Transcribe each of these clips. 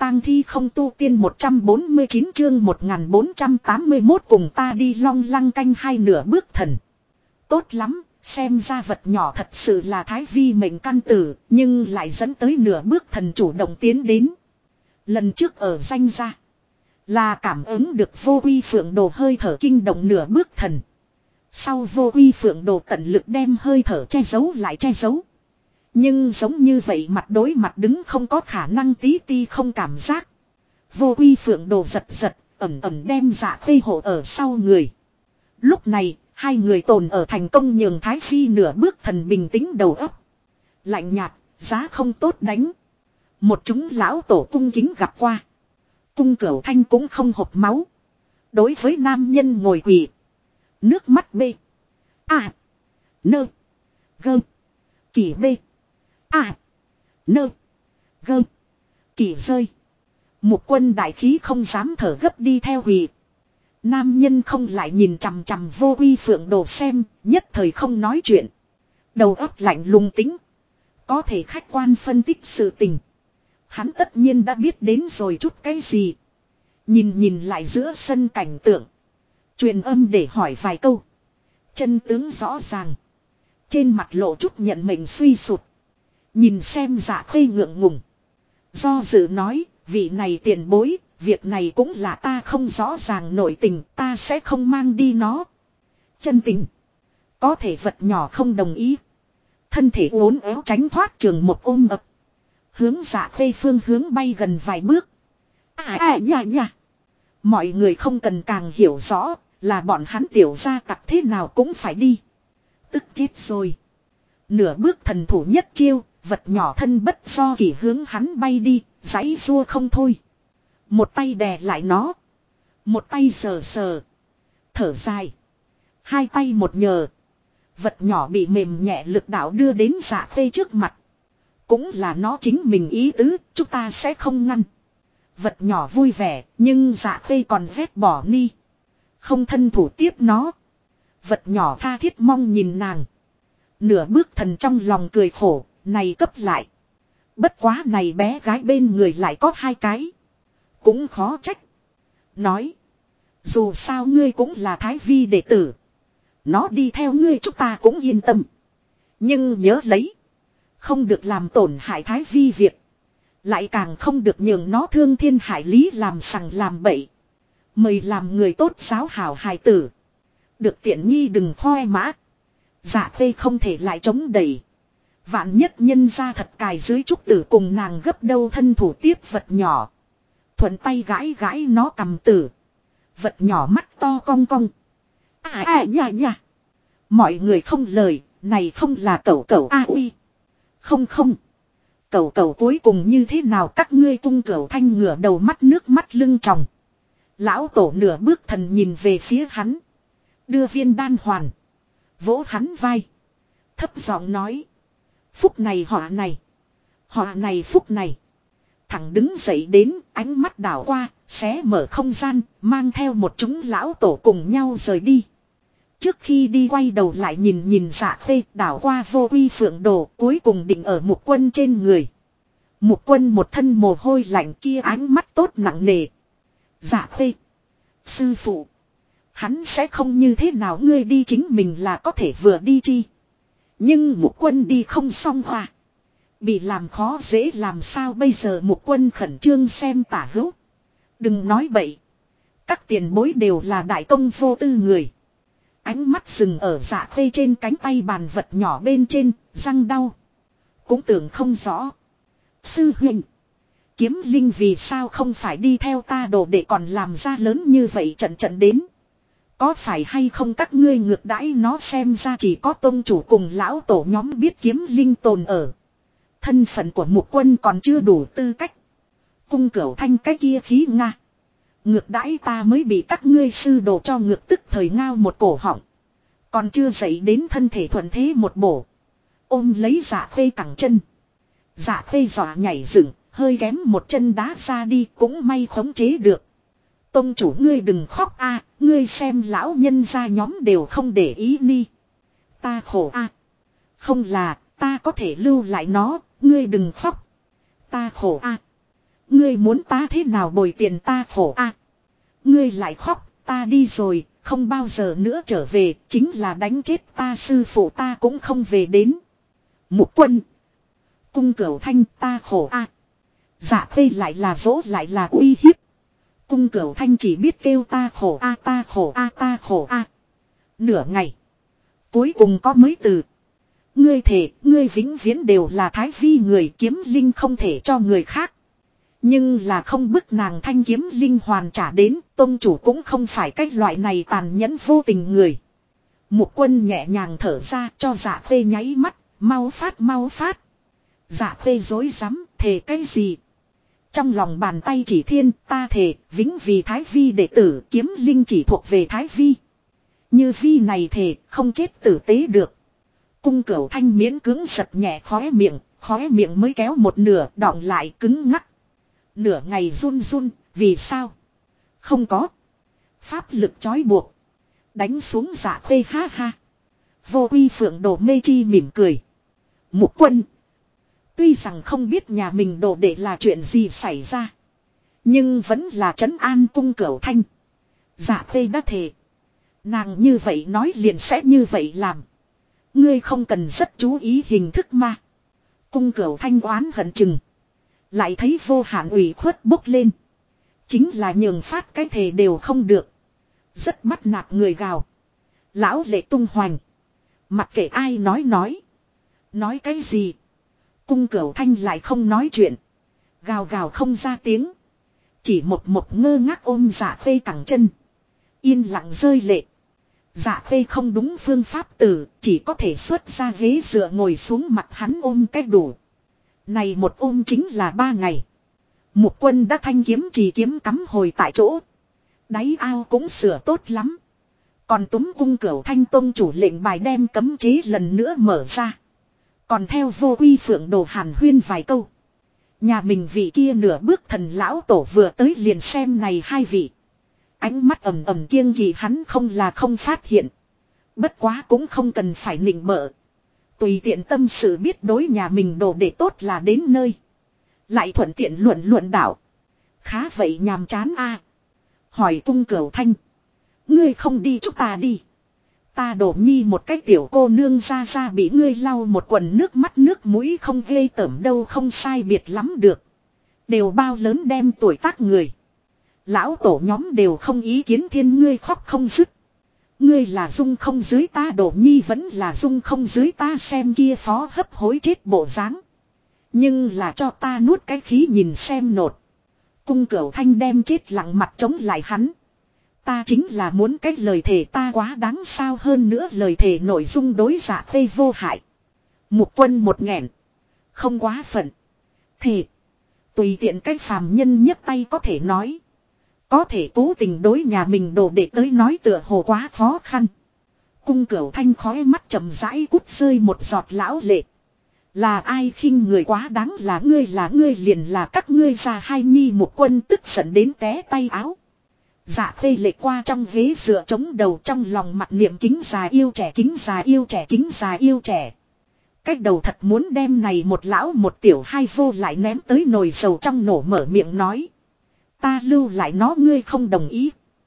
tang thi không tu tiên 149 chương 1481 cùng ta đi long lăng canh hai nửa bước thần. Tốt lắm, xem ra vật nhỏ thật sự là Thái Vi mệnh căn tử, nhưng lại dẫn tới nửa bước thần chủ động tiến đến. Lần trước ở danh gia là cảm ứng được vô uy phượng đồ hơi thở kinh động nửa bước thần. Sau vô uy phượng đồ tận lực đem hơi thở che giấu lại che giấu. Nhưng giống như vậy mặt đối mặt đứng không có khả năng tí ti không cảm giác. Vô uy phượng đồ giật giật, ẩm ẩm đem Dạ Khê hộ ở sau người. Lúc này, hai người tồn ở thành công nhường Thái Phi nửa bước thần bình tĩnh đầu óc. Lạnh nhạt, giá không tốt đánh. Một chúng lão tổ cung kính gặp qua. Cung Cửu Thanh cũng không hộc máu. Đối với nam nhân ngồi quỳ. Nước mắt bê. À. Nơ. Gơ. Kỳ bê. À. Nơ. Gơ. Kỳ rơi. Một quân đại khí không dám thở gấp đi theo quỳ. Nam nhân không lại nhìn chằm chằm vô uy phượng đồ xem, nhất thời không nói chuyện. Đầu óc lạnh lùng tính. Có thể khách quan phân tích sự tình. Hắn tất nhiên đã biết đến rồi chút cái gì. Nhìn lại giữa sân cảnh tượng. Truyền âm để hỏi vài câu. Chân tướng rõ ràng. Trên mặt lộ chút nhận mệnh suy sụt. Nhìn xem Dạ Khê ngượng ngùng. Do dự nói, vị này tiền bối, việc này cũng là ta không rõ ràng nội tình, ta sẽ không mang đi nó. Chân tình. Có thể vật nhỏ không đồng ý. Thân thể uốn éo tránh thoát trường một ôm ập. Hướng Dạ Khê phương hướng bay gần vài bước. Nha. Mọi người không cần càng hiểu rõ, là bọn hắn tiểu gia tặc thế nào cũng phải đi. Tức chết rồi. Nửa bước thần thủ nhất chiêu, vật nhỏ thân bất do kỳ hướng hắn bay đi, giãy giụa không thôi. Một tay đè lại nó. Một tay sờ sờ. Thở dài. Hai tay một nhờ. Vật nhỏ bị mềm nhẹ lực đạo đưa đến Dạ Khê trước mặt. Cũng là nó chính mình ý tứ, chúng ta sẽ không ngăn. Vật nhỏ vui vẻ, nhưng Dạ Khê còn vét bỏ ni. Không thân thủ tiếp nó. Vật nhỏ tha thiết mong nhìn nàng. Nửa bước thần trong lòng cười khổ, này cấp lại. Bất quá này bé gái bên người lại có hai cái. Cũng khó trách. Nói. Dù sao ngươi cũng là Thái Vi đệ tử. Nó đi theo ngươi chúng ta cũng yên tâm. Nhưng nhớ lấy. Không được làm tổn hại Thái Vi việc. Lại càng không được nhường nó thương thiên hải lý làm sằng làm bậy. Mời làm người tốt giáo hảo hài tử. Được tiện nghi đừng khoe mã. Dạ Khê không thể lại chống đẩy. Vạn nhất nhân ra thật cài dưới trúc tử cùng nàng gấp đâu thân thủ tiếp vật nhỏ. Thuận tay gãi gãi nó cầm tử. Vật nhỏ mắt to cong cong. Nha. Mọi người không lời, này không là cẩu uy. Không. Cẩu cuối cùng như thế nào các ngươi Cung Cửu Thanh ngửa đầu mắt nước mắt lưng tròng. Lão tổ nửa bước thần nhìn về phía hắn. Đưa viên đan hoàn. Vỗ hắn vai. Thấp giọng nói. Phúc này họa này. Họa này phúc này. Thằng đứng dậy đến ánh mắt đảo qua. Xé mở không gian. Mang theo một chúng lão tổ cùng nhau rời đi. Trước khi đi quay đầu lại nhìn Dạ Khê đảo qua vô uy phượng đồ. Cuối cùng định ở Mục Quân trên người. Mục Quân một thân mồ hôi lạnh kia ánh mắt tốt nặng nề. Dạ Khê. Sư phụ. Hắn sẽ không như thế nào ngươi đi chính mình là có thể vừa đi chi. Nhưng Mục Quân đi không xong hòa. Bị làm khó dễ làm sao bây giờ Mục Quân khẩn trương xem tả hữu. Đừng nói bậy. Các tiền bối đều là đại công vô tư người. Ánh mắt dừng ở Dạ Khê trên cánh tay bàn vật nhỏ bên trên, răng đau. Cũng tưởng không rõ. Sư huynh. Kiếm linh vì sao không phải đi theo ta đồ để còn làm ra lớn như vậy trận đến. Có phải hay không các ngươi ngược đãi nó xem ra chỉ có tôn chủ cùng lão tổ nhóm biết kiếm linh tồn ở. Thân phận của Mục Quân còn chưa đủ tư cách. Cung Cửu Thanh cái kia khí nga. Ngược đãi ta mới bị các ngươi sư đồ cho ngược tức thời ngao một cổ họng. Còn chưa dậy đến thân thể thuận thế một bổ. Ôm lấy Dạ Khê cẳng chân. Dạ Khê dọa nhảy dựng, hơi kém một chân đá ra đi cũng may khống chế được. Tông chủ ngươi đừng khóc a, ngươi xem lão nhân gia nhóm đều không để ý ni. Ta khổ a. Không là, ta có thể lưu lại nó, ngươi đừng khóc. Ta khổ a. Ngươi muốn ta thế nào bồi tiền ta khổ a? Ngươi lại khóc, ta đi rồi, không bao giờ nữa trở về, chính là đánh chết ta sư phụ ta cũng không về đến. Mục Quân. Cung Cửu Thanh, ta khổ a. Dạ Khê lại là dỗ lại là uy hiếp. Cung Cửu Thanh chỉ biết kêu ta khổ a, ta khổ a, ta khổ a. Nửa ngày. Cuối cùng có mấy từ. Ngươi thề, ngươi vĩnh viễn đều là Thái Vi người, kiếm linh không thể cho người khác. Nhưng là không bức nàng thanh kiếm linh hoàn trả đến, tôn chủ cũng không phải cái loại này tàn nhẫn vô tình người. Mục Quân nhẹ nhàng thở ra cho Dạ Khê nháy mắt, mau phát mau phát. Dạ Khê rối rắm, thề cái gì? Trong lòng bàn tay chỉ thiên, ta thề, vĩnh vì Thái Vi đệ tử, kiếm linh chỉ thuộc về Thái Vi. Như Vi này thề, không chết tử tế được. Cung Cửu Thanh miễn cưỡng giật nhẹ khóe miệng mới kéo một nửa, đọng lại cứng ngắc. Nửa ngày run run, vì sao? Không có. Pháp lực trói buộc. Đánh xuống Dạ Khê ha ha. Vô Uy Phượng Đồ Mê Chi mỉm cười. Mục Quân. Tuy rằng không biết nhà mình đồ đệ là chuyện gì xảy ra. Nhưng vẫn là trấn an Cung Cửu Thanh. Dạ Khê đã thề. Nàng như vậy nói liền sẽ như vậy làm. Ngươi không cần rất chú ý hình thức mà. Cung Cửu Thanh oán hận chừng. Lại thấy vô hạn ủy khuất bốc lên. Chính là nhường phát cái thề đều không được. Rất bắt nạt người gào. Lão lệ tung hoành. Mặc kệ ai nói. Nói cái gì. Cung Cửu Thanh lại không nói chuyện. Gào gào không ra tiếng. Chỉ một ngơ ngác ôm Dạ Khê cẳng chân. Yên lặng rơi lệ. Dạ Khê không đúng phương pháp tử. Chỉ có thể xuất ra ghế dựa ngồi xuống mặt hắn ôm cách đủ. Này một ôm chính là 3 ngày. Mục Quân đã thanh kiếm chỉ kiếm cắm hồi tại chỗ. Đáy ao cũng sửa tốt lắm. Còn túm Cung Cửu Thanh tông chủ lệnh bài đem cấm chế lần nữa mở ra. Còn theo Vô Uy Phượng Đồ hàn huyên vài câu. Nhà mình vị kia nửa bước thần lão tổ vừa tới liền xem này hai vị. Ánh mắt ầm ầm kiêng kỵ hắn không là không phát hiện. Bất quá cũng không cần phải nịnh bợ. Tùy tiện tâm sự biết đối nhà mình đồ để tốt là đến nơi. Lại thuận tiện luận đạo. Khá vậy nhàm chán a. Hỏi Cung Cửu Thanh. Ngươi không đi chúng ta đi. Ta đổ nhi một cái tiểu cô nương ra bị ngươi lau một quần nước mắt nước mũi không ghê tởm đâu không sai biệt lắm được. Đều bao lớn đem tuổi tác người. Lão tổ nhóm đều không ý kiến thiên ngươi khóc không dứt. Ngươi là dung không dưới ta đổ nhi vẫn là dung không dưới ta xem kia phó hấp hối chết bộ dáng. Nhưng là cho ta nuốt cái khí nhìn xem nột. Cung Cửu Thanh đem chết lặng mặt chống lại hắn. Ta chính là muốn cái lời thề ta quá đáng sao hơn nữa lời thề nội dung đối Dạ Khê vô hại. Mục Quân một nghẹn. Không quá phận. Thề. Tùy tiện cái phàm nhân nhấc tay có thể nói. Có thể cố tình đối nhà mình đồ để tới nói tựa hồ quá khó khăn. Cung Cửu Thanh khói mắt chậm rãi cút rơi một giọt lão lệ. Là ai khinh người quá đáng là ngươi liền là các ngươi già hai nhi. Mục Quân tức giận đến té tay áo. Dạ Khê lệ qua trong ghế dựa chống đầu trong lòng mặt niệm kính già yêu trẻ kính già yêu trẻ kính già yêu trẻ. Cách đầu thật muốn đem này một lão một tiểu hai vô lại ném tới nồi dầu trong nổ mở miệng nói. Ta lưu lại nó ngươi không đồng ý.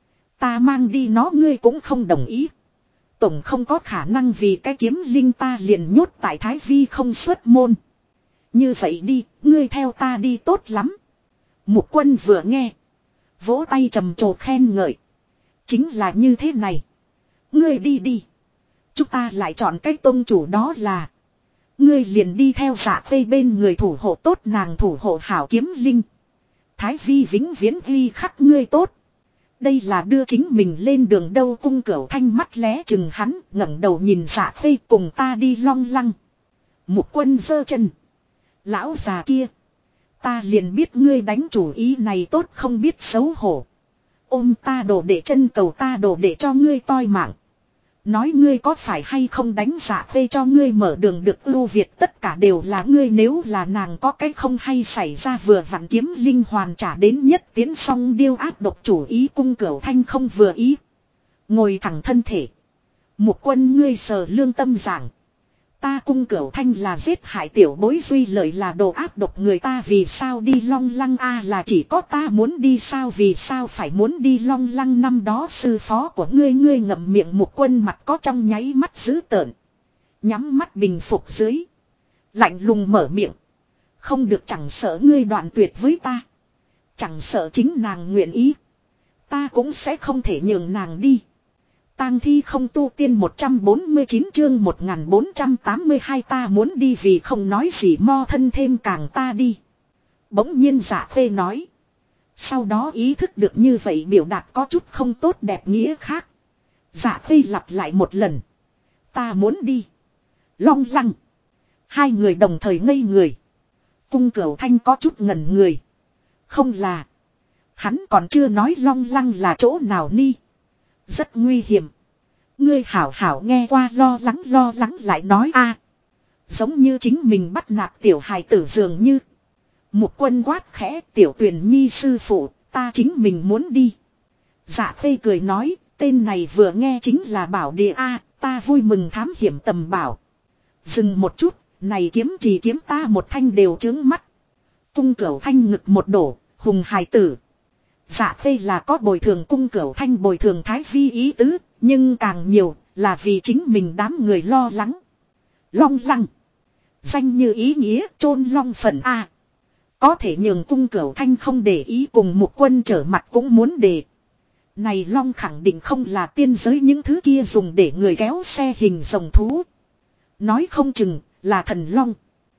Ta mang đi nó ngươi cũng không đồng ý. Tổng không có khả năng vì cái kiếm linh ta liền nhốt tại Thái Vi không xuất môn. Như vậy đi, ngươi theo ta đi tốt lắm. Mục Quân vừa nghe. Vỗ tay trầm trồ khen ngợi. Chính là như thế này. Ngươi đi đi. Chúng ta lại chọn cái tông chủ đó là. Ngươi liền đi theo Dạ Khê bên người thủ hộ tốt nàng thủ hộ hảo kiếm linh. Thái Vi vĩnh viễn ghi khắc ngươi tốt. Đây là đưa chính mình lên đường đâu. Cung Cửu Thanh mắt lé chừng hắn ngẩng đầu nhìn Dạ Khê cùng ta đi long lăng. Mục Quân giơ chân. Lão già kia. Ta liền biết ngươi đánh chủ ý này tốt không biết xấu hổ. Ôm ta đồ để chân cầu ta đồ để cho ngươi toi mạng. Nói ngươi có phải hay không đánh Dạ Khê cho ngươi mở đường được ưu việt tất cả đều là ngươi nếu là nàng có cái không hay xảy ra vừa vặn kiếm linh hoàn trả đến nhất tiến xong điêu áp độc chủ ý. Cung Cửu Thanh không vừa ý. Ngồi thẳng thân thể. Mục Quân ngươi sờ lương tâm giảng. Ta Cung Cửu Thanh là giết hại tiểu bối duy lợi là đồ ác độc người ta vì sao đi Long Lăng a là chỉ có ta muốn đi sao vì sao phải muốn đi Long Lăng năm đó sư phó của ngươi ngậm miệng Mục Quân mặt có trong nháy mắt dữ tợn. Nhắm mắt bình phục dưới. Lạnh lùng mở miệng. Không được chẳng sợ ngươi đoạn tuyệt với ta. Chẳng sợ chính nàng nguyện ý. Ta cũng sẽ không thể nhường nàng đi. Tang thi không tu tiên 149 chương 1482 ta muốn đi vì không nói gì mo thân thêm càng ta đi. Bỗng nhiên Dạ Khê nói. Sau đó ý thức được như vậy biểu đạt có chút không tốt đẹp nghĩa khác. Dạ Khê lặp lại một lần. Ta muốn đi. Long Lăng. Hai người đồng thời ngây người. Cung Cửu Thanh có chút ngẩn người. Không là. Hắn còn chưa nói Long Lăng là chỗ nào ni. Rất nguy hiểm. Ngươi hảo hảo nghe qua lo lắng lại nói a. Giống như chính mình bắt nạt tiểu hài tử dường như. Mục Quân quát khẽ tiểu Tuyền Nhi sư phụ, ta chính mình muốn đi. Dạ Khê cười nói, tên này vừa nghe chính là bảo địa a, ta vui mừng thám hiểm tầm bảo. Dừng một chút, này kiếm chỉ kiếm ta một thanh đều trướng mắt. Cung Cửu Thanh ngực một đổ, hùng hài tử. Dạ Khê là có bồi thường Cung Cửu Thanh bồi thường Thái Vi ý tứ, nhưng càng nhiều là vì chính mình đám người lo lắng. Long Lăng. Danh như ý nghĩa chôn long phần A. Có thể nhường Cung Cửu Thanh không để ý cùng Mục Quân trở mặt cũng muốn để. Này long khẳng định không là tiên giới những thứ kia dùng để người kéo xe hình rồng thú. Nói không chừng là thần long.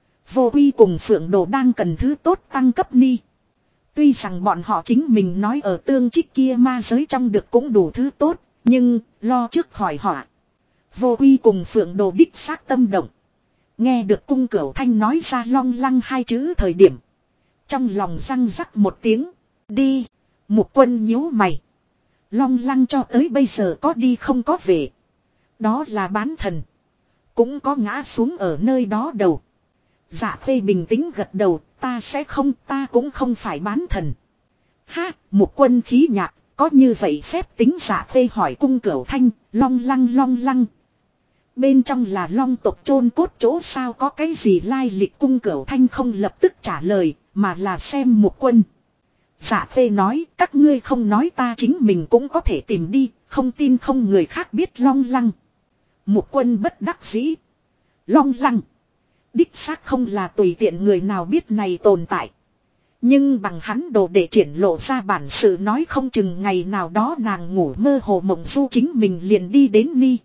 Vô Uy cùng Phượng Đồ đang cần thứ tốt tăng cấp ni. Tuy rằng bọn họ chính mình nói ở tương trích kia ma giới trong được cũng đủ thứ tốt, nhưng lo trước khỏi họa. Vô Uy cùng Phượng Đồ đích xác tâm động. Nghe được Cung Cửu Thanh nói ra Long Lăng hai chữ thời điểm. Trong lòng răng rắc một tiếng. Đi. Mục Quân nhíu mày. Long Lăng cho tới bây giờ có đi không có về. Đó là bán thần. Cũng có ngã xuống ở nơi đó đầu. Dạ Khê bình tĩnh gật đầu. Ta sẽ không, ta cũng không phải bán thần. Ha, Mục Quân khí nhạc. Có như vậy phép tính Dạ Khê hỏi Cung Cửu Thanh. Long Lăng. Bên trong là long tộc chôn cốt chỗ sao có cái gì lai lịch Cung Cửu Thanh không lập tức trả lời. Mà là xem Mục Quân. Dạ Khê nói các ngươi không nói ta chính mình cũng có thể tìm đi. Không tin không người khác biết Long Lăng. Mục Quân bất đắc dĩ. Long Lăng. Đích xác không là tùy tiện người nào biết này tồn tại. Nhưng bằng hắn đồ để triển lộ ra bản sự nói không chừng ngày nào đó nàng ngủ mơ hồ mộng du chính mình liền đi đến ni.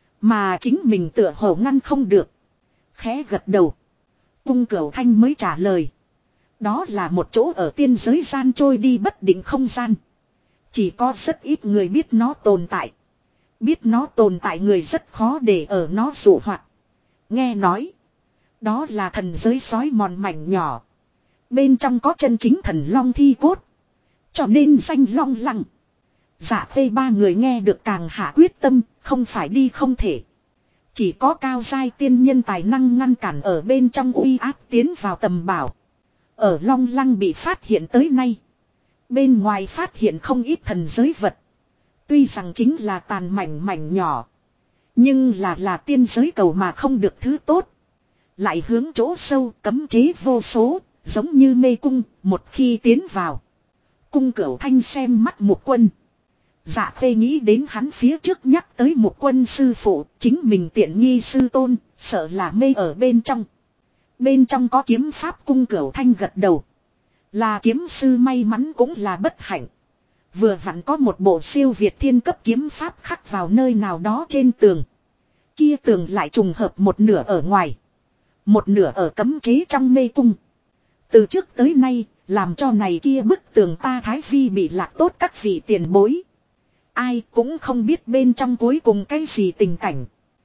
Mà chính mình tựa hồ ngăn không được. Khẽ gật đầu. Cung Cửu Thanh mới trả lời. Đó là một chỗ ở tiên giới gian trôi đi bất định không gian. Chỉ có rất ít người biết nó tồn tại. Biết nó tồn tại người rất khó để ở nó dụ hoạt. Nghe nói. Đó là thần giới sói mòn mảnh nhỏ. Bên trong có chân chính thần long thi cốt. Cho nên danh Long Lăng. Dạ Khê ba người nghe được càng hạ quyết tâm. Không phải đi không thể. Chỉ có cao giai tiên nhân tài năng ngăn cản ở bên trong uy áp tiến vào tầm bảo. Ở Long Lăng bị phát hiện tới nay. Bên ngoài phát hiện không ít thần giới vật. Tuy rằng chính là tàn mảnh nhỏ. Nhưng là tiên giới cầu mà không được thứ tốt. Lại hướng chỗ sâu cấm chế vô số. Giống như mê cung một khi tiến vào. Cung Cửu Thanh xem mắt Mục Quân. Dạ Khê nghĩ đến hắn phía trước nhắc tới Mục Quân sư phụ. Chính mình tiện nghi sư tôn. Sợ là mê ở bên trong. Bên trong có kiếm pháp Cung Cửu Thanh gật đầu. Là kiếm sư may mắn cũng là bất hạnh. Vừa vặn có một bộ siêu việt thiên cấp kiếm pháp khắc vào nơi nào đó trên tường. Kia tường lại trùng hợp một nửa ở ngoài. Một nửa ở cấm chế trong mê cung. Từ trước tới nay, làm cho này kia bức tường ta Thái Vi bị lạc tốt các vị tiền bối. Ai cũng không biết bên trong cuối cùng cái gì tình cảnh.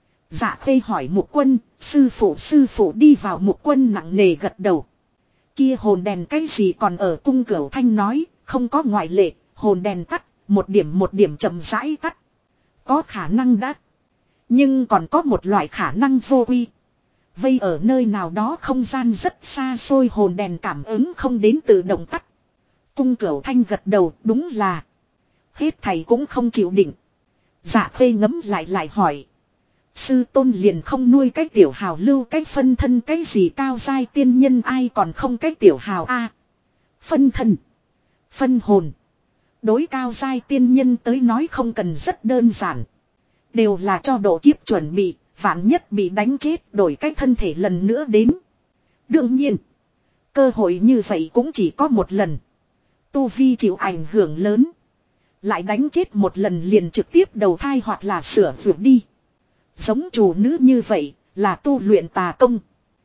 Dạ Khê hỏi Mục Quân, sư phụ đi vào. Mục Quân nặng nề gật đầu. Kia hồn đèn cái gì còn ở Cung Cửu Thanh nói, không có ngoại lệ, hồn đèn tắt, một điểm chậm rãi tắt. Có khả năng đã. Nhưng còn có một loại khả năng vô uy. Vây ở nơi nào đó không gian rất xa xôi hồn đèn cảm ứng không đến tự động tắt. Cung Cửu Thanh gật đầu đúng là. Hết thầy cũng không chịu định. Dạ Khê ngấm lại hỏi. Sư tôn liền không nuôi cái tiểu hào lưu cái phân thân cái gì cao giai tiên nhân ai còn không cái tiểu hào a phân thân. Phân hồn. Đối cao giai tiên nhân tới nói không cần rất đơn giản. Đều là cho độ kiếp chuẩn bị, vạn nhất bị đánh chết đổi cái thân thể lần nữa đến. Đương nhiên, cơ hội như vậy cũng chỉ có một lần. Tu vi chịu ảnh hưởng lớn. Lại đánh chết một lần liền trực tiếp đầu thai hoặc là sửa vượt đi. Giống chủ nữ như vậy là tu luyện tà công.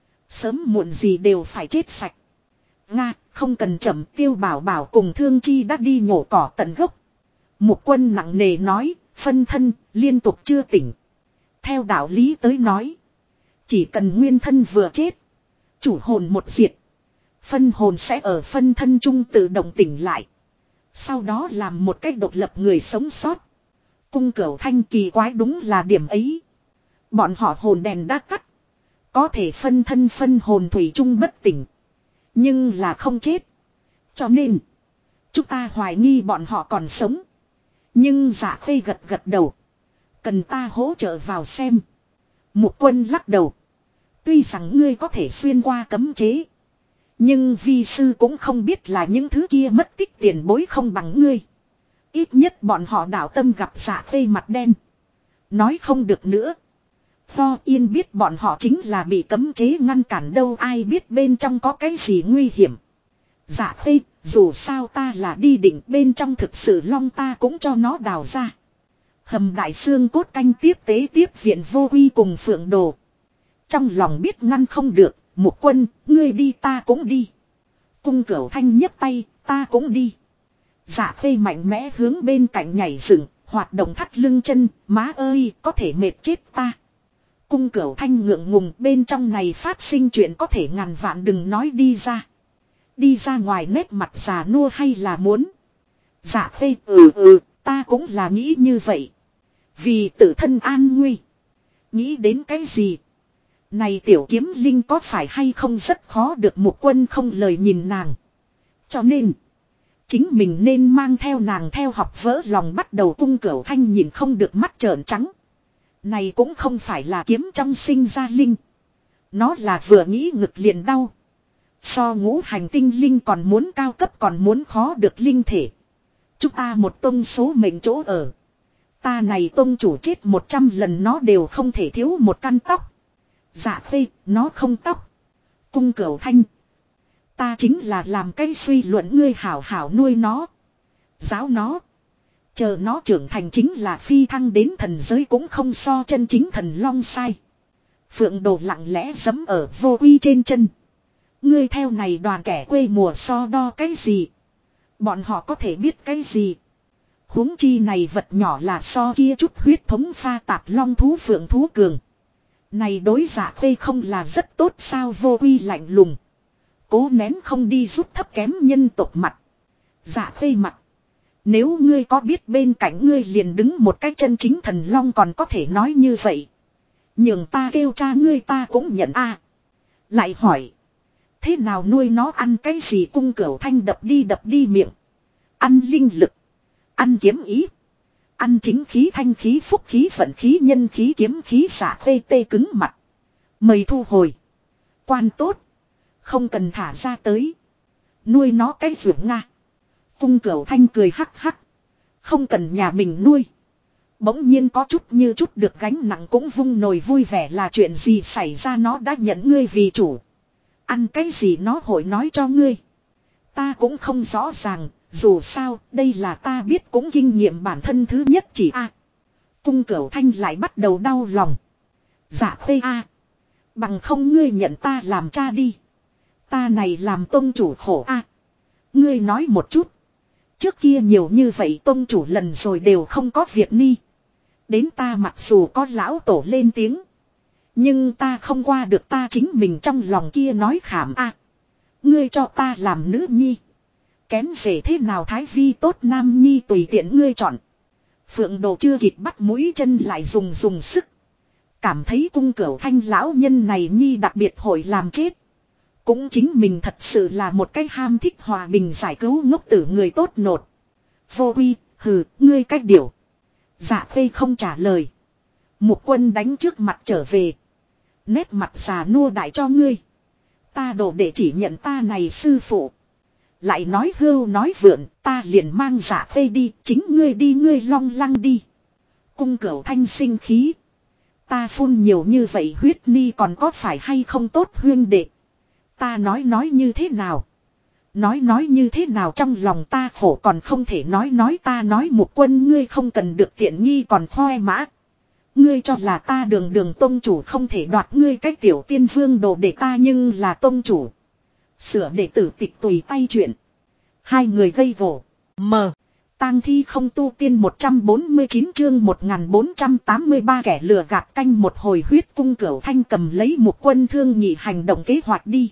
Sớm muộn gì đều phải chết sạch. Nga, không cần chậm Tiêu Bảo Bảo cùng Thương Chi đã đi nhổ cỏ tận gốc. Mục Quân nặng nề nói, phân thân, liên tục chưa tỉnh. Theo đạo lý tới nói. Chỉ cần nguyên thân vừa chết. Chủ hồn một diệt. Phân hồn sẽ ở phân thân trung tự động tỉnh lại. Sau đó làm một cách độc lập người sống sót. Cung Cửu Thanh kỳ quái đúng là điểm ấy. Bọn họ hồn đèn đã tắt. Có thể phân thân phân hồn thủy chung bất tỉnh. Nhưng là không chết. Cho nên. Chúng ta hoài nghi bọn họ còn sống. Nhưng Dạ Khê gật gật đầu. Cần ta hỗ trợ vào xem. Mục Quân lắc đầu. Tuy rằng ngươi có thể xuyên qua cấm chế. Nhưng vi sư cũng không biết là những thứ kia mất tích tiền bối không bằng ngươi. Ít nhất bọn họ đạo tâm gặp Dạ Khê mặt đen. Nói không được nữa. Tho Yên biết bọn họ chính là bị cấm chế ngăn cản đâu ai biết bên trong có cái gì nguy hiểm. Dạ Khê, dù sao ta là đi định bên trong thực sự long ta cũng cho nó đào ra. Hầm đại xương cốt canh tiếp tế tiếp viện Vô Quy cùng Phượng Đồ. Trong lòng biết ngăn không được, Mục Quân, ngươi đi ta cũng đi. Cung Cửu Thanh nhấc tay, ta cũng đi. Dạ Khê mạnh mẽ hướng bên cạnh nhảy dựng, hoạt động thắt lưng chân, má ơi, có thể mệt chết ta. Cung Cửu Thanh ngượng ngùng bên trong này phát sinh chuyện có thể ngàn vạn đừng nói đi ra. Đi ra ngoài nét mặt già nua hay là muốn. Dạ Khê ta cũng là nghĩ như vậy. Vì tự thân an nguy. Nghĩ đến cái gì? Này tiểu kiếm linh có phải hay không rất khó được Mục Quân không lời nhìn nàng. Cho nên. Chính mình nên mang theo nàng theo học vỡ lòng bắt đầu Cung Cửu Thanh nhìn không được mắt trợn trắng. Này cũng không phải là kiếm trong sinh ra linh. Nó là vừa nghĩ ngực liền đau. So ngũ hành tinh linh còn muốn cao cấp còn muốn khó được linh thể. Chúng ta một tông số mệnh chỗ ở. Ta này tông chủ chết 100 lần nó đều không thể thiếu một căn tóc. Dạ Khê, nó không tóc. Cung Cửu Thanh. Ta chính là làm cái suy luận ngươi hảo hảo nuôi nó. Giáo nó. Chờ nó trưởng thành chính là phi thăng đến thần giới cũng không so chân chính thần long sai. Phượng Đồ lặng lẽ giẫm ở Vô Quy trên chân. Ngươi theo này đoàn kẻ quê mùa so đo cái gì? Bọn họ có thể biết cái gì? Huống chi này vật nhỏ là so kia chút huyết thống pha tạp long thú phượng thú cường. Này đối Dạ Khê không là rất tốt sao Vô Quy lạnh lùng. Cố nén không đi rút thấp kém nhân tộc mặt. Dạ Khê mặt. Nếu ngươi có biết bên cạnh ngươi liền đứng một cái chân chính thần long còn có thể nói như vậy. Nhường ta kêu cha ngươi ta cũng nhận a. Lại hỏi. Thế nào nuôi nó ăn cái gì Cung Cửu Thanh đập đi miệng. Ăn linh lực. Ăn kiếm ý. Ăn chính khí thanh khí phúc khí vận khí nhân khí kiếm khí xả phê tê cứng mặt. Mời thu hồi. Quan tốt. Không cần thả ra tới. Nuôi nó cái dưỡng Nga. Cung Cửu Thanh cười hắc hắc. Không cần nhà mình nuôi. Bỗng nhiên có chút như chút được gánh nặng cũng vung nồi vui vẻ là chuyện gì xảy ra nó đã nhận ngươi vì chủ. Ăn cái gì nó hội nói cho ngươi. Ta cũng không rõ ràng, dù sao đây là ta biết cũng kinh nghiệm bản thân thứ nhất chỉ a. Cung Cửu Thanh lại bắt đầu đau lòng. Dạ Khê a. Bằng không ngươi nhận ta làm cha đi. Ta này làm tông chủ khổ a. Ngươi nói một chút. Trước kia nhiều như vậy tông chủ lần rồi đều không có việc ni. Đến ta mặc dù có lão tổ lên tiếng. Nhưng ta không qua được ta chính mình trong lòng kia nói khảm a. Ngươi cho ta làm nữ nhi. Kén rể thế nào thái vi tốt nam nhi tùy tiện ngươi chọn. Phượng Đồ chưa kịp bắt mũi chân lại dùng sức. Cảm thấy Cung Cửu Thanh lão nhân này nhi đặc biệt hội làm chết. Cũng chính mình thật sự là một cái ham thích hòa bình giải cứu ngốc tử người tốt nột. Vô Quy, hừ, ngươi cách điều. Dạ Khê không trả lời. Mục Quân đánh trước mặt trở về. Nét mặt già nua đại cho ngươi. Ta đổ để chỉ nhận ta này sư phụ. Lại nói hưu nói vượn, ta liền mang Dạ Khê đi, chính ngươi đi ngươi Long Lăng đi. Cung Cửu Thanh sinh khí. Ta phun nhiều như vậy huyết ni còn có phải hay không tốt huyên đệ. Ta nói như thế nào. Nói như thế nào trong lòng ta khổ còn không thể nói ta nói Mục Quân ngươi không cần được tiện nghi còn khoe mã. Ngươi cho là ta đường tông chủ không thể đoạt ngươi cái tiểu tiên vương đồ để ta nhưng là tông chủ. Sửa đệ tử tịch tùy tay chuyện. Hai người gây gổ. Tang thi không tu tiên 149 chương 1483 kẻ lừa gạt canh một hồi huyết cung Cửu Thanh cầm lấy Mục Quân thương nhị hành động kế hoạch đi.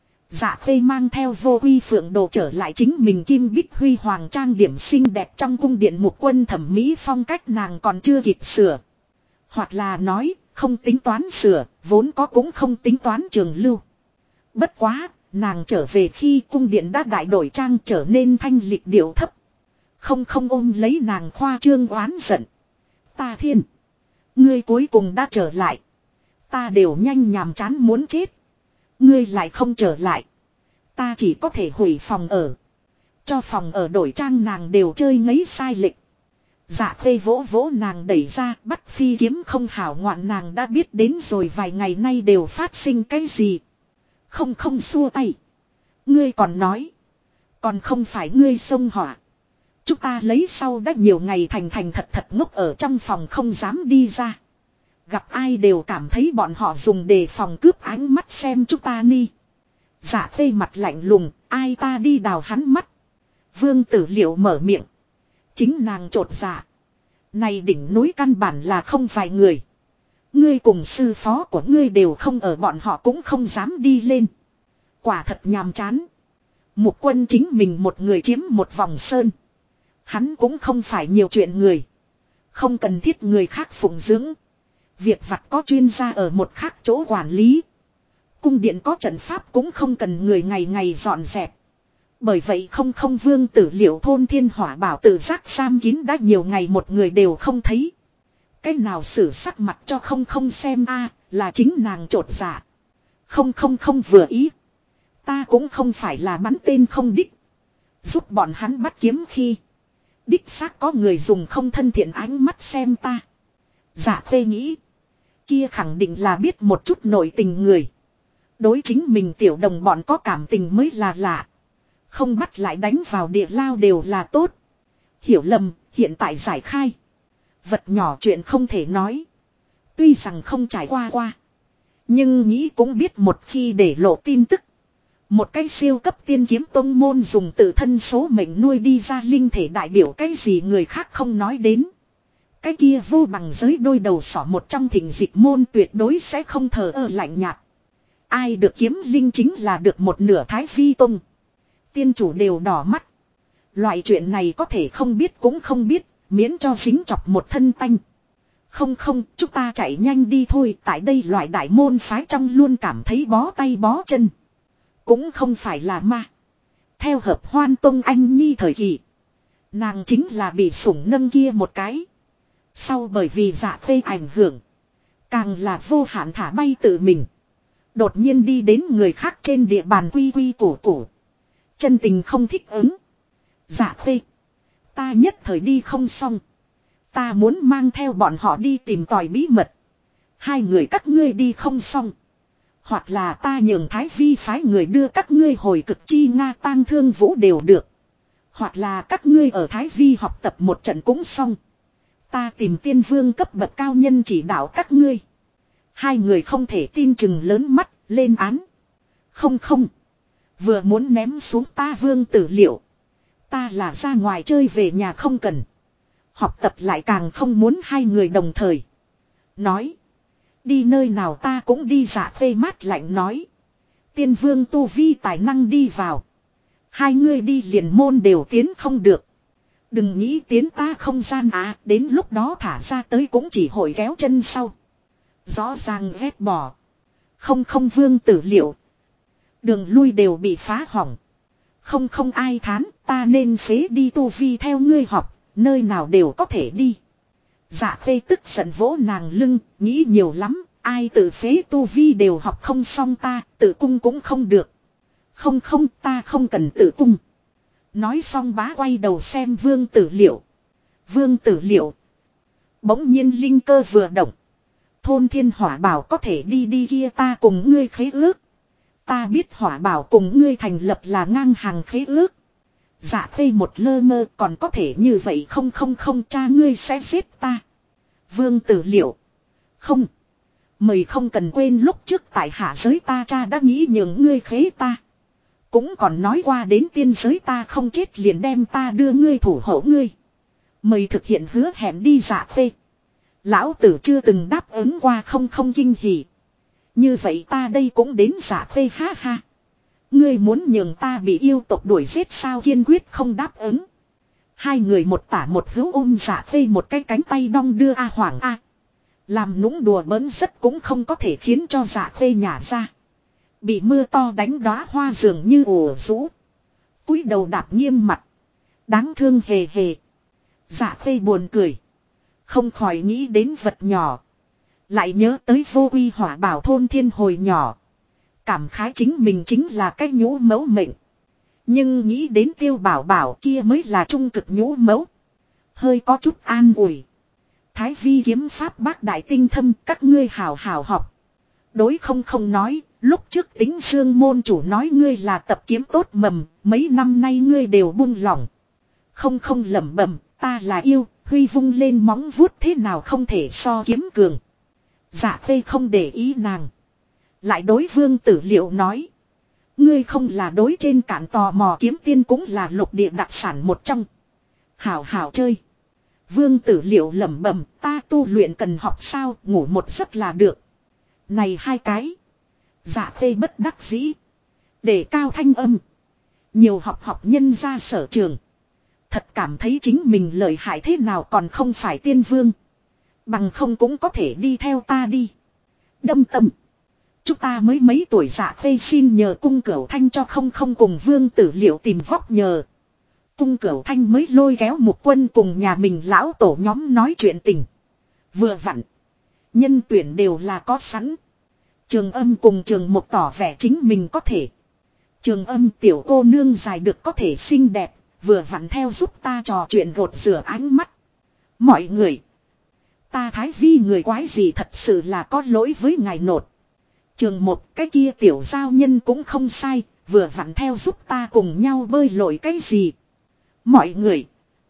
Dạ Khê mang theo Vô Uy Phượng đồ trở lại chính mình kim bích huy hoàng trang điểm xinh đẹp trong cung điện Mục Quân thẩm mỹ phong cách nàng còn chưa kịp sửa. Hoặc là nói, không tính toán sửa, vốn có cũng không tính toán trường lưu. Bất quá, nàng trở về khi cung điện đã đại đổi trang trở nên thanh lịch điệu thấp. Không ôm lấy nàng khoa trương oán giận. Ta thiên! Ngươi cuối cùng đã trở lại. Ta đều nhanh nhàm chán muốn chết. Ngươi lại không trở lại. Ta chỉ có thể hủy phòng ở. Cho phòng ở đổi trang nàng đều chơi ngấy sai lệch. Dạ Khê vỗ nàng đẩy ra bắt phi kiếm không hảo ngoạn nàng đã biết đến rồi vài ngày nay đều phát sinh cái gì. Không xua tay. Ngươi còn nói. Còn không phải ngươi xông họa. Chúng ta lấy sau đã nhiều ngày thành thật ngốc ở trong phòng không dám đi ra. Gặp ai đều cảm thấy bọn họ dùng đề phòng cướp ánh mắt xem chúng ta ni. Dạ Khê mặt lạnh lùng, ai ta đi đào hắn mắt. Vương Tử Liệu mở miệng. Chính nàng trột dạ. Này đỉnh núi căn bản là không vài người. Ngươi cùng sư phó của ngươi đều không ở bọn họ cũng không dám đi lên. Quả thật nhàm chán. Mục Quân chính mình một người chiếm một vòng sơn. Hắn cũng không phải nhiều chuyện người. Không cần thiết người khác phụng dưỡng. Việc vặt có chuyên gia ở một khác chỗ quản lý. Cung điện có trận pháp cũng không cần người ngày dọn dẹp. Bởi vậy không Vương Tử Liệu thôn thiên hỏa bảo tự giác giam kín đã nhiều ngày một người đều không thấy. Cái nào xử sắc mặt cho không xem a là chính nàng trột dạ. Không vừa ý. Ta cũng không phải là bắn tên không đích. Giúp bọn hắn bắt kiếm khi. Đích xác có người dùng không thân thiện ánh mắt xem ta. Dạ Khê nghĩ. Kia khẳng định là biết một chút nội tình người. Đối chính mình tiểu đồng bọn có cảm tình mới là lạ. Không bắt lại đánh vào địa lao đều là tốt. Hiểu lầm, hiện tại giải khai. Vật nhỏ chuyện không thể nói. Tuy rằng không trải qua. Nhưng nghĩ cũng biết một khi để lộ tin tức. Một cái siêu cấp tiên kiếm tông môn dùng tự thân số mệnh nuôi đi ra linh thể đại biểu cái gì người khác không nói đến. Cái kia vô bằng giới đôi đầu sỏ một trong thỉnh dịch môn tuyệt đối sẽ không thờ ơ lạnh nhạt. Ai được kiếm linh chính là được một nửa Thái Vi Tông. Tiên chủ đều đỏ mắt. Loại chuyện này có thể không biết cũng không biết, miễn cho dính chọc một thân tanh. Không, chúng ta chạy nhanh đi thôi, tại đây loại đại môn phái trong luôn cảm thấy bó tay bó chân. Cũng không phải là ma. Theo hợp Hoan Tông anh nhi thời kỳ. Nàng chính là bị sủng nâng kia một cái. Sau bởi vì Dạ Khê ảnh hưởng. Càng là vô hạn thả bay tự mình. Đột nhiên đi đến người khác trên địa bàn quy củ. Chân tình không thích ứng. Dạ Khê. Ta nhất thời đi không xong. Ta muốn mang theo bọn họ đi tìm tòi bí mật. Hai người các ngươi đi không xong. Hoặc là ta nhường Thái Vi phái người đưa các ngươi hồi cực chi Nga tang thương vũ đều được. Hoặc là các ngươi ở Thái Vi học tập một trận cũng xong. Ta tìm tiên vương cấp bậc cao nhân chỉ đạo các ngươi. Hai người không thể tin chừng lớn mắt, lên án. Không. Vừa muốn ném xuống ta Vương Tử Liệu. Ta là ra ngoài chơi về nhà không cần. Học tập lại càng không muốn hai người đồng thời. Nói. Đi nơi nào ta cũng đi. Dạ Khê mát lạnh nói. Tiên vương tu vi tài năng đi vào. Hai người đi liền môn đều tiến không được. Đừng nghĩ tiến ta không gian đến lúc đó thả ra tới cũng chỉ hội kéo chân sau. Rõ ràng ghét bỏ. Không Vương Tử Liệu. Đường lui đều bị phá hỏng. Không ai thán ta nên phế đi tu vi theo ngươi học. Nơi nào đều có thể đi. Dạ Khê tức giận vỗ nàng lưng, nghĩ nhiều lắm, ai tự phế tu vi đều học không xong ta, tự cung cũng không được. Không không, ta không cần tự cung. Nói xong bá quay đầu xem Vương Tử Liệu. Vương Tử Liệu. Bỗng nhiên linh cơ vừa động. Thôn Thiên Hỏa Bảo có thể đi đi kia, ta cùng ngươi khế ước. Ta biết Hỏa Bảo cùng ngươi thành lập là ngang hàng khế ước. Dạ Khê một lơ mơ, còn có thể như vậy không không không, cha ngươi sẽ giết ta. Vương Tử Liệu. Không. Mời không cần quên lúc trước tại hạ giới ta cha đã nghĩ nhường ngươi khế ta. Cũng còn nói qua đến tiên giới ta không chết liền đem ta đưa ngươi thủ hộ ngươi. Mời thực hiện hứa hẹn đi. Dạ Khê. Lão tử chưa từng đáp ứng qua, không không kinh hỉ. Như vậy ta đây cũng đến. Dạ Khê ha ha. Ngươi muốn nhường ta bị yêu tộc đuổi giết sao? Kiên quyết không đáp ứng. Hai người một tả một hữu ôm Dạ Khê một cái cánh tay đong đưa. A Hoàng a. Làm nũng đùa bỡn rất cũng không có thể khiến cho Dạ Khê nhả ra. Bị mưa to đánh đóa hoa dường như ủ rũ. Cúi đầu đạp nghiêm mặt. Đáng thương hề hề. Dạ Khê buồn cười. Không khỏi nghĩ đến vật nhỏ. Lại nhớ tới vô uy Hỏa Bảo thôn thiên hồi nhỏ. Cảm khái chính mình chính là cái nhũ mẫu mệnh. Nhưng nghĩ đến Tiêu Bảo Bảo kia mới là trung cực nhũ mẫu. Hơi có chút an ủi. Thái vi kiếm pháp bác đại tinh thâm, các ngươi hào hào học. Đối không không nói, lúc trước Tính Dương môn chủ nói ngươi là tập kiếm tốt mầm, mấy năm nay ngươi đều buông lỏng. Không không lẩm bẩm, ta là yêu, huy vung lên móng vuốt thế nào không thể so kiếm cường. Dạ Khê không để ý nàng. Lại đối Vương Tử Liệu nói. Ngươi không là đối trên cạn tò mò, kiếm tiên cũng là lục địa đặc sản một trong. Hảo hảo chơi. Vương Tử Liệu lẩm bẩm, ta tu luyện cần học sao, ngủ một giấc là được. Này hai cái. Dạ Khê bất đắc dĩ. Để cao thanh âm. Nhiều học học nhân ra sở trường. Thật cảm thấy chính mình lợi hại thế nào còn không phải tiên vương. Bằng không cũng có thể đi theo ta đi. Đâm tâm. Chúng ta mới mấy tuổi. Dạ Khê xin nhờ Cung Cửu Thanh cho không không cùng Vương Tử Liệu tìm vóc nhờ. Cung Cửu Thanh mới lôi kéo Mục Quân cùng nhà mình lão tổ nhóm nói chuyện tình. Vừa vặn. Nhân tuyển đều là có sẵn. Trường Âm cùng Trường Mục tỏ vẻ chính mình có thể. Trường Âm tiểu cô nương dài được có thể xinh đẹp. Vừa vặn theo giúp ta trò chuyện gột rửa ánh mắt. Mọi người. Ta Thái Vi người quái gì thật sự là có lỗi với ngài nột. Trường Một cái kia tiểu giao nhân cũng không sai. Vừa vặn theo giúp ta cùng nhau bơi lội cái gì. Mọi người.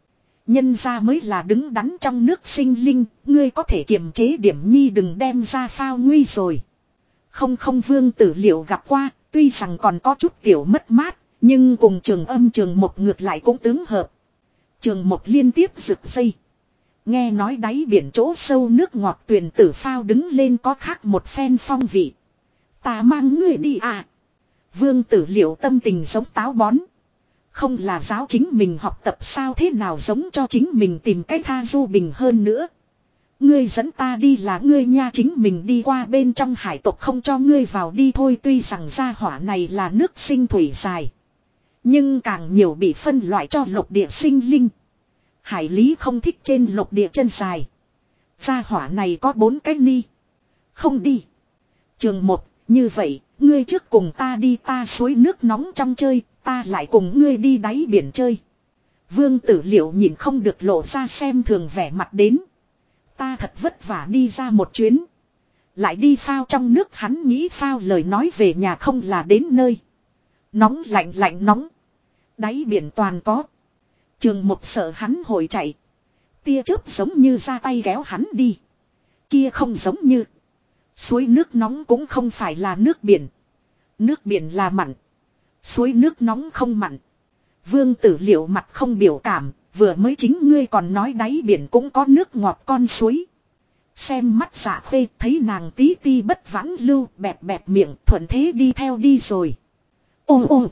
Nhân ra mới là đứng đắn trong nước sinh linh. Ngươi có thể kiềm chế điểm nhi, đừng đem ra phao nguy rồi. Không không Vương Tử Liệu gặp qua. Tuy rằng còn có chút tiểu mất mát. Nhưng cùng Trường Âm Trường Một ngược lại cũng tướng hợp. Trường Một liên tiếp rực dây. Nghe nói đáy biển chỗ sâu nước ngọt tuyền tử phao đứng lên có khác một phen phong vị. Ta mang ngươi đi à. Vương Tử Liệu tâm tình giống táo bón. Không là giáo chính mình học tập sao, thế nào giống cho chính mình tìm cách tha du bình hơn nữa. Ngươi dẫn ta đi là ngươi nha, chính mình đi qua bên trong hải tộc không cho ngươi vào đi thôi. Tuy rằng gia hỏa này là nước sinh thủy dài. Nhưng càng nhiều bị phân loại cho lục địa sinh linh. Hải lý không thích trên lục địa chân dài. Gia hỏa này có 4 cái ni. Không đi. Trường Một, như vậy, ngươi trước cùng ta đi, ta suối nước nóng trong chơi, ta lại cùng ngươi đi đáy biển chơi. Vương Tử Liệu nhìn không được lộ ra xem thường vẻ mặt đến. Ta thật vất vả đi ra một chuyến. Lại đi phao trong nước, hắn nghĩ phao lời nói về nhà không là đến nơi. Nóng lạnh lạnh nóng. Đáy biển toàn có. Trường Một sợ hắn hồi chạy. Tia chớp giống như ra tay kéo hắn đi. Kia không giống như. Suối nước nóng cũng không phải là nước biển. Nước biển là mặn. Suối nước nóng không mặn. Vương Tử Liệu mặt không biểu cảm. Vừa mới chính ngươi còn nói đáy biển cũng có nước ngọt con suối. Xem mắt Dạ Khê thấy nàng tí ti bất vãn lưu, bẹp bẹp miệng, thuận thế đi theo đi rồi. Ô ô.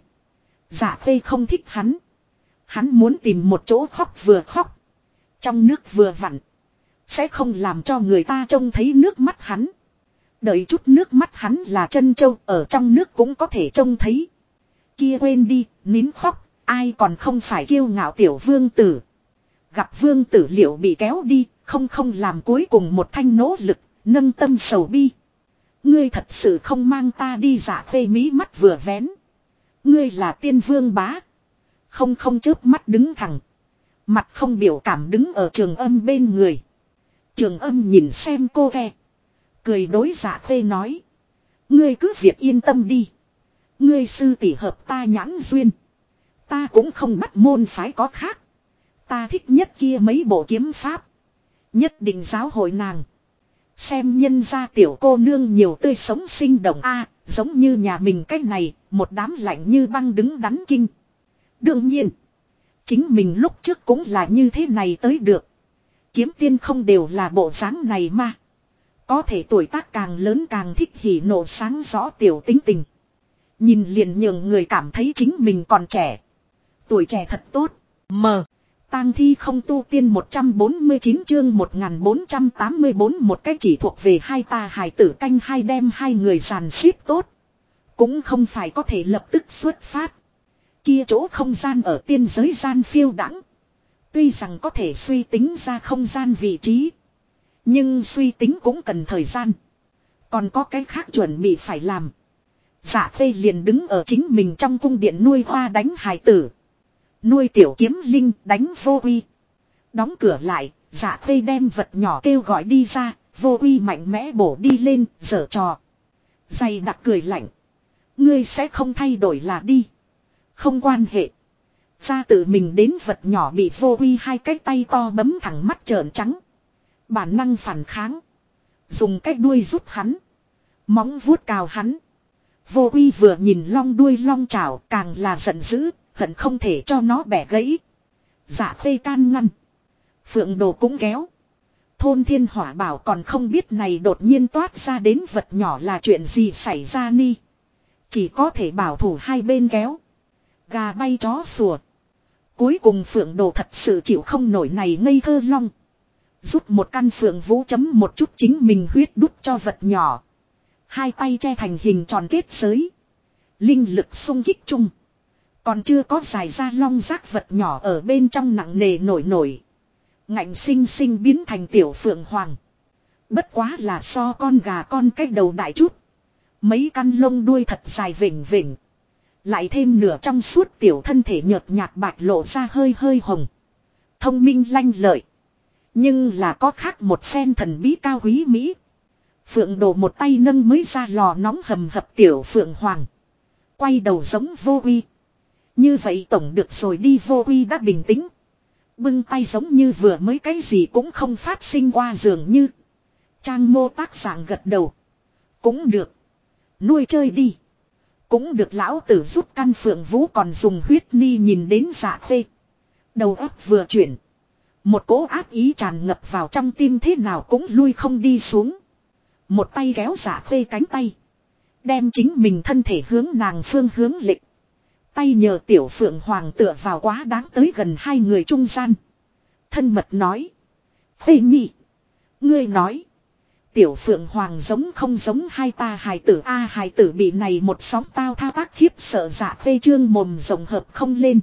Dạ Khê không thích hắn. Hắn muốn tìm một chỗ khóc vừa khóc. Trong nước vừa vặn. Sẽ không làm cho người ta trông thấy nước mắt hắn. Đợi chút nước mắt hắn là chân châu, ở trong nước cũng có thể trông thấy. Kia quên đi, nín khóc, ai còn không phải kiêu ngạo tiểu vương tử. Gặp vương tử liệu bị kéo đi, không làm cuối cùng một thanh nỗ lực, nâng tâm sầu bi. Ngươi thật sự không mang ta đi. Dạ phê mí mắt vừa vén. Ngươi là tiên vương bá. Không chớp mắt đứng thẳng. Mặt không biểu cảm đứng ở Trường Âm bên người. Trường Âm nhìn xem cô ghe. Cười đối Dạ phê nói. Ngươi cứ việc yên tâm đi. Ngươi sư tỷ hợp ta nhãn duyên. Ta cũng không bắt môn phái có khác. Ta thích nhất kia mấy bộ kiếm pháp. Nhất định giáo hội nàng. Xem nhân gia tiểu cô nương nhiều tươi sống sinh động a, giống như nhà mình cách này, một đám lạnh như băng đứng đắn kinh. Đương nhiên, chính mình lúc trước cũng là như thế này tới được. Kiếm tiên không đều là bộ dáng này mà. Có thể tuổi tác càng lớn càng thích hỉ nộ sáng rõ tiểu tính tình. Nhìn liền nhường người cảm thấy chính mình còn trẻ. Tuổi trẻ thật tốt. Tang thi không tu tiên 149 chương 1484 một cái chỉ thuộc về hai ta hài tử canh hai đem hai người dàn xếp tốt. Cũng không phải có thể lập tức xuất phát. Kia chỗ không gian ở tiên giới gian phiêu đãng. Tuy rằng có thể suy tính ra không gian vị trí. Nhưng suy tính cũng cần thời gian. Còn có cái khác chuẩn bị phải làm. Dạ phê liền đứng ở chính mình trong cung điện nuôi hoa đánh hài tử. Nuôi tiểu kiếm linh đánh vô uy. Đóng cửa lại, dạ phê đem vật nhỏ kêu gọi đi ra, vô uy mạnh mẽ bổ đi lên, giở trò. Dày đặc cười lạnh. Ngươi sẽ không thay đổi là đi. Không quan hệ. Ra tự mình đến vật nhỏ bị vô uy hai cái tay to bấm thẳng mắt trợn trắng. Bản năng phản kháng. Dùng cái đuôi rút hắn. Móng vuốt cào hắn. Vô uy vừa nhìn long đuôi long chảo càng là giận dữ. Hận không thể cho nó bẻ gãy. Dạ phê can ngăn. Phượng đồ cũng kéo. Thôn thiên hỏa bảo còn không biết này đột nhiên toát ra đến vật nhỏ là chuyện gì xảy ra ni. Chỉ có thể bảo thủ hai bên kéo. Gà bay chó sủa. Cuối cùng phượng đồ thật sự chịu không nổi này ngây thơ long. Rút một căn phượng vũ chấm một chút chính mình huyết đút cho vật nhỏ. Hai tay che thành hình tròn kết giới. Linh lực xung kích chung. Còn chưa có dài ra long rác vật nhỏ ở bên trong nặng nề nổi. Ngạnh sinh sinh biến thành tiểu phượng hoàng. Bất quá là so con gà con cách đầu đại chút. Mấy căn lông đuôi thật dài vểnh vểnh. Lại thêm nửa trong suốt tiểu thân thể nhợt nhạt bạch lộ ra hơi hồng. Thông minh lanh lợi. Nhưng là có khác một phen thần bí cao quý mỹ. Phượng đồ một tay nâng mới ra lò nóng hầm hập tiểu phượng hoàng. Quay đầu giống vô uy. Như vậy tổng được rồi đi. Vô uy đã bình tĩnh. Bưng tay giống như vừa mới cái gì cũng không phát sinh qua dường như. Trang mô tác dạng gật đầu. Cũng được. Nuôi chơi đi. Cũng được lão tử giúp căn phượng vũ còn dùng huyết ni nhìn đến dạ phê. Đầu óc vừa chuyển. Một cỗ ác ý tràn ngập vào trong tim thế nào cũng lui không đi xuống. Một tay kéo dạ phê cánh tay. Đem chính mình thân thể hướng nàng phương hướng lịch. Tay nhờ tiểu phượng hoàng tựa vào quá đáng tới gần hai người trung gian. Thân mật nói. Phê nhị. Ngươi nói. Tiểu phượng hoàng giống không giống hai ta hài tử a hài tử bị này một sóng tao thao tác khiếp sợ dạ phê trương mồm rồng hợp không lên.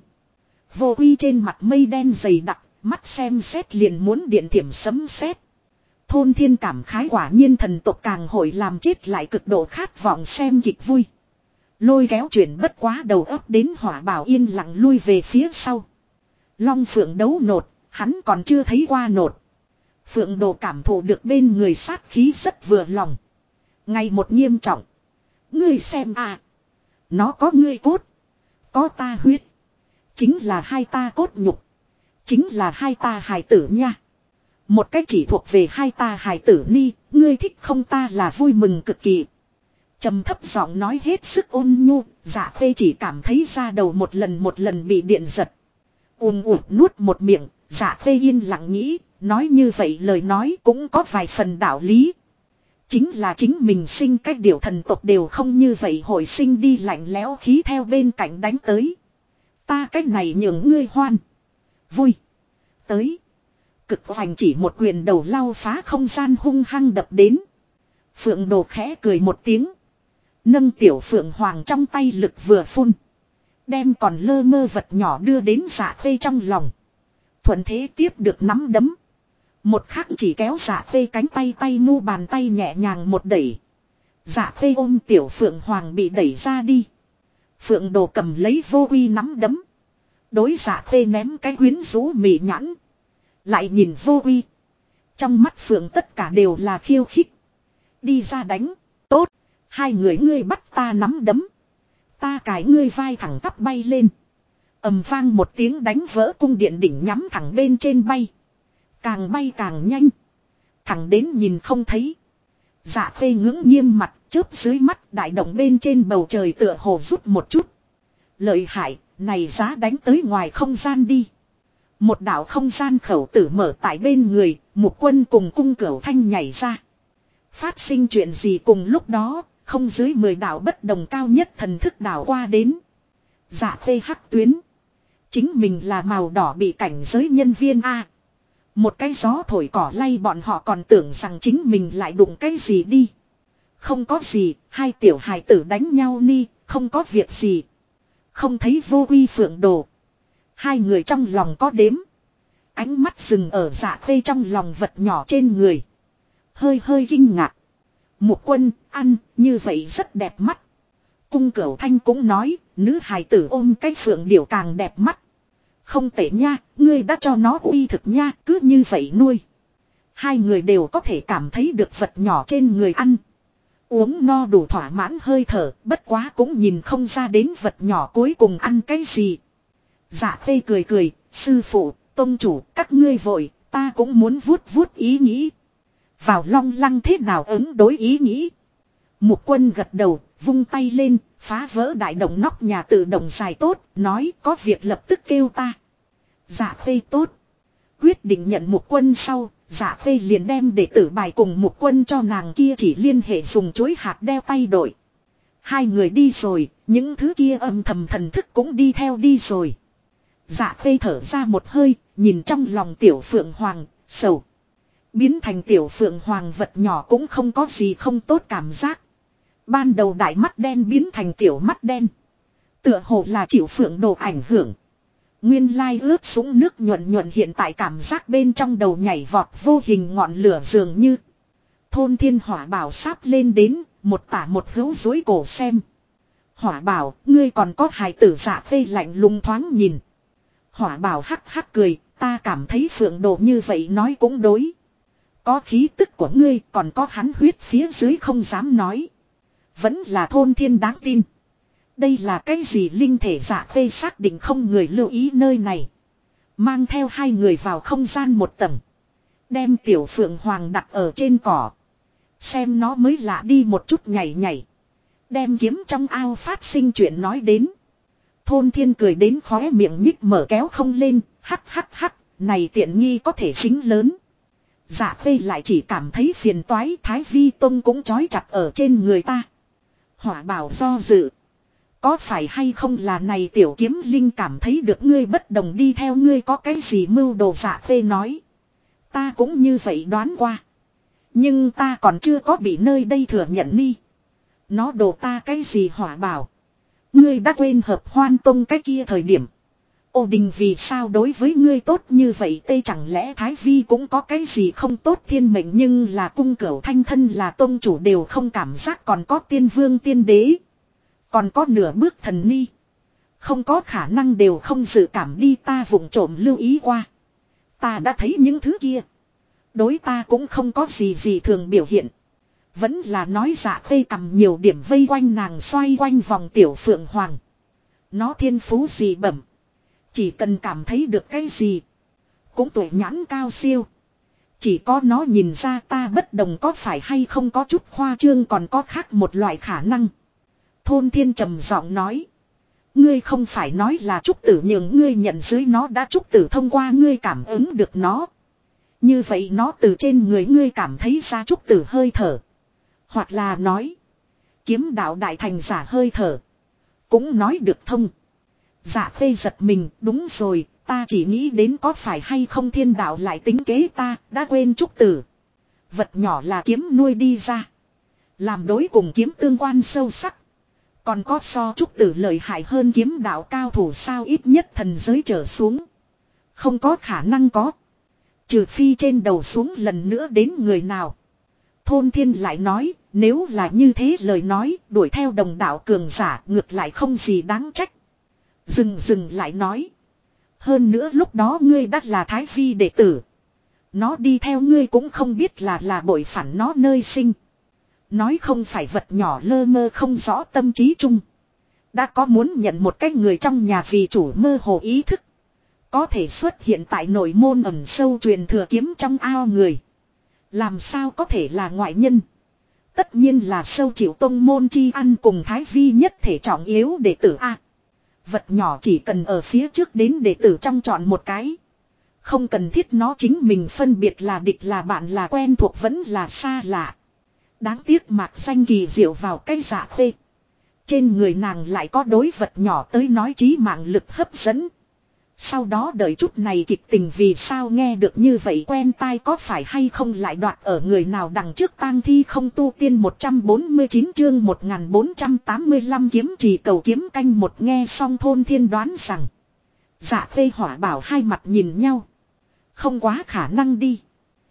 Vô uy trên mặt mây đen dày đặc. Mắt xem xét liền muốn điện thiểm sấm sét. Thôn thiên cảm khái quả nhiên thần tộc càng hội làm chết lại cực độ khát vọng xem kịch vui. Lôi kéo chuyển bất quá đầu óc đến hỏa bảo yên lặng lui về phía sau. Long phượng đấu nột, hắn còn chưa thấy qua nột. Phượng đồ cảm thụ được bên người sát khí rất vừa lòng. Ngày một nghiêm trọng. Ngươi xem à. Nó có ngươi cốt. Có ta huyết. Chính là hai ta cốt nhục. Chính là hai ta hài tử nha. Một cách chỉ thuộc về hai ta hài tử ni. Ngươi thích không ta là vui mừng cực kỳ. Trầm thấp giọng nói hết sức ôn nhu. Dạ phê chỉ cảm thấy da đầu một lần bị điện giật. Ụt nuốt một miệng. Dạ phê yên lặng nghĩ. Nói như vậy lời nói cũng có vài phần đạo lý. Chính là chính mình sinh cách điều thần tộc đều không như vậy hồi sinh đi lạnh lẽo khí theo bên cạnh đánh tới. Ta cách này nhường ngươi hoan. Vui. Tới. Cực hoành chỉ một quyền đầu lau phá không gian hung hăng đập đến. Phượng đồ khẽ cười một tiếng. Nâng tiểu phượng hoàng trong tay lực vừa phun. Đem còn lơ mơ vật nhỏ đưa đến dạ phê trong lòng. thuận thế tiếp được nắm đấm. Một khắc chỉ kéo Dạ Phê cánh tay, tay mu bàn tay nhẹ nhàng một đẩy. Dạ Phê ôm Tiểu Phượng Hoàng bị đẩy ra đi. Phượng Đồ cầm lấy Vô Quy nắm đấm. Đối Dạ Phê ném cái quyến rũ mị nhãn. Lại nhìn Vô Quy. Trong mắt Phượng tất cả đều là khiêu khích. Đi ra đánh. Tốt. Hai người ngươi bắt ta nắm đấm. Ta cài ngươi vai thẳng tắp bay lên. Ầm vang một tiếng đánh vỡ cung điện đỉnh nhắm thẳng bên trên bay. Càng bay càng nhanh. Thẳng đến nhìn không thấy. Dạ Phê ngưỡng nghiêm mặt, chớp dưới mắt, đại động bên trên bầu trời tựa hồ rút một chút. Lợi hại, này giá đánh tới ngoài không gian đi. Một đạo không gian khẩu tử mở tại bên người, Mục Quân cùng Cung Cửu Thanh nhảy ra. Phát sinh chuyện gì cùng lúc đó, không dưới 10 đạo bất đồng cao nhất thần thức đảo qua đến. Dạ Phê hắc tuyến. Chính mình là màu đỏ bị cảnh giới nhân viên A. Một cái gió thổi cỏ lay bọn họ còn tưởng rằng chính mình lại đụng cái gì đi. Không có gì, hai tiểu hài tử đánh nhau ni, không có việc gì. Không thấy Vô Quy Phượng Đồ. Hai người trong lòng có đếm. Ánh mắt dừng ở Dạ Phê trong lòng vật nhỏ trên người. Hơi hơi kinh ngạc. Mục Quân, ăn, như vậy rất đẹp mắt. Cung Cửu Thanh cũng nói, nữ hài tử ôm cái phượng điểu càng đẹp mắt. Không tệ nha, ngươi đã cho nó uy thực nha, cứ như vậy nuôi. Hai người đều có thể cảm thấy được vật nhỏ trên người ăn. Uống no đủ thỏa mãn hơi thở, bất quá cũng nhìn không ra đến vật nhỏ cuối cùng ăn cái gì. Dạ Phê cười cười, sư phụ, tông chủ, các ngươi vội, ta cũng muốn vuốt vuốt ý nghĩ. Vào Long Lăng thế nào ứng đối ý nghĩ. Mục Quân gật đầu, vung tay lên, phá vỡ đại động nóc nhà tự động dài tốt, nói có việc lập tức kêu ta. Dạ Phê tốt. Quyết định nhận Mục Quân sau, Dạ Phê liền đem đệ tử bài cùng Mục Quân cho nàng kia chỉ liên hệ dùng chuối hạt đeo tay đổi. Hai người đi rồi, những thứ kia âm thầm thần thức cũng đi theo đi rồi. Dạ Phê thở ra một hơi, nhìn trong lòng Tiểu Phượng Hoàng, sầu. Biến thành Tiểu Phượng Hoàng vật nhỏ cũng không có gì không tốt cảm giác. Ban đầu đại mắt đen biến thành tiểu mắt đen. Tựa hồ là chịu Phượng Đồ ảnh hưởng. Nguyên lai ướp sũng nước nhuận nhuận hiện tại cảm giác bên trong đầu nhảy vọt vô hình ngọn lửa dường như. Thôn Thiên Hỏa Bảo sáp lên đến, một tả một hữu dối cổ xem. Hỏa Bảo, ngươi còn có hài tử. Dạ Phê lạnh lùng thoáng nhìn. Hỏa Bảo hắc hắc cười, ta cảm thấy Phượng Đồ như vậy nói cũng đối. Có khí tức của ngươi, còn có hắn huyết phía dưới không dám nói. Vẫn là Thôn Thiên đáng tin. Đây là cái gì linh thể? Dạ Phê xác định không người lưu ý nơi này. Mang theo hai người vào không gian một tầng. Đem Tiểu Phượng Hoàng đặt ở trên cỏ. Xem nó mới lạ đi một chút nhảy nhảy. Đem kiếm trong ao phát sinh chuyện nói đến. Thôn Thiên cười đến khóe miệng nhích mở kéo không lên. Hắc hắc hắc, này tiện nghi có thể xính lớn. Dạ Phê lại chỉ cảm thấy phiền toái. Thái Vi Tông cũng trói chặt ở trên người ta. Hỏa Bảo do dự. Có phải hay không là này Tiểu Kiếm Linh cảm thấy được ngươi bất đồng đi theo ngươi có cái gì mưu đồ. Dạ Phê nói. Ta cũng như vậy đoán qua. Nhưng ta còn chưa có bị nơi đây thừa nhận đi. Nó đồ ta cái gì? Hỏa Bảo. Ngươi đã quên Hợp Hoan Tông cái kia thời điểm. Ô Đình vì sao đối với ngươi tốt như vậy? Tê chẳng lẽ Thái Vi cũng có cái gì không tốt? Thiên mệnh nhưng là Cung Cửu Thanh thân là tông chủ đều không cảm giác, còn có tiên vương tiên đế. Còn có nửa bước thần ni. Không có khả năng đều không dự cảm đi. Ta vụng trộm lưu ý qua. Ta đã thấy những thứ kia. Đối ta cũng không có gì thường biểu hiện. Vẫn là nói. Dạ Phê cầm nhiều điểm vây quanh nàng xoay quanh vòng Tiểu Phượng Hoàng. Nó thiên phú gì bẩm. Chỉ cần cảm thấy được cái gì. Cũng tuổi nhãn cao siêu. Chỉ có nó nhìn ra ta bất đồng, có phải hay không có chút khoa trương, còn có khác một loại khả năng. Thôn Thiên trầm giọng nói. Ngươi không phải nói là trúc tử nhường ngươi nhận dưới nó đã trúc tử thông qua ngươi cảm ứng được nó. Như vậy nó từ trên người ngươi cảm thấy ra trúc tử hơi thở. Hoặc là nói. Kiếm đạo đại thành giả hơi thở. Cũng nói được thông. Dạ Phê giật mình, đúng rồi, ta chỉ nghĩ đến có phải hay không thiên đạo lại tính kế ta, đã quên trúc tử. Vật nhỏ là kiếm nuôi đi ra. Làm đối cùng kiếm tương quan sâu sắc. Còn có so trúc tử lợi hại hơn kiếm đạo cao thủ sao? Ít nhất thần giới trở xuống. Không có khả năng có. Trừ phi trên đầu xuống lần nữa đến người nào. Thôn Thiên lại nói, nếu là như thế lời nói, đuổi theo đồng đạo cường giả ngược lại không gì đáng trách. Dừng lại nói. Hơn nữa lúc đó ngươi đã là Thái Vi đệ tử. Nó đi theo ngươi cũng không biết là bội phản nó nơi sinh. Nói không phải vật nhỏ lơ mơ không rõ tâm trí chung. Đã có muốn nhận một cái người trong nhà vì chủ mơ hồ ý thức. Có thể xuất hiện tại nội môn ẩn sâu truyền thừa kiếm trong ao người. Làm sao có thể là ngoại nhân. Tất nhiên là sâu chịu tông môn chi ăn cùng Thái Vi nhất thể trọng yếu đệ tử A. Vật nhỏ chỉ cần ở phía trước đến đệ tử trong chọn một cái. Không cần thiết nó chính mình phân biệt là địch là bạn là quen thuộc vẫn là xa lạ. Đáng tiếc mạc xanh kỳ diệu vào cái dạ phê. Trên người nàng lại có đối vật nhỏ tới nói trí mạng lực hấp dẫn. Sau đó đợi chút này kịch tình vì sao nghe được như vậy quen tai có phải hay không lại đoạt ở người nào đằng trước tang thi không tu tiên 149 chương 1485 kiếm trì cầu kiếm canh một nghe xong Thôn Thiên đoán rằng. Dạ phê hỏa bảo hai mặt nhìn nhau. Không quá khả năng đi.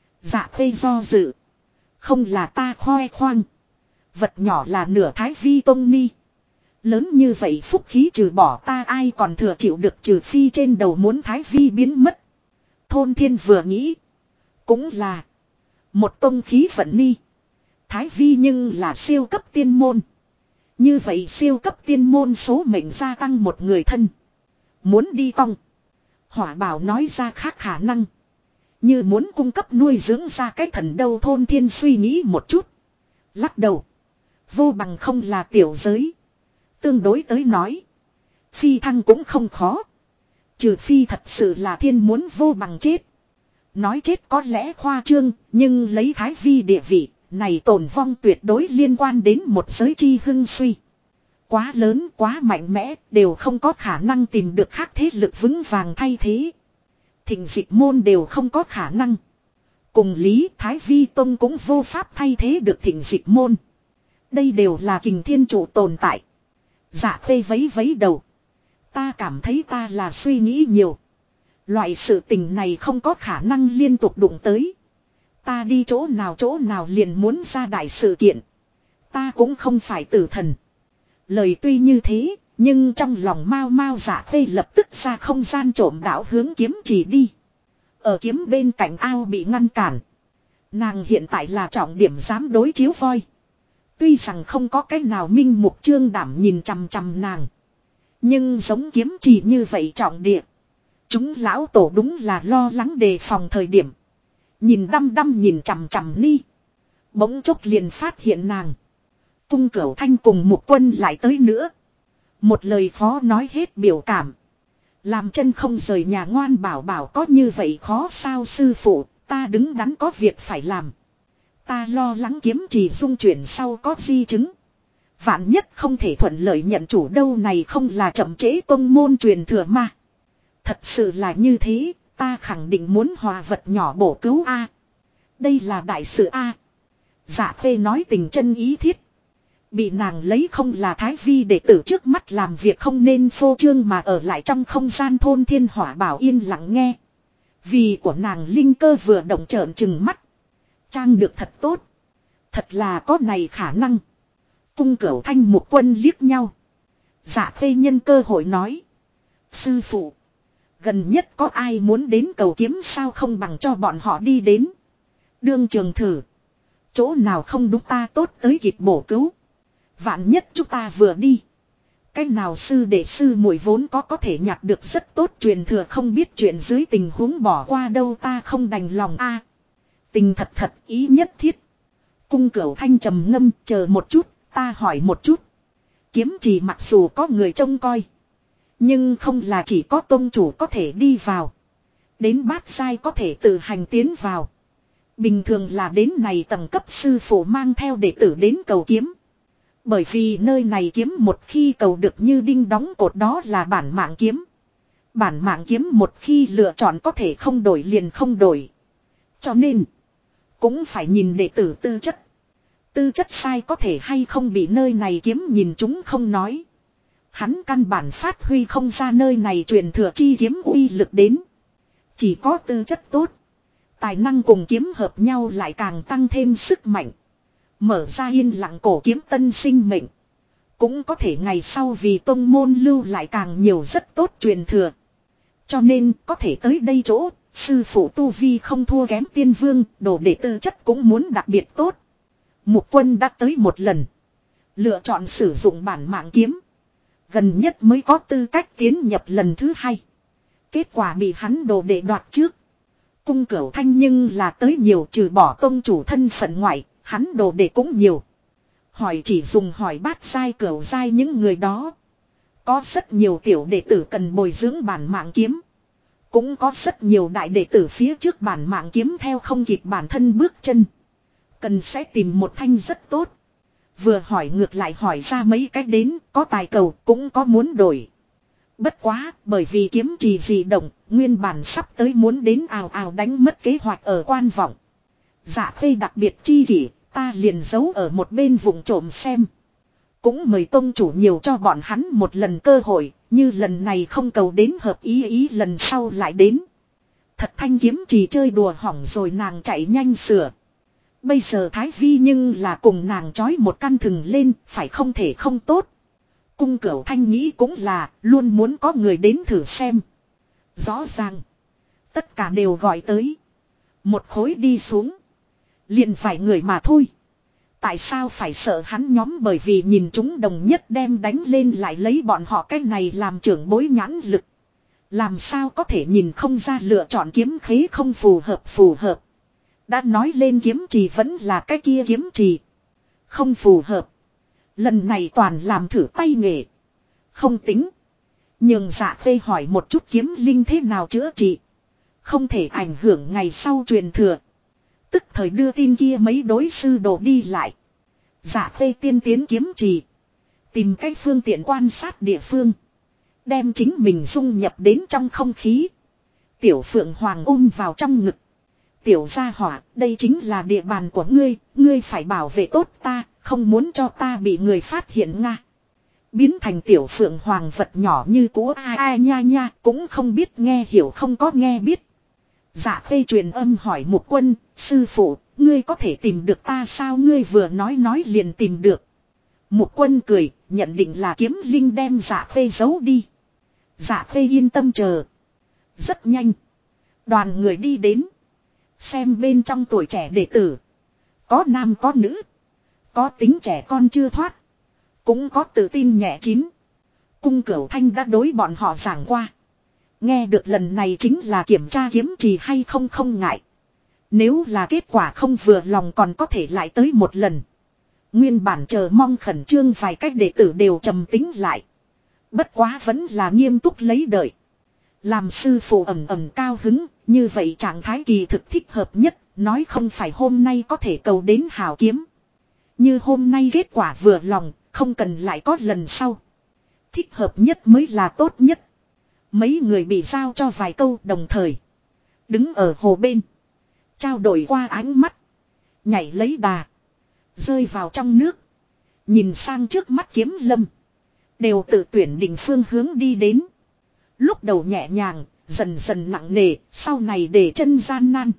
Dạ phê do dự. Không là ta khoe khoang. Vật nhỏ là nửa Thái Vi tông ni. Lớn như vậy phúc khí trừ bỏ ta ai còn thừa chịu được trừ phi trên đầu muốn Thái Vi biến mất. Thôn Thiên vừa nghĩ. Cũng là. Một tông khí vận ni. Thái Vi nhưng là siêu cấp tiên môn. Như vậy siêu cấp tiên môn số mệnh gia tăng một người thân. Muốn đi tông. Hỏa bảo nói ra khác khả năng. Như muốn cung cấp nuôi dưỡng ra cái thần đâu Thôn Thiên suy nghĩ một chút. Lắc đầu. Vô bằng không là tiểu giới. Tương đối tới nói. Phi thăng cũng không khó. Trừ phi thật sự là thiên muốn vô bằng chết. Nói chết có lẽ khoa trương. Nhưng lấy Thái Vi địa vị. Này tổn vong tuyệt đối liên quan đến một giới chi hưng suy. Quá lớn quá mạnh mẽ. Đều không có khả năng tìm được khác thế lực vững vàng thay thế. Thịnh dịch môn đều không có khả năng. Cùng lý Thái Vi Tông cũng vô pháp thay thế được thịnh dịch môn. Đây đều là kình thiên trụ tồn tại. Dạ phê vấy đầu. Ta cảm thấy ta là suy nghĩ nhiều. Loại sự tình này không có khả năng liên tục đụng tới. Ta đi chỗ nào liền muốn ra đại sự kiện. Ta cũng không phải tử thần. Lời tuy như thế, nhưng trong lòng mau dạ phê lập tức ra không gian trộm đạo hướng kiếm chỉ đi. Ở kiếm bên cạnh ao bị ngăn cản. Nàng hiện tại là trọng điểm dám đối chiếu voi. Tuy rằng không có cách nào minh mục trương đảm nhìn chằm nàng. Nhưng giống kiếm chỉ như vậy trọng địa. Chúng lão tổ đúng là lo lắng đề phòng thời điểm. Nhìn đăm nhìn chằm ni. Bỗng chốc liền phát hiện nàng. Cung Cửu Thanh cùng một quân lại tới nữa. Một lời khó nói hết biểu cảm. Làm chân không rời nhà ngoan bảo có như vậy khó sao sư phụ, ta đứng đắn có việc phải làm. Ta lo lắng kiếm trì dung chuyển sau có di chứng. Vạn nhất không thể thuận lợi nhận chủ đâu này không là chậm trễ tông môn truyền thừa mà. Thật sự là như thế, ta khẳng định muốn hòa vật nhỏ bổ cứu A. Đây là đại sự A. Dạ phê nói tình chân ý thiết. Bị nàng lấy không là Thái Vi đệ tử trước mắt làm việc không nên phô trương mà ở lại trong không gian Thôn Thiên hỏa bảo yên lặng nghe. Vì của nàng linh cơ vừa động trợn trừng mắt. Trang được thật tốt. Thật là có này khả năng. Cung Cửu Thanh một quân liếc nhau. Dạ phê nhân cơ hội nói. Sư phụ. Gần nhất có ai muốn đến cầu kiếm sao không bằng cho bọn họ đi đến. Đương trường thử. Chỗ nào không đúng ta tốt tới kịp bổ cứu. Vạn nhất chúng ta vừa đi. Cái nào sư đệ sư muội vốn có thể nhặt được rất tốt truyền thừa không biết chuyện dưới tình huống bỏ qua đâu ta không đành lòng a. Tình thật ý nhất thiết. Cung Cửu Thanh trầm ngâm chờ một chút, ta hỏi một chút. Kiếm trì mặc dù có người trông coi. Nhưng không là chỉ có tông chủ có thể đi vào. Đến bát sai có thể tự hành tiến vào. Bình thường là đến này tầng cấp sư phụ mang theo đệ tử đến cầu kiếm. Bởi vì nơi này kiếm một khi cầu được như đinh đóng cột đó là bản mạng kiếm. Bản mạng kiếm một khi lựa chọn có thể không đổi liền không đổi. Cho nên, cũng phải nhìn đệ tử tư chất. Tư chất sai có thể hay không bị nơi này kiếm nhìn chúng không nói. Hắn căn bản phát huy không ra nơi này truyền thừa chi kiếm uy lực đến. Chỉ có tư chất tốt. Tài năng cùng kiếm hợp nhau lại càng tăng thêm sức mạnh. Mở ra yên lặng cổ kiếm tân sinh mệnh. Cũng có thể ngày sau vì tông môn lưu lại càng nhiều rất tốt truyền thừa. Cho nên có thể tới đây chỗ, sư phụ tu vi không thua kém tiên vương, đồ đệ tư chất cũng muốn đặc biệt tốt. Mục Quân đã tới một lần. Lựa chọn sử dụng bản mạng kiếm. Gần nhất mới có tư cách tiến nhập lần thứ hai. Kết quả bị hắn đồ đệ đoạt trước. Cung Cửu Thanh nhưng là tới nhiều, trừ bỏ tông chủ thân phận ngoại, hắn đồ đệ cũng nhiều. Hỏi chỉ dùng hỏi bát giai cửu giai những người đó. Có rất nhiều tiểu đệ tử cần bồi dưỡng bản mạng kiếm. Cũng có rất nhiều đại đệ tử phía trước bản mạng kiếm theo không kịp bản thân bước chân. Cần sẽ tìm một thanh rất tốt. Vừa hỏi ngược lại hỏi ra mấy cách đến, có tài cầu cũng có muốn đổi. Bất quá, bởi vì kiếm trì dị động, nguyên bản sắp tới muốn đến ào ào đánh mất kế hoạch ở quan vọng. Dạ Khê đặc biệt chi kỷ, ta liền giấu ở một bên vùng trộm xem. Cũng mời tông chủ nhiều cho bọn hắn một lần cơ hội, như lần này không cầu đến hợp ý lần sau lại đến. Thật thanh kiếm trì chơi đùa hỏng rồi nàng chạy nhanh sửa. Bây giờ Thái Vi nhưng là cùng nàng trói một căn thừng lên, phải không thể không tốt. Cung Cửu Thanh nghĩ cũng là, luôn muốn có người đến thử xem. Rõ ràng, tất cả đều gọi tới. Một khối đi xuống, liền phải người mà thôi. Tại sao phải sợ hắn nhóm, bởi vì nhìn chúng đồng nhất đem đánh lên lại lấy bọn họ cái này làm trưởng bối nhãn lực. Làm sao có thể nhìn không ra lựa chọn kiếm khế không phù hợp. Đã nói lên kiếm trì vẫn là cái kia kiếm trì. Không phù hợp. Lần này toàn làm thử tay nghề. Không tính. Nhưng Dạ Khê hỏi một chút kiếm linh thế nào chữa trị. Không thể ảnh hưởng ngày sau truyền thừa. Tức thời đưa tin kia mấy đối sư đồ đi lại. Dạ Khê tiên tiến kiếm trì. Tìm cách phương tiện quan sát địa phương. Đem chính mình dung nhập đến trong không khí. Tiểu Phượng Hoàng ôm vào trong ngực. Tiểu gia hỏa, đây chính là địa bàn của ngươi, ngươi phải bảo vệ tốt ta, không muốn cho ta bị người phát hiện nga. Biến thành Tiểu Phượng Hoàng vật nhỏ như cũ ai nha, cũng không biết nghe hiểu không có nghe biết. Dạ Khê truyền âm hỏi Mục Quân, sư phụ, ngươi có thể tìm được ta sao, ngươi vừa nói liền tìm được. Mục Quân cười, nhận định là kiếm linh đem Dạ Khê giấu đi. Dạ Khê yên tâm chờ. Rất nhanh. Đoàn người đi đến. Xem bên trong tuổi trẻ đệ tử. Có nam có nữ. Có tính trẻ con chưa thoát. Cũng có tự tin nhẹ chín. Cung Cửu Thanh đã đối bọn họ giảng qua. Nghe được lần này chính là kiểm tra kiếm trì hay không ngại. Nếu là kết quả không vừa lòng còn có thể lại tới một lần. Nguyên bản chờ mong khẩn trương vài cách đệ tử đều trầm tính lại. Bất quá vẫn là nghiêm túc lấy đợi. Làm sư phụ ẩm cao hứng, như vậy trạng thái kỳ thực thích hợp nhất, nói không phải hôm nay có thể cầu đến hảo kiếm. Như hôm nay kết quả vừa lòng, không cần lại có lần sau. Thích hợp nhất mới là tốt nhất. Mấy người bị giao cho vài câu đồng thời. Đứng ở hồ bên. Trao đổi qua ánh mắt. Nhảy lấy đà. Rơi vào trong nước. Nhìn sang trước mắt kiếm lâm. Đều tự tuyển định phương hướng đi đến. Lúc đầu nhẹ nhàng, dần dần nặng nề, sau này để chân gian nan.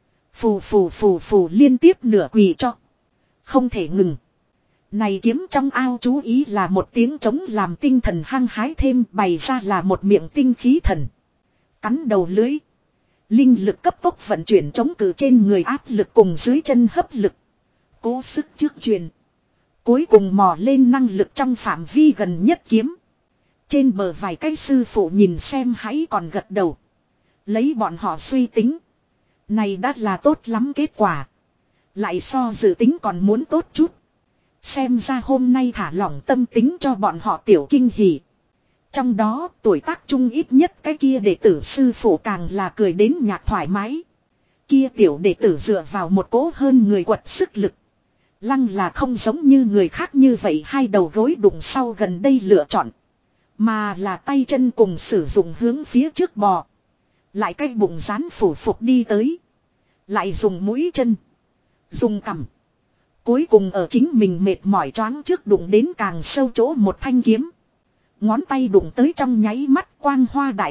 Phù liên tiếp nửa quỳ cho. Không thể ngừng. Này kiếm trong ao chú ý là một tiếng trống làm tinh thần hăng hái thêm, bày ra là một miệng tinh khí thần. Cắn đầu lưới. Linh lực cấp tốc vận chuyển chống cự trên người áp lực cùng dưới chân hấp lực. Cố sức trước truyền. Cuối cùng mò lên năng lực trong phạm vi gần nhất kiếm. Trên bờ vài cái sư phụ nhìn xem hãy còn gật đầu. Lấy bọn họ suy tính. Này đã là tốt lắm kết quả. Lại so dự tính còn muốn tốt chút. Xem ra hôm nay thả lỏng tâm tính cho bọn họ tiểu kinh hỉ. Trong đó tuổi tác trung ít nhất cái kia đệ tử sư phụ càng là cười đến nhạc thoải mái. Kia tiểu đệ tử dựa vào một cố hơn người quật sức lực. Lăng là không giống như người khác như vậy hai đầu gối đụng sau gần đây lựa chọn. Mà là tay chân cùng sử dụng hướng phía trước bò. Lại cái bụng rán phủ phục đi tới. Lại dùng mũi chân. Dùng cằm. Cuối cùng ở chính mình mệt mỏi choáng trước đụng đến càng sâu chỗ một thanh kiếm. Ngón tay đụng tới trong nháy mắt quang hoa đại thịnh.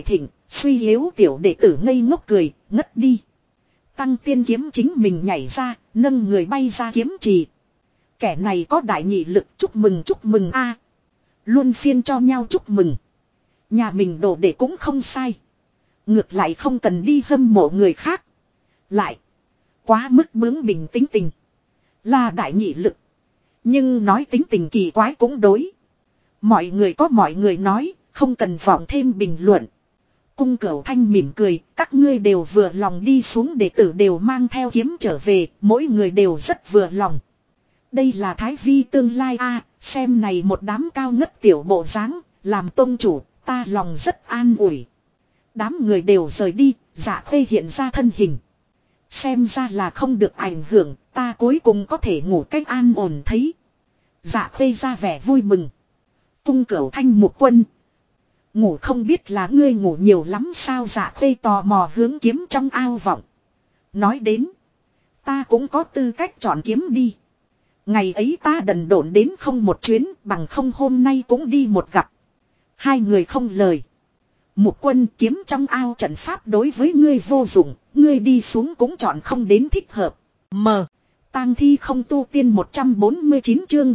Suy yếu tiểu đệ tử ngây ngốc cười, ngất đi. Tăng tiên kiếm chính mình nhảy ra, nâng người bay ra kiếm trì. Kẻ này có đại nhị lực, chúc mừng a. Luôn phiên cho nhau chúc mừng. Nhà mình đồ đệ cũng không sai. Ngược lại không cần đi hâm mộ người khác. Lại. Quá mức bướng bỉnh tính tình. Là đại nhị lực. Nhưng nói tính tình kỳ quái cũng đối. Mọi người có mọi người nói, không cần vọng thêm bình luận. Cung Cửu Thanh mỉm cười, các ngươi đều vừa lòng đi xuống, đệ tử đều mang theo kiếm trở về, mỗi người đều rất vừa lòng. Đây là Thái Vi tương lai a, xem này một đám cao ngất tiểu bộ dáng, làm tông chủ, ta lòng rất an ủi. Đám người đều rời đi, Dạ Khê hiện ra thân hình. Xem ra là không được ảnh hưởng, ta cuối cùng có thể ngủ cách an ổn thấy. Dạ Khê ra vẻ vui mừng. Cung Cửu Thanh Mục Quân. Ngủ không biết là ngươi ngủ nhiều lắm sao? Dạ Khê tò mò hướng kiếm trong ao vọng. Nói đến. Ta cũng có tư cách chọn kiếm đi. Ngày ấy ta đần độn đến không một chuyến, bằng không hôm nay cũng đi một gặp. Hai người không lời. Mục Quân, kiếm trong ao trận pháp đối với ngươi vô dụng, ngươi đi xuống cũng chọn không đến thích hợp. Tang thi không tu tiên 149 chương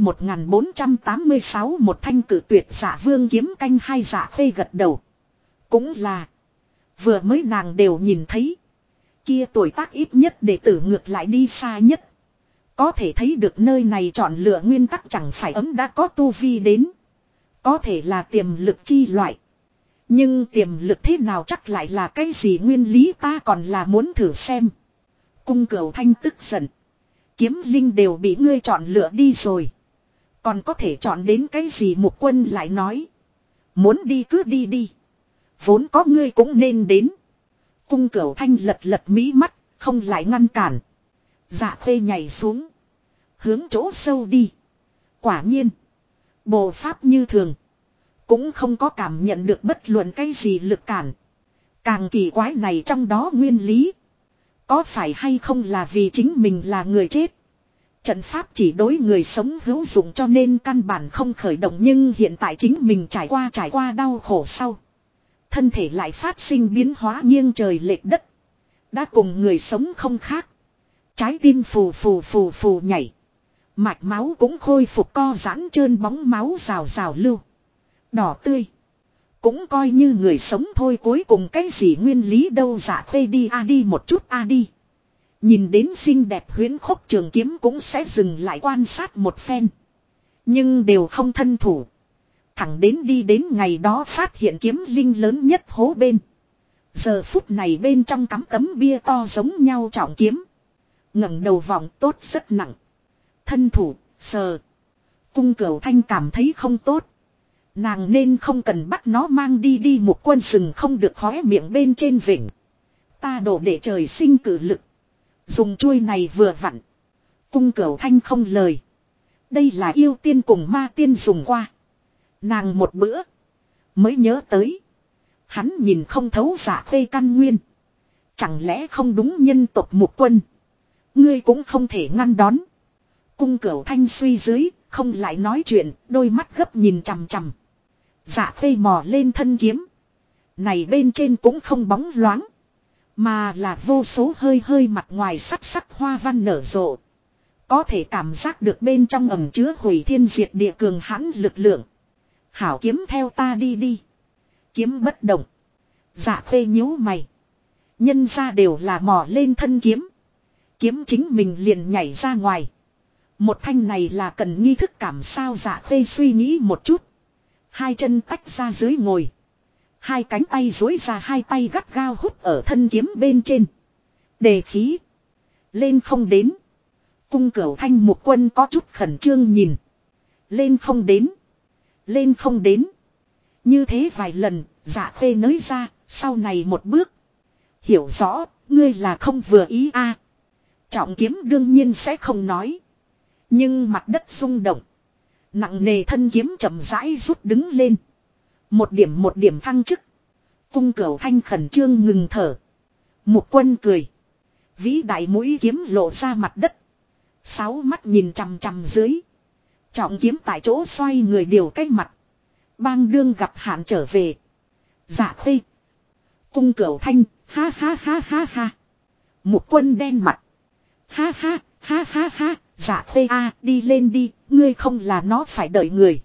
1486 một thanh cử tuyệt Dạ Vương kiếm canh hai. Dạ Khê gật đầu. Cũng là. Vừa mới nàng đều nhìn thấy. Kia tuổi tác ít nhất đệ tử ngược lại đi xa nhất. Có thể thấy được nơi này chọn lựa nguyên tắc chẳng phải ấm đã có tu vi đến. Có thể là tiềm lực chi loại. Nhưng tiềm lực thế nào chắc lại là cái gì nguyên lý ta còn là muốn thử xem. Cung Cửu Thanh tức giận. Kiếm linh đều bị ngươi chọn lựa đi rồi. Còn có thể chọn đến cái gì? Mục Quân lại nói. Muốn đi cứ đi đi. Vốn có ngươi cũng nên đến. Cung Cửu Thanh lật mí mắt, không lại ngăn cản. Dạ Khê nhảy xuống. Hướng chỗ sâu đi. Quả nhiên. Bộ pháp như thường. Cũng không có cảm nhận được bất luận cái gì lực cản. Càng kỳ quái này trong đó nguyên lý. Có phải hay không là vì chính mình là người chết. Trận pháp chỉ đối người sống hữu dụng cho nên căn bản không khởi động. Nhưng hiện tại chính mình trải qua đau khổ sau. Thân thể lại phát sinh biến hóa nghiêng trời lệch đất. Đã cùng người sống không khác. Trái tim phù nhảy. Mạch máu cũng khôi phục co giãn trơn bóng máu rào lưu. Đỏ tươi. Cũng coi như người sống thôi, cuối cùng cái gì nguyên lý đâu. Dạ Khê đi đi một chút đi. Nhìn đến xinh đẹp huyễn khốc trường kiếm cũng sẽ dừng lại quan sát một phen. Nhưng đều không thân thủ. Thẳng đi đến ngày đó phát hiện kiếm linh lớn nhất hố bên. Giờ phút này bên trong cắm tấm bia to giống nhau trọng kiếm. Ngẩng đầu vọng tốt rất nặng. Thân thủ, sờ. Cung Cửu Thanh cảm thấy không tốt. Nàng nên không cần bắt nó mang đi. Một Quân sừng không được khóe miệng bên trên vịnh. Ta đổ để trời sinh cử lực. Dùng chuôi này vừa vặn. Cung Cửu Thanh không lời. Đây là yêu tiên cùng ma tiên dùng qua. Nàng một bữa. Mới nhớ tới. Hắn nhìn không thấu Dạ Khê căn nguyên. Chẳng lẽ không đúng nhân tộc Mục Quân. Ngươi cũng không thể ngăn đón. Cung Cửu Thanh suy dưới. Không lại nói chuyện. Đôi mắt gấp nhìn chằm chằm. Dạ Khê mò lên thân kiếm. Này bên trên cũng không bóng loáng. Mà là vô số hơi mặt ngoài sắc hoa văn nở rộ. Có thể cảm giác được bên trong ẩm chứa hủy thiên diệt địa cường hãn lực lượng. Hảo kiếm theo ta đi. Kiếm bất động. Dạ Khê nhíu mày. Nhân ra đều là mò lên thân kiếm. Kiếm chính mình liền nhảy ra ngoài. Một thanh này là cần nghi thức cảm sao? Dạ Khê suy nghĩ một chút. Hai chân tách ra dưới ngồi. Hai cánh tay duỗi ra, hai tay gắt gao hút ở thân kiếm bên trên. Đề khí. Lên không đến. Cung Cửu Thanh Mục Quân có chút khẩn trương nhìn. Lên không đến. Lên không đến. Như thế vài lần, Dạ Khê nới ra, sau này một bước. Hiểu rõ, ngươi là không vừa ý Trọng kiếm đương nhiên sẽ không nói. Nhưng mặt đất rung động. Nặng nề thân kiếm chậm rãi rút đứng lên. Một điểm thăng chức. Cung Cửu Thanh khẩn trương ngừng thở. Mục Quân cười. Vĩ đại mũi kiếm lộ ra mặt đất. Sáu mắt nhìn chằm dưới. Trọng kiếm tại chỗ xoay người điều cách mặt. Bang đương gặp hạn trở về. Dạ Khê. Cung Cửu Thanh, ha ha ha ha ha. Mục Quân đen mặt. Ha ha, ha ha ha, Dạ Khê a, đi lên đi, ngươi không là nó phải đợi người.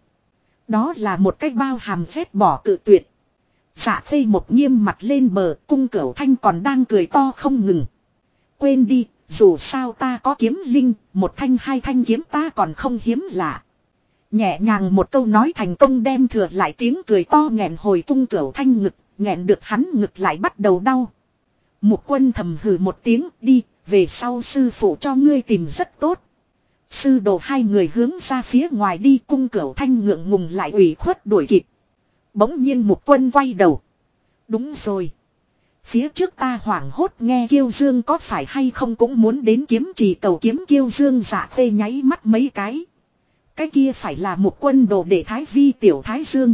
Đó là một cách bao hàm phép bỏ cự tuyệt. Dạ Khê một nghiêm mặt lên bờ, Cung Cửu Thanh còn đang cười to không ngừng. Quên đi, dù sao ta có kiếm linh, một thanh hai thanh kiếm ta còn không hiếm lạ. Nhẹ nhàng một câu nói thành công đem thừa lại tiếng cười to nghẹn hồi Cung Cửu Thanh ngực, nghẹn được hắn ngực lại bắt đầu đau. Mục Quân thầm hừ một tiếng, đi, về sau sư phụ cho ngươi tìm rất tốt. Sư đồ hai người hướng ra phía ngoài đi, Cung Cửu Thanh ngượng ngùng lại ủy khuất đuổi kịp. Bỗng nhiên Mục Quân quay đầu. Đúng rồi. Phía trước ta hoảng hốt nghe Kiêu Dương có phải hay không cũng muốn đến kiếm trì cầu kiếm Kiêu Dương. Dạ Khê nháy mắt mấy cái. Cái kia phải là Mục Quân đồ để Thái Vi tiểu Thái Dương.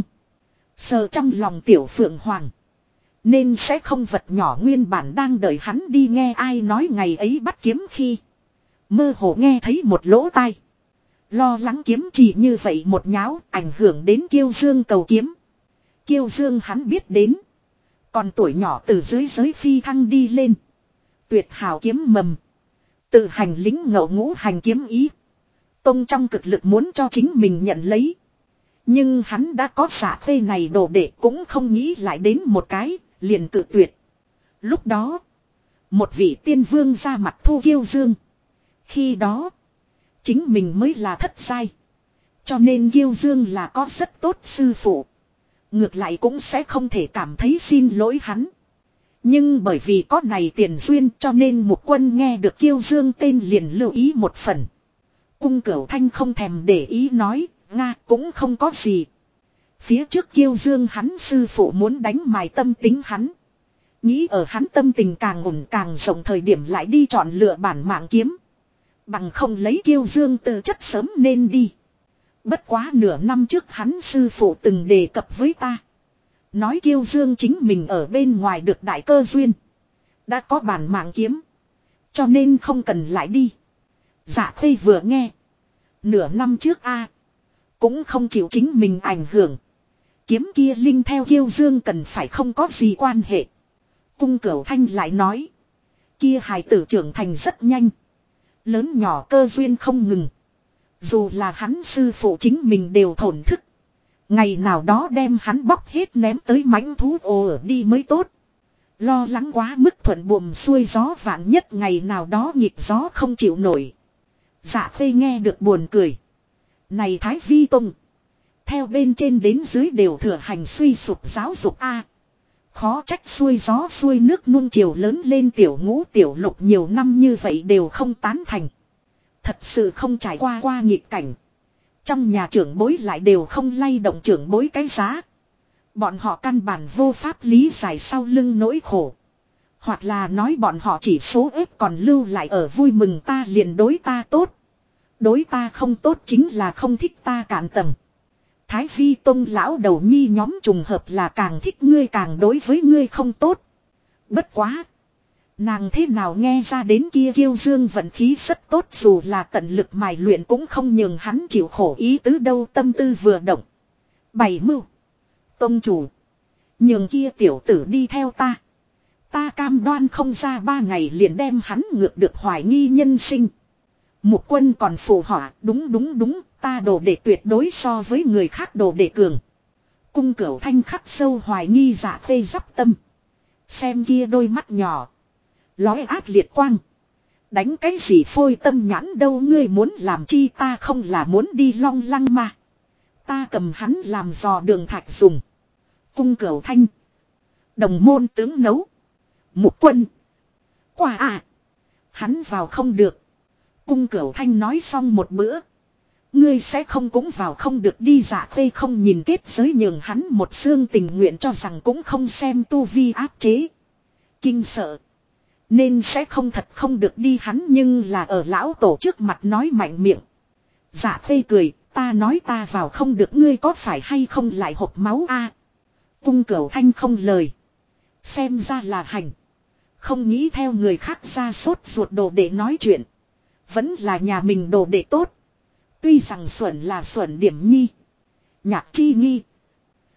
Sờ trong lòng tiểu Phượng Hoàng. Nên sẽ không vật nhỏ nguyên bản đang đợi hắn đi nghe ai nói ngày ấy bắt kiếm khi. Mơ hồ nghe thấy một lỗ tai. Lo lắng kiếm chỉ như vậy một nháo ảnh hưởng đến Kiêu Dương cầu kiếm. Kiêu Dương hắn biết đến. Còn tuổi nhỏ từ dưới giới phi thăng đi lên. Tuyệt hảo kiếm mầm. Tự hành lính ngộ ngũ hành kiếm ý. Tông trong cực lực muốn cho chính mình nhận lấy. Nhưng hắn đã có Dạ Khê này đồ đệ cũng không nghĩ lại đến một cái, liền cự tuyệt. Lúc đó, một vị tiên vương ra mặt thu Kiêu Dương. Khi đó, chính mình mới là thất giai. Cho nên Kiêu Dương là có rất tốt sư phụ. Ngược lại cũng sẽ không thể cảm thấy xin lỗi hắn. Nhưng bởi vì có này tiền duyên cho nên Mục Quân nghe được Kiêu Dương tên liền lưu ý một phần. Cung Cửu Thanh không thèm để ý nói, Nga cũng không có gì. Phía trước Kiêu Dương hắn sư phụ muốn đánh mài tâm tính hắn. Nghĩ ở hắn tâm tình càng ổn càng rộng thời điểm lại đi chọn lựa bản mạng kiếm. Bằng không lấy Kiêu Dương tư chất sớm nên đi. Bất quá nửa năm trước hắn sư phụ từng đề cập với ta. Nói Kiêu Dương chính mình ở bên ngoài được đại cơ duyên. Đã có bản mạng kiếm. Cho nên không cần lại đi. Dạ Khê vừa nghe. Nửa năm trước a cũng không chịu chính mình ảnh hưởng. Kiếm kia linh theo Kiêu Dương cần phải không có gì quan hệ. Cung Cửu Thanh lại nói. Kia hài tử trưởng thành rất nhanh. Lớn nhỏ cơ duyên không ngừng. Dù là hắn sư phụ chính mình đều thổn thức. Ngày nào đó đem hắn bóc hết ném tới mãnh thú ồ ở đi mới tốt. Lo lắng quá mức thuận buồm xuôi gió vạn nhất ngày nào đó nhịp gió không chịu nổi. Dạ Khê nghe được buồn cười. Này Thái Vi Tông. Theo bên trên đến dưới đều thừa hành suy sụp giáo dục A. Khó trách xuôi gió xuôi nước nuông chiều lớn lên tiểu ngũ tiểu lục nhiều năm như vậy đều không tán thành. Thật sự không trải qua nghịch cảnh. Trong nhà trưởng bối lại đều không lay động trưởng bối cái giá. Bọn họ căn bản vô pháp lý giải sau lưng nỗi khổ. Hoặc là nói bọn họ chỉ số ép còn lưu lại ở vui mừng ta liền đối ta tốt. Đối ta không tốt chính là không thích ta cạn tầng. Thái Vi Tông lão đầu nhi nhóm trùng hợp là càng thích ngươi càng đối với ngươi không tốt. Bất quá. Nàng thế nào nghe ra đến kia Kiêu Dương vận khí rất tốt dù là tận lực mài luyện cũng không nhường hắn chịu khổ ý tứ đâu tâm tư vừa động. Bày mưu. Tông chủ. Nhường kia tiểu tử đi theo ta. Ta cam đoan không ra 3 ngày liền đem hắn ngược được hoài nghi nhân sinh. Mục Quân còn phụ họa đúng ta đồ đệ tuyệt đối so với người khác đồ đệ cường. Cung Cửu Thanh khắc sâu hoài nghi Dạ Khê dắp tâm. Xem kia đôi mắt nhỏ. Lóe ác liệt quang. Đánh cái gì phôi tâm nhãn đâu ngươi muốn làm chi ta không là muốn đi long lăng mà. Ta cầm hắn làm giò đường thạch dùng. Cung Cửu Thanh. Đồng môn tướng nấu. Mục Quân. Quả à. Hắn vào không được. Cung Cửu Thanh nói xong một bữa. Ngươi sẽ không cũng vào không được đi. Dạ Khê không nhìn kết giới nhường hắn một xương tình nguyện cho rằng cũng không xem tu vi áp chế. Kinh sợ. Nên sẽ không thật không được đi hắn nhưng là ở lão tổ trước mặt nói mạnh miệng. Dạ Khê cười, ta nói ta vào không được ngươi có phải hay không lại hộp máu a? Cung Cửu Thanh không lời. Xem ra là hành. Không nghĩ theo người khác ra sốt ruột đồ để nói chuyện. Vẫn là nhà mình đồ để tốt. Tuy rằng xuẩn là xuẩn điểm nhi. Nhạc chi nghi.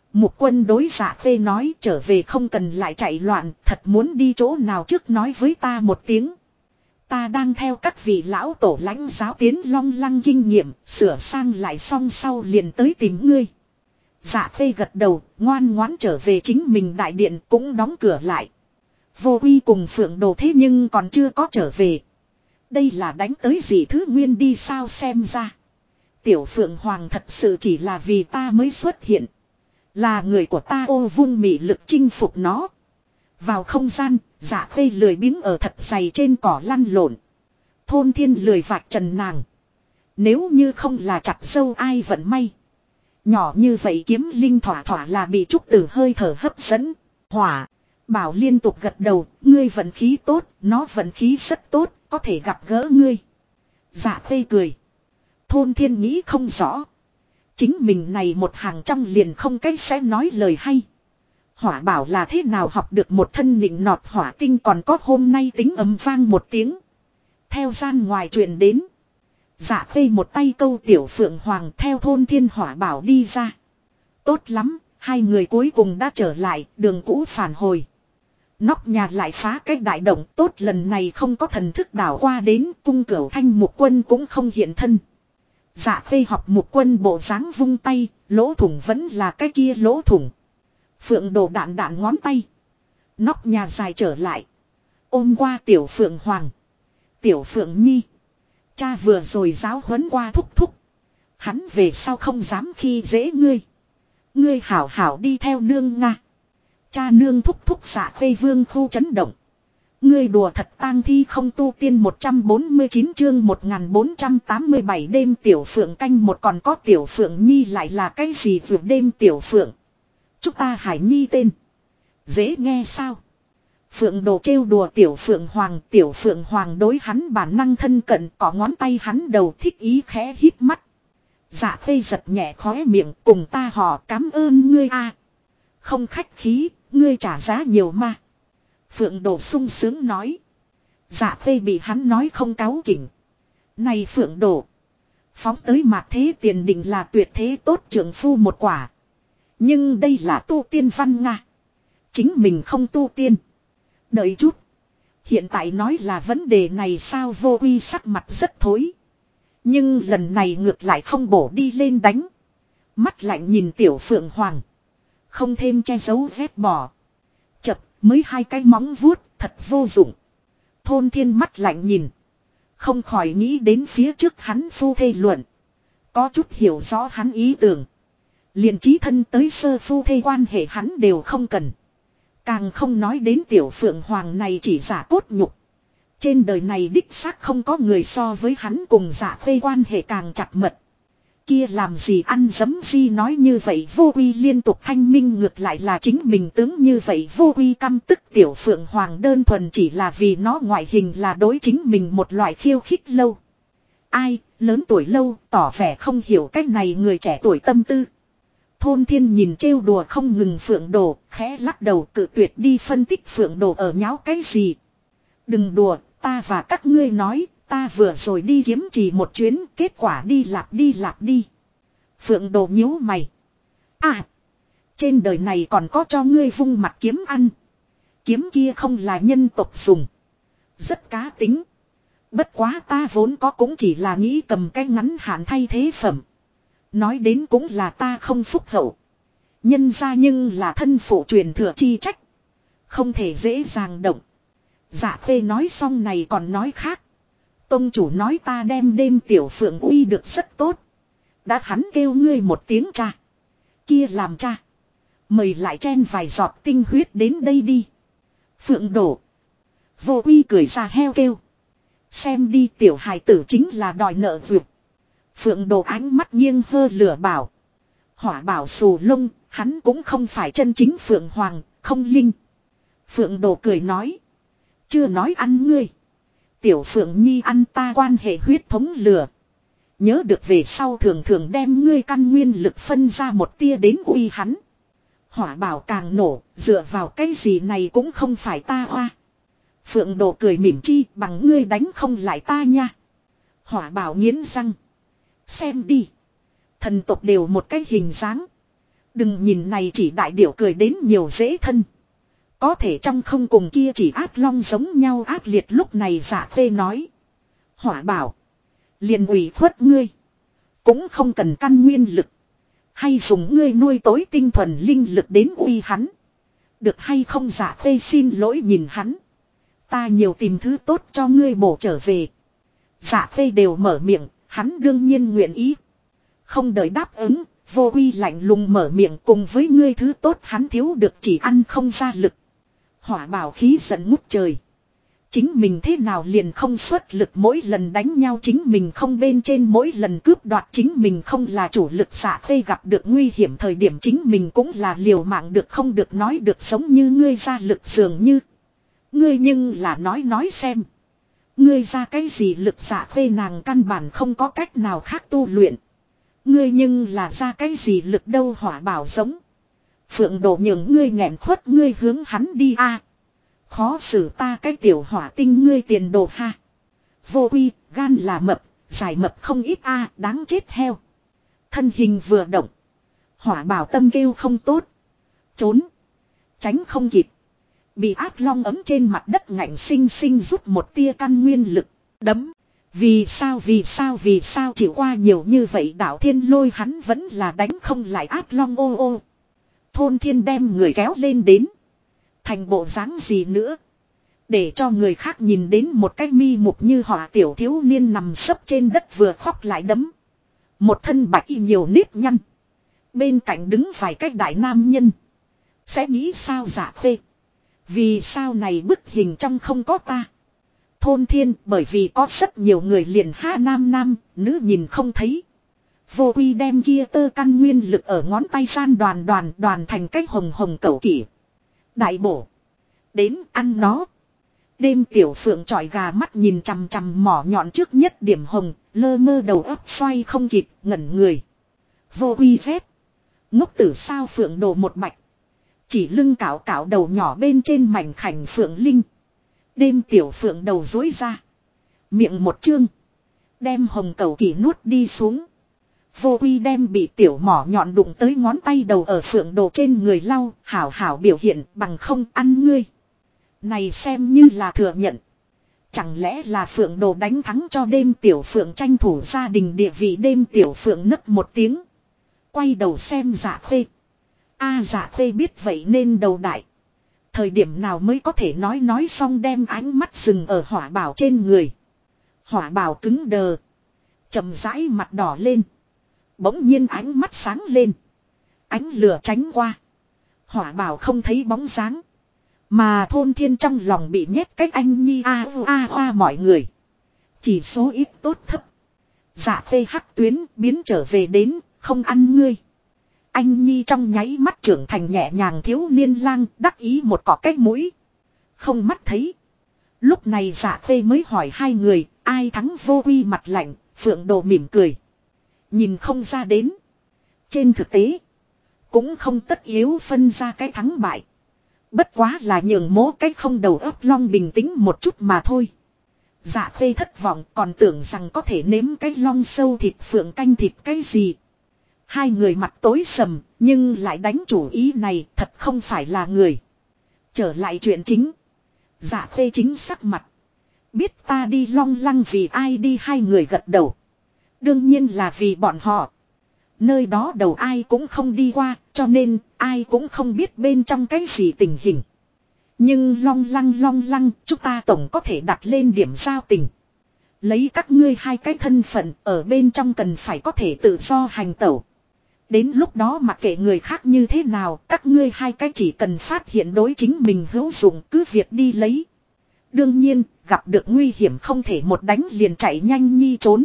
Mục Quân đối Dạ Khê nói trở về không cần lại chạy loạn, thật muốn đi chỗ nào trước nói với ta một tiếng. Ta đang theo các vị lão tổ lãnh giáo tiến Long Lăng kinh nghiệm, sửa sang lại xong sau liền tới tìm ngươi. Dạ Khê gật đầu, ngoan ngoãn trở về chính mình đại điện cũng đóng cửa lại. Vô Uy cùng Phượng Đồ thế nhưng còn chưa có trở về. Đây là đánh tới gì thứ nguyên đi sao xem ra. Tiểu Phượng Hoàng thật sự chỉ là vì ta mới xuất hiện. Là người của ta ô vung mị lực chinh phục nó. Vào không gian, Dạ Khê lười biếng ở thật dày trên cỏ lăn lộn. Thôn Thiên lười vạch trần nàng. Nếu như không là chặt sâu ai vận may. Nhỏ như vậy kiếm linh thỏa thỏa là bị trúc tử hơi thở hấp dẫn. Hỏa. Bảo liên tục gật đầu, ngươi vận khí tốt, nó vận khí rất tốt, có thể gặp gỡ ngươi. Dạ Khê cười. Thôn Thiên nghĩ không rõ. Chính mình này một hàng trong liền không cách sẽ nói lời hay. Hỏa Bảo là thế nào học được một thân nịnh nọt hỏa tinh còn có hôm nay tính ầm vang một tiếng. Theo gian ngoài truyền đến. Dạ Khê một tay câu Tiểu Phượng Hoàng theo Thôn Thiên Hỏa Bảo đi ra. Tốt lắm, hai người cuối cùng đã trở lại, đường cũ phản hồi. Nóc nhà lại phá cái đại động tốt lần này không có thần thức đảo qua đến cung cửu thanh Mục Quân cũng không hiện thân. Dạ Khê học Mục Quân bộ dáng vung tay, lỗ thủng vẫn là cái kia lỗ thủng. Phượng Đồ đạn đạn ngón tay. Nóc nhà dài trở lại. Ôm qua Tiểu Phượng Hoàng. Tiểu Phượng Nhi. Cha vừa rồi giáo huấn qua thúc thúc. Hắn về sau không dám khi dễ ngươi. Ngươi hảo hảo đi theo nương nga. Cha nương thúc thúc Dạ Khê vương khu chấn động. Ngươi đùa thật tang thi không tu tiên 149 chương 1487 đêm Tiểu Phượng canh một còn có Tiểu Phượng Nhi lại là cái gì vượt đêm Tiểu Phượng. Chúng ta Hải Nhi tên. Dễ nghe sao? Phượng Đồ trêu đùa Tiểu Phượng Hoàng đối hắn bản năng thân cận có ngón tay hắn đầu thích ý khẽ hít mắt. Dạ Khê giật nhẹ khóe miệng cùng ta họ cảm ơn ngươi a. Không khách khí, ngươi trả giá nhiều mà. Phượng Đồ sung sướng nói. Dạ Khê bị hắn nói không cáu kỉnh. Này Phượng Đồ. Phóng tới mặt thế tiền định là tuyệt thế tốt trưởng phu một quả. Nhưng đây là tu tiên văn Nga. Chính mình không tu tiên. Đợi chút. Hiện tại nói là vấn đề này sao Vô Uy sắc mặt rất thối. Nhưng lần này ngược lại không bổ đi lên đánh. Mắt lạnh nhìn Tiểu Phượng Hoàng. Không thêm che giấu vết bỏ. Chập mới hai cái móng vuốt thật vô dụng. Thôn Thiên mắt lạnh nhìn. Không khỏi nghĩ đến phía trước hắn phu thê luận. Có chút hiểu rõ hắn ý tưởng. Liền chí thân tới sơ phu thê quan hệ hắn đều không cần. Càng không nói đến Tiểu Phượng Hoàng này chỉ giả cốt nhục. Trên đời này đích xác không có người so với hắn cùng Dạ Khê quan hệ càng chặt mật. Kia làm gì ăn dấm gì nói như vậy Vô Uy liên tục thanh minh ngược lại là chính mình tướng như vậy Vô Uy căm tức Tiểu Phượng Hoàng đơn thuần chỉ là vì nó ngoại hình là đối chính mình một loại khiêu khích lâu. Ai, lớn tuổi lâu, tỏ vẻ không hiểu cách này người trẻ tuổi tâm tư. Thôn Thiên nhìn trêu đùa không ngừng Phượng Đồ, khẽ lắc đầu cự tuyệt đi phân tích Phượng Đồ ở nháo cái gì. Đừng đùa, ta và các ngươi nói, ta vừa rồi đi kiếm chỉ một chuyến, kết quả đi lạp đi. Phượng Đồ nhíu mày. À, trên đời này còn có cho ngươi vung mặt kiếm ăn. Kiếm kia không là nhân tộc dùng. Rất cá tính. Bất quá ta vốn có cũng chỉ là nghĩ cầm cái ngắn hạn thay thế phẩm. Nói đến cũng là ta không phúc hậu. Nhân ra nhưng là thân phụ truyền thừa chi trách. Không thể dễ dàng động. Dạ Khê nói xong này còn nói khác. Tông chủ nói ta đem đêm Tiểu Phượng uy được rất tốt. Đã hắn kêu ngươi một tiếng cha. Kia làm cha. Mời lại chen vài giọt tinh huyết đến đây đi. Phượng Đổ. Vô Uy cười ra heo kêu. Xem đi tiểu hài tử chính là đòi nợ vượt. Phượng Đồ ánh mắt nghiêng hơ lửa bảo. Hỏa bảo xù lông, hắn cũng không phải chân chính Phượng Hoàng, không linh. Phượng Đồ cười nói. Chưa nói ăn ngươi. Tiểu Phượng Nhi ăn ta quan hệ huyết thống lửa. Nhớ được về sau thường thường đem ngươi căn nguyên lực phân ra một tia đến uy hắn. Hỏa bảo càng nổ, dựa vào cái gì này cũng không phải ta hoa. Phượng Đồ cười mỉm chi bằng ngươi đánh không lại ta nha. Hỏa bảo nghiến răng. Xem đi. Thần tộc đều một cái hình dáng. Đừng nhìn này chỉ đại điểu cười đến nhiều dễ thân. Có thể trong không cùng kia chỉ ác long giống nhau ác liệt lúc này Dạ Khê nói. Hỏa bảo. Liền ủy khuất ngươi. Cũng không cần căn nguyên lực. Hay dùng ngươi nuôi tối tinh thuần linh lực đến uy hắn. Được hay không Dạ Khê xin lỗi nhìn hắn. Ta nhiều tìm thứ tốt cho ngươi bổ trở về. Dạ Khê đều mở miệng, hắn đương nhiên nguyện ý. Không đợi đáp ứng, Vô Uy lạnh lùng mở miệng cùng với ngươi thứ tốt hắn thiếu được chỉ ăn không ra lực. Hỏa bảo khí giận ngút trời. Chính mình thế nào liền không xuất lực mỗi lần đánh nhau chính mình không bên trên mỗi lần cướp đoạt chính mình không là chủ lực Dạ Khê gặp được nguy hiểm thời điểm chính mình cũng là liều mạng được không được nói được giống như ngươi ra lực dường như. Ngươi nhưng là nói xem. Ngươi ra cái gì lực Dạ Khê nàng căn bản không có cách nào khác tu luyện. Ngươi nhưng là ra cái gì lực đâu hỏa bảo giống. Phượng Đồ nhường ngươi nghẹn khuất ngươi hướng hắn đi a. Khó xử ta cái tiểu hỏa tinh ngươi tiền đồ ha. Vô Uy, gan là mập, giải mập không ít a, đáng chết heo. Thân hình vừa động. Hỏa bảo tâm kêu không tốt. Trốn. Tránh không kịp. Bị ác long ấm trên mặt đất ngạnh sinh sinh rút một tia căn nguyên lực. Đấm. Vì sao chịu qua nhiều như vậy đảo thiên lôi hắn vẫn là đánh không lại ác long ô ô. Thôn thiên đem người kéo lên đến. Thành bộ dáng gì nữa. Để cho người khác nhìn đến một cái mi mục như họa tiểu thiếu niên nằm sấp trên đất vừa khóc lại đấm. Một thân bạch y nhiều nếp nhăn. Bên cạnh đứng vài cái đại nam nhân. Sẽ nghĩ sao Dạ Khê. Vì sao này bức hình trong không có ta. Thôn thiên bởi vì có rất nhiều người liền ha nam nữ nhìn không thấy. Vô Uy đem kia tơ căn nguyên lực ở ngón tay san đoàn thành cái hồng hồng cẩu kỷ. Đại bổ. Đến ăn nó. Đêm tiểu phượng trọi gà mắt nhìn chằm chằm mỏ nhọn trước nhất điểm hồng. Lơ mơ đầu óc xoay không kịp ngẩn người. Vô Uy phép. Ngốc tử sao phượng đồ một bạch. Chỉ lưng cạo cạo đầu nhỏ bên trên mảnh khảnh phượng linh. Đêm tiểu phượng đầu dối ra. Miệng một chương. Đem hồng cầu kỳ nuốt đi xuống. Vô Uy đem bị tiểu mỏ nhọn đụng tới ngón tay đầu ở phượng đồ trên người lau. Hảo hảo biểu hiện bằng không ăn ngươi. Này xem như là thừa nhận. Chẳng lẽ là phượng đồ đánh thắng cho đêm tiểu phượng tranh thủ gia đình địa vị đêm tiểu phượng nấc một tiếng. Quay đầu xem Dạ Khê. Dạ Khê biết vậy nên đầu đại. Thời điểm nào mới có thể nói xong đem ánh mắt dừng ở hỏa bảo trên người. Hỏa bảo cứng đờ. Chậm rãi mặt đỏ lên. Bỗng nhiên ánh mắt sáng lên. Ánh lửa tránh qua. Hỏa bảo không thấy bóng dáng. Mà thôn thiên trong lòng bị nhét cách anh nhi hoa mọi người. Chỉ số ít tốt thấp. Dạ Khê hắc tuyến biến trở về đến không ăn ngươi. Anh nhi trong nháy mắt trưởng thành nhẹ nhàng thiếu niên lang đắc ý một cỏ cái mũi. Không mắt thấy. Lúc này Dạ Khê mới hỏi hai người ai thắng Vô Uy mặt lạnh. Phượng Đồ mỉm cười. Nhìn không ra đến. Trên thực tế. Cũng không tất yếu phân ra cái thắng bại. Bất quá là nhường mố cái không đầu óc long bình tĩnh một chút mà thôi. Dạ Khê thất vọng còn tưởng rằng có thể nếm cái long sâu thịt phượng canh thịt cái gì. Hai người mặt tối sầm, nhưng lại đánh chủ ý này thật không phải là người. Trở lại chuyện chính. Dạ Khê chính sắc mặt. Biết ta đi long lăng vì ai đi hai người gật đầu. Đương nhiên là vì bọn họ. Nơi đó đầu ai cũng không đi qua, cho nên ai cũng không biết bên trong cái gì tình hình. Nhưng long lăng, chúng ta tổng có thể đặt lên điểm giao tình. Lấy các ngươi hai cái thân phận ở bên trong cần phải có thể tự do hành tẩu. Đến lúc đó mặc kệ người khác như thế nào, các ngươi hai cái chỉ cần phát hiện đối chính mình hữu dụng cứ việc đi lấy. Đương nhiên, gặp được nguy hiểm không thể một đánh liền chạy nhanh nhi trốn.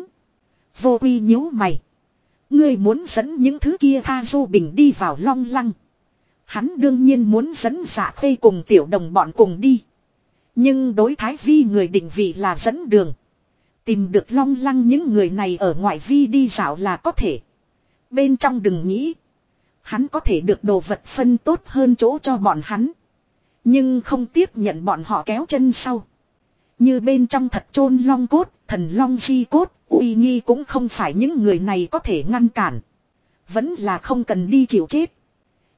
Vô Uy nhíu mày. Ngươi muốn dẫn những thứ kia tha du bình đi vào long lăng. Hắn đương nhiên muốn dẫn Dạ Khê cùng tiểu đồng bọn cùng đi. Nhưng đối Thái Vi người định vị là dẫn đường. Tìm được long lăng những người này ở ngoại vi đi dạo là có thể. Bên trong đừng nghĩ. Hắn có thể được đồ vật phân tốt hơn chỗ cho bọn hắn. Nhưng không tiếp nhận bọn họ kéo chân sau. Như bên trong thật chôn long cốt, thần long di cốt, uy nghi cũng không phải những người này có thể ngăn cản. Vẫn là không cần đi chịu chết.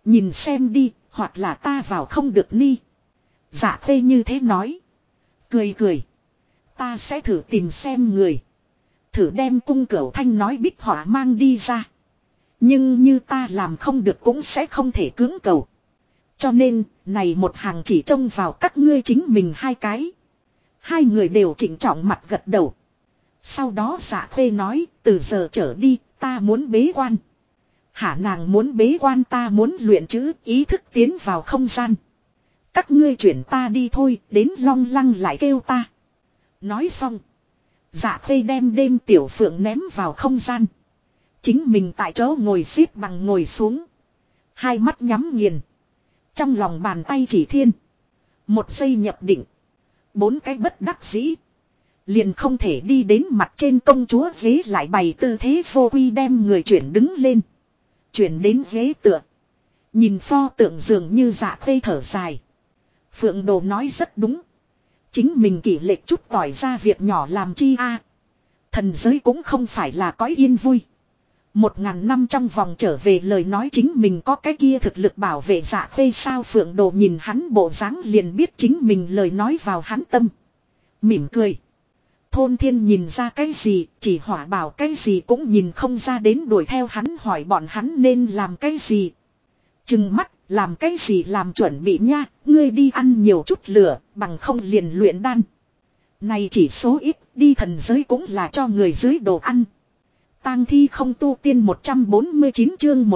Nhìn xem đi, hoặc là ta vào không được ni. Dạ khê như thế nói. Cười cười. Ta sẽ thử tìm xem người. Thử đem cung cửu thanh nói bích họa mang đi ra. Nhưng như ta làm không được cũng sẽ không thể cưỡng cầu. Cho nên, này một hàng chỉ trông vào các ngươi chính mình hai cái. Hai người đều chỉnh trọng mặt gật đầu. Sau đó dạ khê nói, từ giờ trở đi, ta muốn bế quan. Hả nàng muốn bế quan, ta muốn luyện chữ, ý thức tiến vào không gian. Các ngươi chuyển ta đi thôi, đến Long Lăng lại kêu ta. Nói xong. Dạ khê đem đêm tiểu phượng ném vào không gian. Chính mình tại chỗ ngồi xếp bằng ngồi xuống. Hai mắt nhắm nghiền. Trong lòng bàn tay chỉ thiên. Một giây nhập định. 4 cái bất đắc dĩ. Liền không thể đi đến mặt trên công chúa ghế lại bày tư thế vô quy đem người chuyển đứng lên. Chuyển đến ghế tựa. Nhìn pho tượng dường như dạ khê thở dài. Phượng Đồ nói rất đúng. Chính mình kỷ lệch chút tỏi ra việc nhỏ làm chi a. Thần giới cũng không phải là cõi yên vui. 1000 năm trong vòng trở về lời nói chính mình có cái kia thực lực bảo vệ dạ khê sao. Phượng Đồ nhìn hắn bộ dáng liền biết chính mình lời nói vào hắn tâm. Mỉm cười. Thôn Thiên nhìn ra cái gì, chỉ Hỏa Bảo cái gì cũng nhìn không ra, đến đuổi theo hắn hỏi bọn hắn nên làm cái gì. Chừng mắt, làm cái gì làm chuẩn bị nha, ngươi đi ăn nhiều chút lửa, bằng không liền luyện đan. Này chỉ số ít, đi thần giới cũng là cho người dưới đồ ăn. Tang thi không tu tiên 149 chương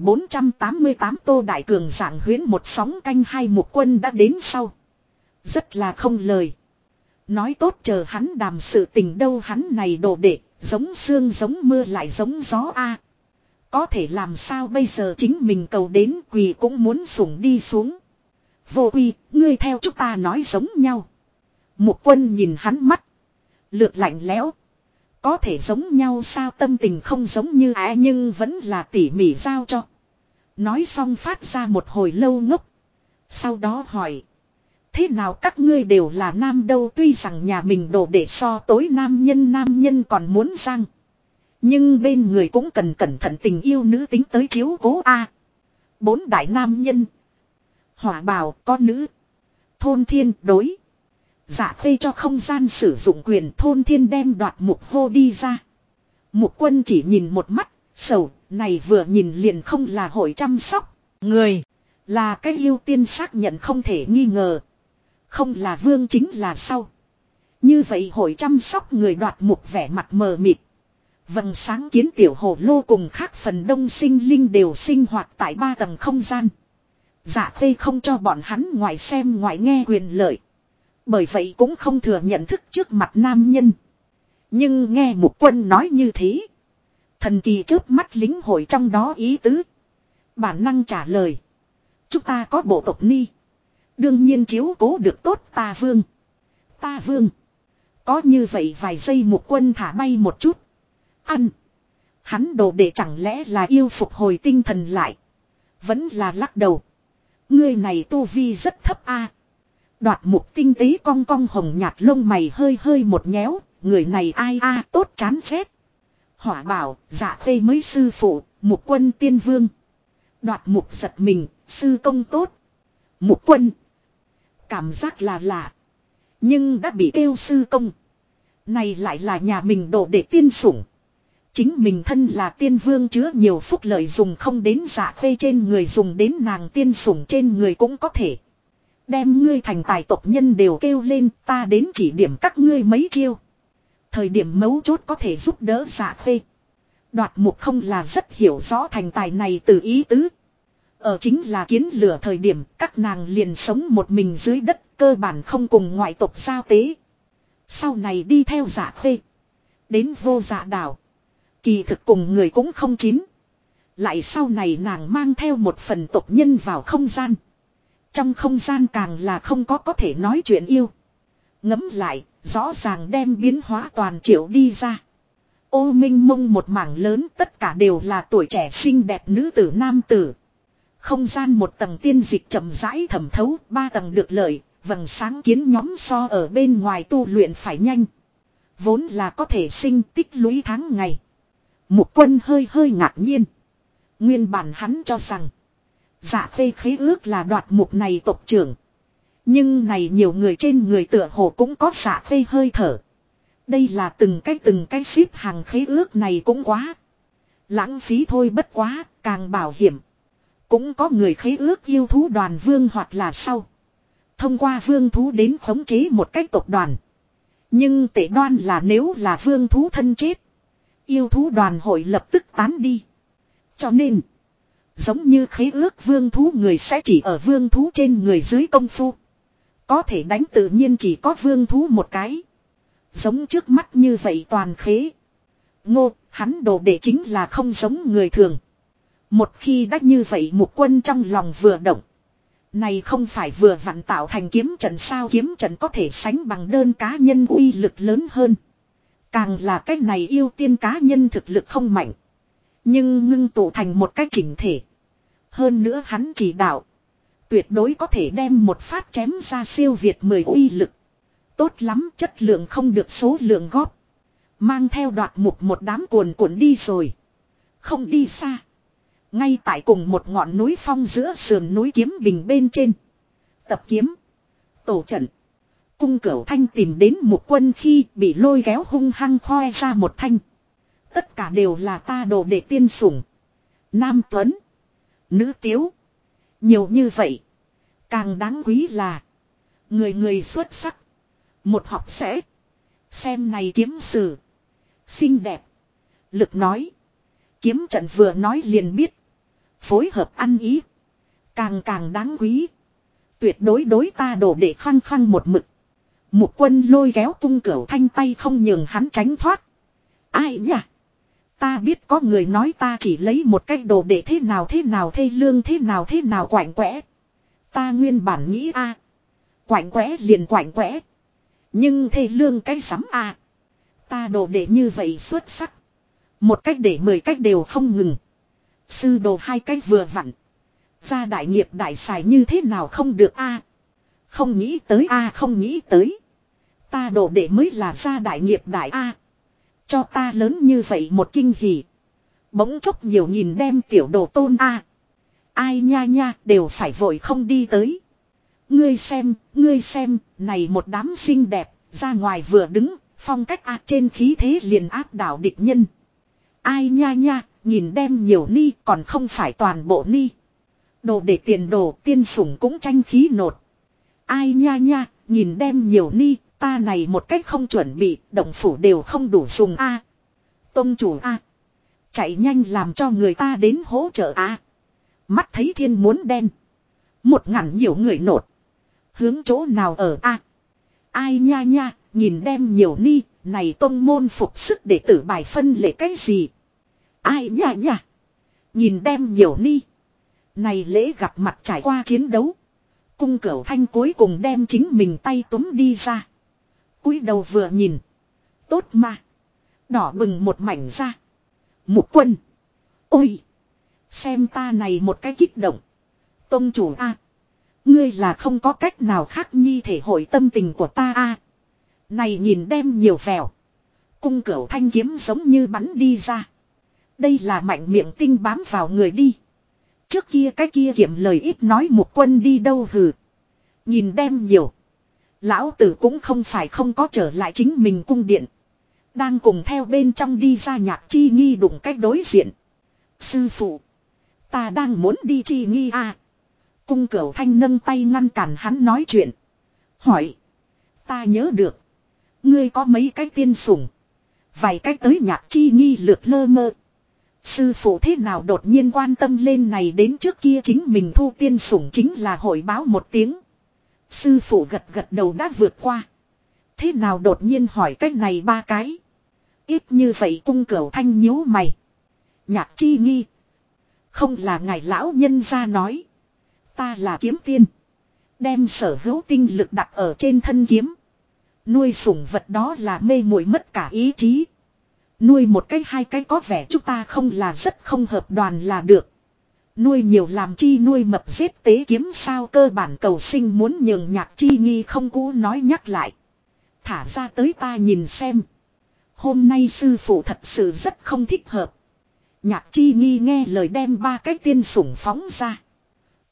1488 Tô Đại Cường giảng huyễn một sóng canh hai Mục Quân đã đến sau. Rất là không lời. Nói tốt chờ hắn đàm sự tình đâu, hắn này đồ đệ, giống sương giống mưa lại giống gió a. Có thể làm sao bây giờ, chính mình cầu đến quỳ cũng muốn sủng đi xuống. Vô Quy, ngươi theo chúng ta nói giống nhau. Mục Quân nhìn hắn mắt. Lược lạnh lẽo. Có thể giống nhau sao, tâm tình không giống như nhưng vẫn là tỉ mỉ giao cho. Nói xong phát ra một hồi lâu ngốc. Sau đó hỏi. Thế nào các ngươi đều là nam đâu, tuy rằng nhà mình đồ để so tối nam nhân còn muốn sang. Nhưng bên người cũng cần cẩn thận tình yêu nữ tính tới chiếu cố a. 4 đại nam nhân. Hỏa Bào có nữ. Thôn Thiên đối. Dạ khê cho không gian sử dụng quyền, Thôn Thiên đem Đoạt Mục hô đi ra. Mục Quân chỉ nhìn một mắt, sầu, này vừa nhìn liền không là hội chăm sóc. Người, là cái yêu tiên xác nhận không thể nghi ngờ. Không là vương chính là sau. Như vậy hội chăm sóc người. Đoạt Mục vẻ mặt mờ mịt. Vầng sáng kiến tiểu hồ lô cùng khác phần đông sinh linh đều sinh hoạt tại 3 tầng không gian. Dạ khê không cho bọn hắn ngoài xem ngoài nghe quyền lợi. Bởi vậy cũng không thừa nhận thức trước mặt nam nhân. Nhưng nghe Mục Quân nói như thế. Thần kỳ chớp mắt lính hội trong đó ý tứ. Bản năng trả lời. Chúng ta có bộ tộc ni. Đương nhiên chiếu cố được tốt ta vương. Ta vương. Có như vậy vài giây Mục Quân thả bay một chút. Ăn. Hắn đồ để chẳng lẽ là yêu phục hồi tinh thần lại. Vẫn là lắc đầu. Ngươi này tu vi rất thấp a. Đoạt Mục tinh tế cong cong hồng nhạt lông mày hơi hơi một nhéo. Người này ai a tốt chán ghét. Hỏa Bảo, Dạ khê mới sư phụ, Mục Quân tiên vương. Đoạt Mục giật mình, sư công tốt. Mục Quân. Cảm giác là lạ. Nhưng đã bị kêu sư công. Này lại là nhà mình đổ để tiên sủng. Chính mình thân là tiên vương chứa nhiều phúc lợi dùng không đến Dạ khê trên người, dùng đến nàng tiên sủng trên người cũng có thể. Đem ngươi thành tài tộc nhân đều kêu lên, ta đến chỉ điểm các ngươi mấy chiêu. Thời điểm mấu chốt có thể giúp đỡ Dạ khê. Đoạt Mục không là rất hiểu rõ thành tài này từ ý tứ. Ở chính là kiến lửa thời điểm các nàng liền sống một mình dưới đất, cơ bản không cùng ngoại tộc giao tế. Sau này đi theo Dạ khê. Đến Vô Dạ đảo. Kỳ thực cùng người cũng không chín. Lại sau này nàng mang theo một phần tộc nhân vào không gian. Trong không gian càng là không có thể nói chuyện yêu. Ngẫm lại, rõ ràng đem biến hóa toàn triệu đi ra. Ô minh mông một mảng lớn, tất cả đều là tuổi trẻ xinh đẹp nữ tử nam tử. Không gian một tầng tiên dịch chậm rãi thẩm thấu, 3 tầng được lợi, vầng sáng kiến nhóm so ở bên ngoài tu luyện phải nhanh. Vốn là có thể sinh tích lũy tháng ngày. Mục Quân hơi hơi ngạc nhiên. Nguyên bản hắn cho rằng Dạ phê khế ước là đoạt mục này tộc trưởng. Nhưng này nhiều người trên người tựa hồ cũng có dạ phê hơi thở. Đây là từng cái xếp hàng khế ước này cũng quá. Lãng phí thôi bất quá, càng bảo hiểm. Cũng có người khế ước yêu thú đoàn vương hoặc là sau. Thông qua vương thú đến khống chế một cách tộc đoàn. Nhưng tệ đoan là nếu là vương thú thân chết. Yêu thú đoàn hội lập tức tán đi. Cho nên, giống như khế ước vương thú người sẽ chỉ ở vương thú trên người dưới công phu. Có thể đánh tự nhiên chỉ có vương thú một cái. Giống trước mắt như vậy toàn khế. Ngô, hắn đồ đệ chính là không giống người thường. Một khi đã như vậy Mục Quân trong lòng vừa động. Này không phải vừa vặn tạo thành kiếm trận sao, kiếm trận có thể sánh bằng đơn cá nhân uy lực lớn hơn. Càng là cách này yêu tiên cá nhân thực lực không mạnh. Nhưng ngưng tụ thành một cách chỉnh thể. Hơn nữa hắn chỉ đạo. Tuyệt đối có thể đem một phát chém ra siêu việt 10 uy lực. Tốt lắm, chất lượng không được số lượng góp. Mang theo Đoạt Mục một đám cuồn cuộn đi rồi. Không đi xa. Ngay tại cùng một ngọn núi phong giữa sườn núi Kiếm Bình bên trên. Tập kiếm. Tổ trận. Cung Cửu Thanh tìm đến Mục Quân khi bị lôi kéo hung hăng khoe ra một thanh. Tất cả đều là ta đồ đệ tiên sủng. Nam Tuấn. Nữ Tiếu. Nhiều như vậy. Càng đáng quý là. Người người xuất sắc. Một học sẽ. Xem này kiếm sử. Xinh đẹp. Lực nói. Kiếm trận vừa nói liền biết. Phối hợp ăn ý. Càng đáng quý. Tuyệt đối đối ta đổ để khăng khăng một mực. Mục Quân lôi kéo Cung Cửu Thanh tay không nhường hắn tránh thoát. Ai nhỉ? Ta biết có người nói ta chỉ lấy một cách đồ để thế nào thê lương thế nào quạnh quẽ. Ta nguyên bản nghĩ a, quạnh quẽ liền quạnh quẽ. Nhưng thê lương cái sắm a. Ta đồ để như vậy xuất sắc. Một cách để 10 cách đều không ngừng. Sư đồ 2 cách vừa vặn. Ra đại nghiệp đại xài như thế nào không được a. Không nghĩ tới a, không nghĩ tới. Ta đồ để mới là ra đại nghiệp đại a. Cho ta lớn như vậy một kinh hỉ. Bỗng chốc nhiều nhìn đem tiểu đồ tôn a. Ai nha nha đều phải vội không đi tới. Ngươi xem, này một đám xinh đẹp, ra ngoài vừa đứng, phong cách a trên khí thế liền áp đảo địch nhân. Ai nha nha, nhìn đem nhiều ni còn không phải toàn bộ ni. Đồ để tiền đồ tiên sủng cũng tranh khí nột. Ai nha nha, nhìn đem nhiều ni, ta này một cách không chuẩn bị, động phủ đều không đủ dùng a. Tông chủ a, chạy nhanh làm cho người ta đến hỗ trợ a. Mắt thấy thiên muốn đen. 1000 nhiều người nột. Hướng chỗ nào ở a? Ai nha nha, nhìn đem nhiều ni, này tông môn phục sức để tử bài phân lệ cái gì? Ai nha nha, nhìn đem nhiều ni. Này lễ gặp mặt trải qua chiến đấu. Cung Cửu Thanh cuối cùng đem chính mình tay túm đi ra. Cúi đầu vừa nhìn. Tốt mà. Đỏ bừng một mảnh ra. Mục Quân. Ôi. Xem ta này một cái kích động. Tông chủ a, ngươi là không có cách nào khác nhi thể hội tâm tình của ta a. Này nhìn đem nhiều vèo. Cung Cửu Thanh kiếm giống như bắn đi ra. Đây là mạnh miệng tinh bám vào người đi. Trước kia cái kia kiệm lời ít nói Mục Quân đi đâu hừ. Nhìn đem nhiều. Lão tử cũng không phải không có trở lại chính mình cung điện. Đang cùng theo bên trong đi ra Nhạc Chi Nghi đụng cách đối diện. Sư phụ. Ta đang muốn đi Chi Nghi a. Cung Cửu Thanh nâng tay ngăn cản hắn nói chuyện. Hỏi. Ta nhớ được. Ngươi có mấy cái tiên sủng. Vài cách tới Nhạc Chi Nghi lược lơ mơ. Sư phụ thế nào đột nhiên quan tâm lên này đến trước kia chính mình thu tiên sủng chính là hội báo một tiếng. Sư phụ gật gật đầu đã vượt qua. Thế nào đột nhiên hỏi cách này 3 cái. Ít như vậy Cung Cửu Thanh nhíu mày. Nhạc Chi Nghi. Không là ngài lão nhân ra nói. Ta là kiếm tiên. Đem sở hữu tinh lực đặt ở trên thân kiếm. Nuôi sủng vật đó là mê muội mất cả ý chí. Nuôi một cái 2 cái có vẻ chúng ta không là rất không hợp đoàn là được. Nuôi nhiều làm chi nuôi mập giết tế kiếm sao cơ bản cầu sinh muốn nhường Nhạc Chi Nghi không cũ nói nhắc lại. Thả ra tới ta nhìn xem. Hôm nay sư phụ thật sự rất không thích hợp. Nhạc Chi Nghi nghe lời đem 3 cái tiên sủng phóng ra.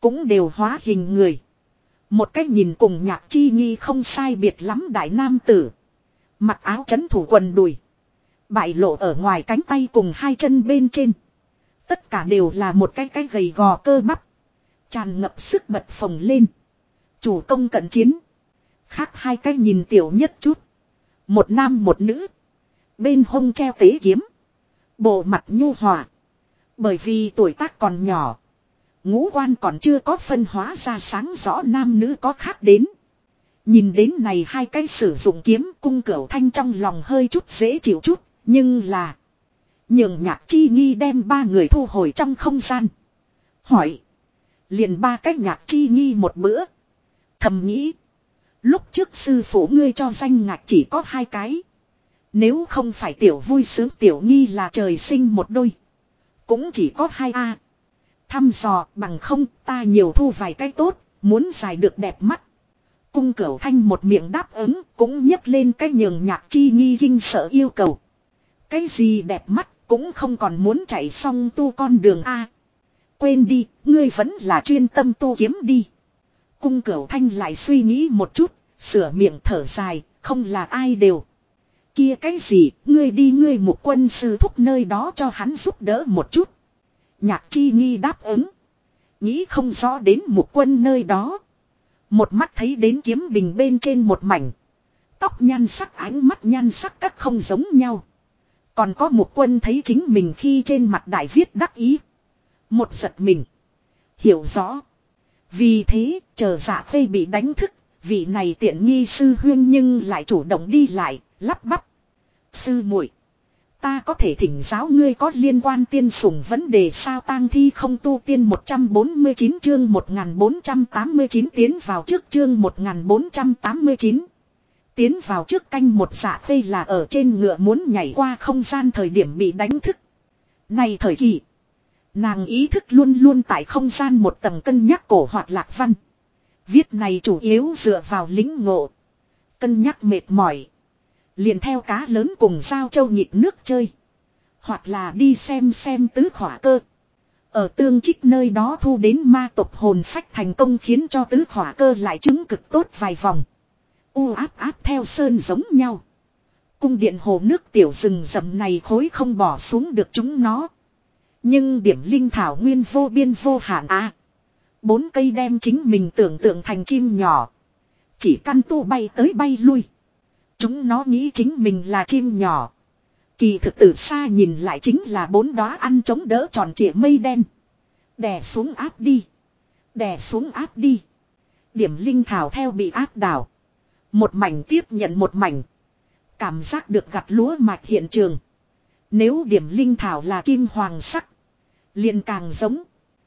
cũng đều hóa hình người. Một cách nhìn cùng Nhạc Chi Nghi không sai biệt lắm đại nam tử. Mặc áo trấn thủ quần đùi. Bại lộ ở ngoài cánh tay cùng hai chân bên trên. Tất cả đều là một cái gầy gò cơ bắp. Tràn ngập sức bật phồng lên. Chủ công cận chiến. Khác hai cái nhìn tiểu nhất chút. Một nam một nữ. Bên hông treo tế kiếm. Bộ mặt nhu hòa. Bởi vì tuổi tác còn nhỏ. Ngũ quan còn chưa có phân hóa ra sáng rõ nam nữ có khác đến. Nhìn đến này hai cái sử dụng kiếm Cung Cửu Thanh trong lòng hơi chút dễ chịu chút. Nhưng là. Nhường Nhạc Chi Nghi đem ba người thu hồi trong không gian. Hỏi. Liền ba cái Nhạc Chi Nghi một bữa. Thầm nghĩ. Lúc trước sư phụ ngươi cho danh ngạch chỉ có hai cái. Nếu không phải tiểu vui sướng tiểu nghi là trời sinh một đôi. Cũng chỉ có hai a. Thăm dò bằng không ta nhiều thu vài cái tốt. Muốn dài được đẹp mắt. Cung Cửu Thanh một miệng đáp ứng. Cũng nhấc lên cái nhường Nhạc Chi Nghi kinh sợ yêu cầu. Cái gì đẹp mắt cũng không còn muốn chạy xong tu con đường a. Quên đi, ngươi vẫn là chuyên tâm tu kiếm đi. Cung Cửu Thanh lại suy nghĩ một chút, sửa miệng thở dài, không là ai đều. Kia cái gì, ngươi đi ngươi Mục Quân sư thúc nơi đó cho hắn giúp đỡ một chút. Nhạc Chi Nghi đáp ứng. Nghĩ không rõ đến Mục Quân nơi đó. Một mắt thấy đến kiếm bình bên trên một mảnh. Tóc nhan sắc ánh mắt nhan sắc các không giống nhau. Còn có Mục Quân thấy chính mình khi trên mặt đại viết đắc ý. Một giật mình. Hiểu rõ. Vì thế, chờ Dạ Khê bị đánh thức, vị này tiện nghi sư huyên nhưng lại chủ động đi lại, lắp bắp. Sư muội, ta có thể thỉnh giáo ngươi có liên quan tiên sủng vấn đề sao? Tang thi không tu tiên 149 chương 1489 tiến vào trước chương 1489. Tiến vào trước canh một. Dạ Khê là ở trên ngựa muốn nhảy qua không gian thời điểm bị đánh thức. Này thời kỳ, nàng ý thức luôn luôn tại không gian một tầng cân nhắc cổ hoạt lạc văn. Viết này chủ yếu dựa vào lĩnh ngộ. Cân nhắc mệt mỏi. Liền theo cá lớn cùng giao châu nhịp nước chơi. Hoặc là đi xem tứ khỏa cơ. Ở tương trích nơi đó thu đến ma tộc hồn phách thành công khiến cho tứ khỏa cơ lại chứng cực tốt vài vòng. U áp theo sơn giống nhau. Cung điện hồ nước tiểu rừng rậm này khối không bỏ xuống được chúng nó. Nhưng điểm linh thảo nguyên vô biên vô hạn à. 4 cây đem chính mình tưởng tượng thành chim nhỏ. Chỉ căn tu bay tới bay lui. Chúng nó nghĩ chính mình là chim nhỏ. Kỳ thực từ xa nhìn lại chính là 4 đóa ăn chống đỡ tròn trịa mây đen. Đè xuống áp đi. Đè xuống áp đi. Điểm linh thảo theo bị áp đảo. Một mảnh tiếp nhận một mảnh. Cảm giác được gặt lúa mạch hiện trường. Nếu điểm linh thảo là kim hoàng sắc. Liền càng giống.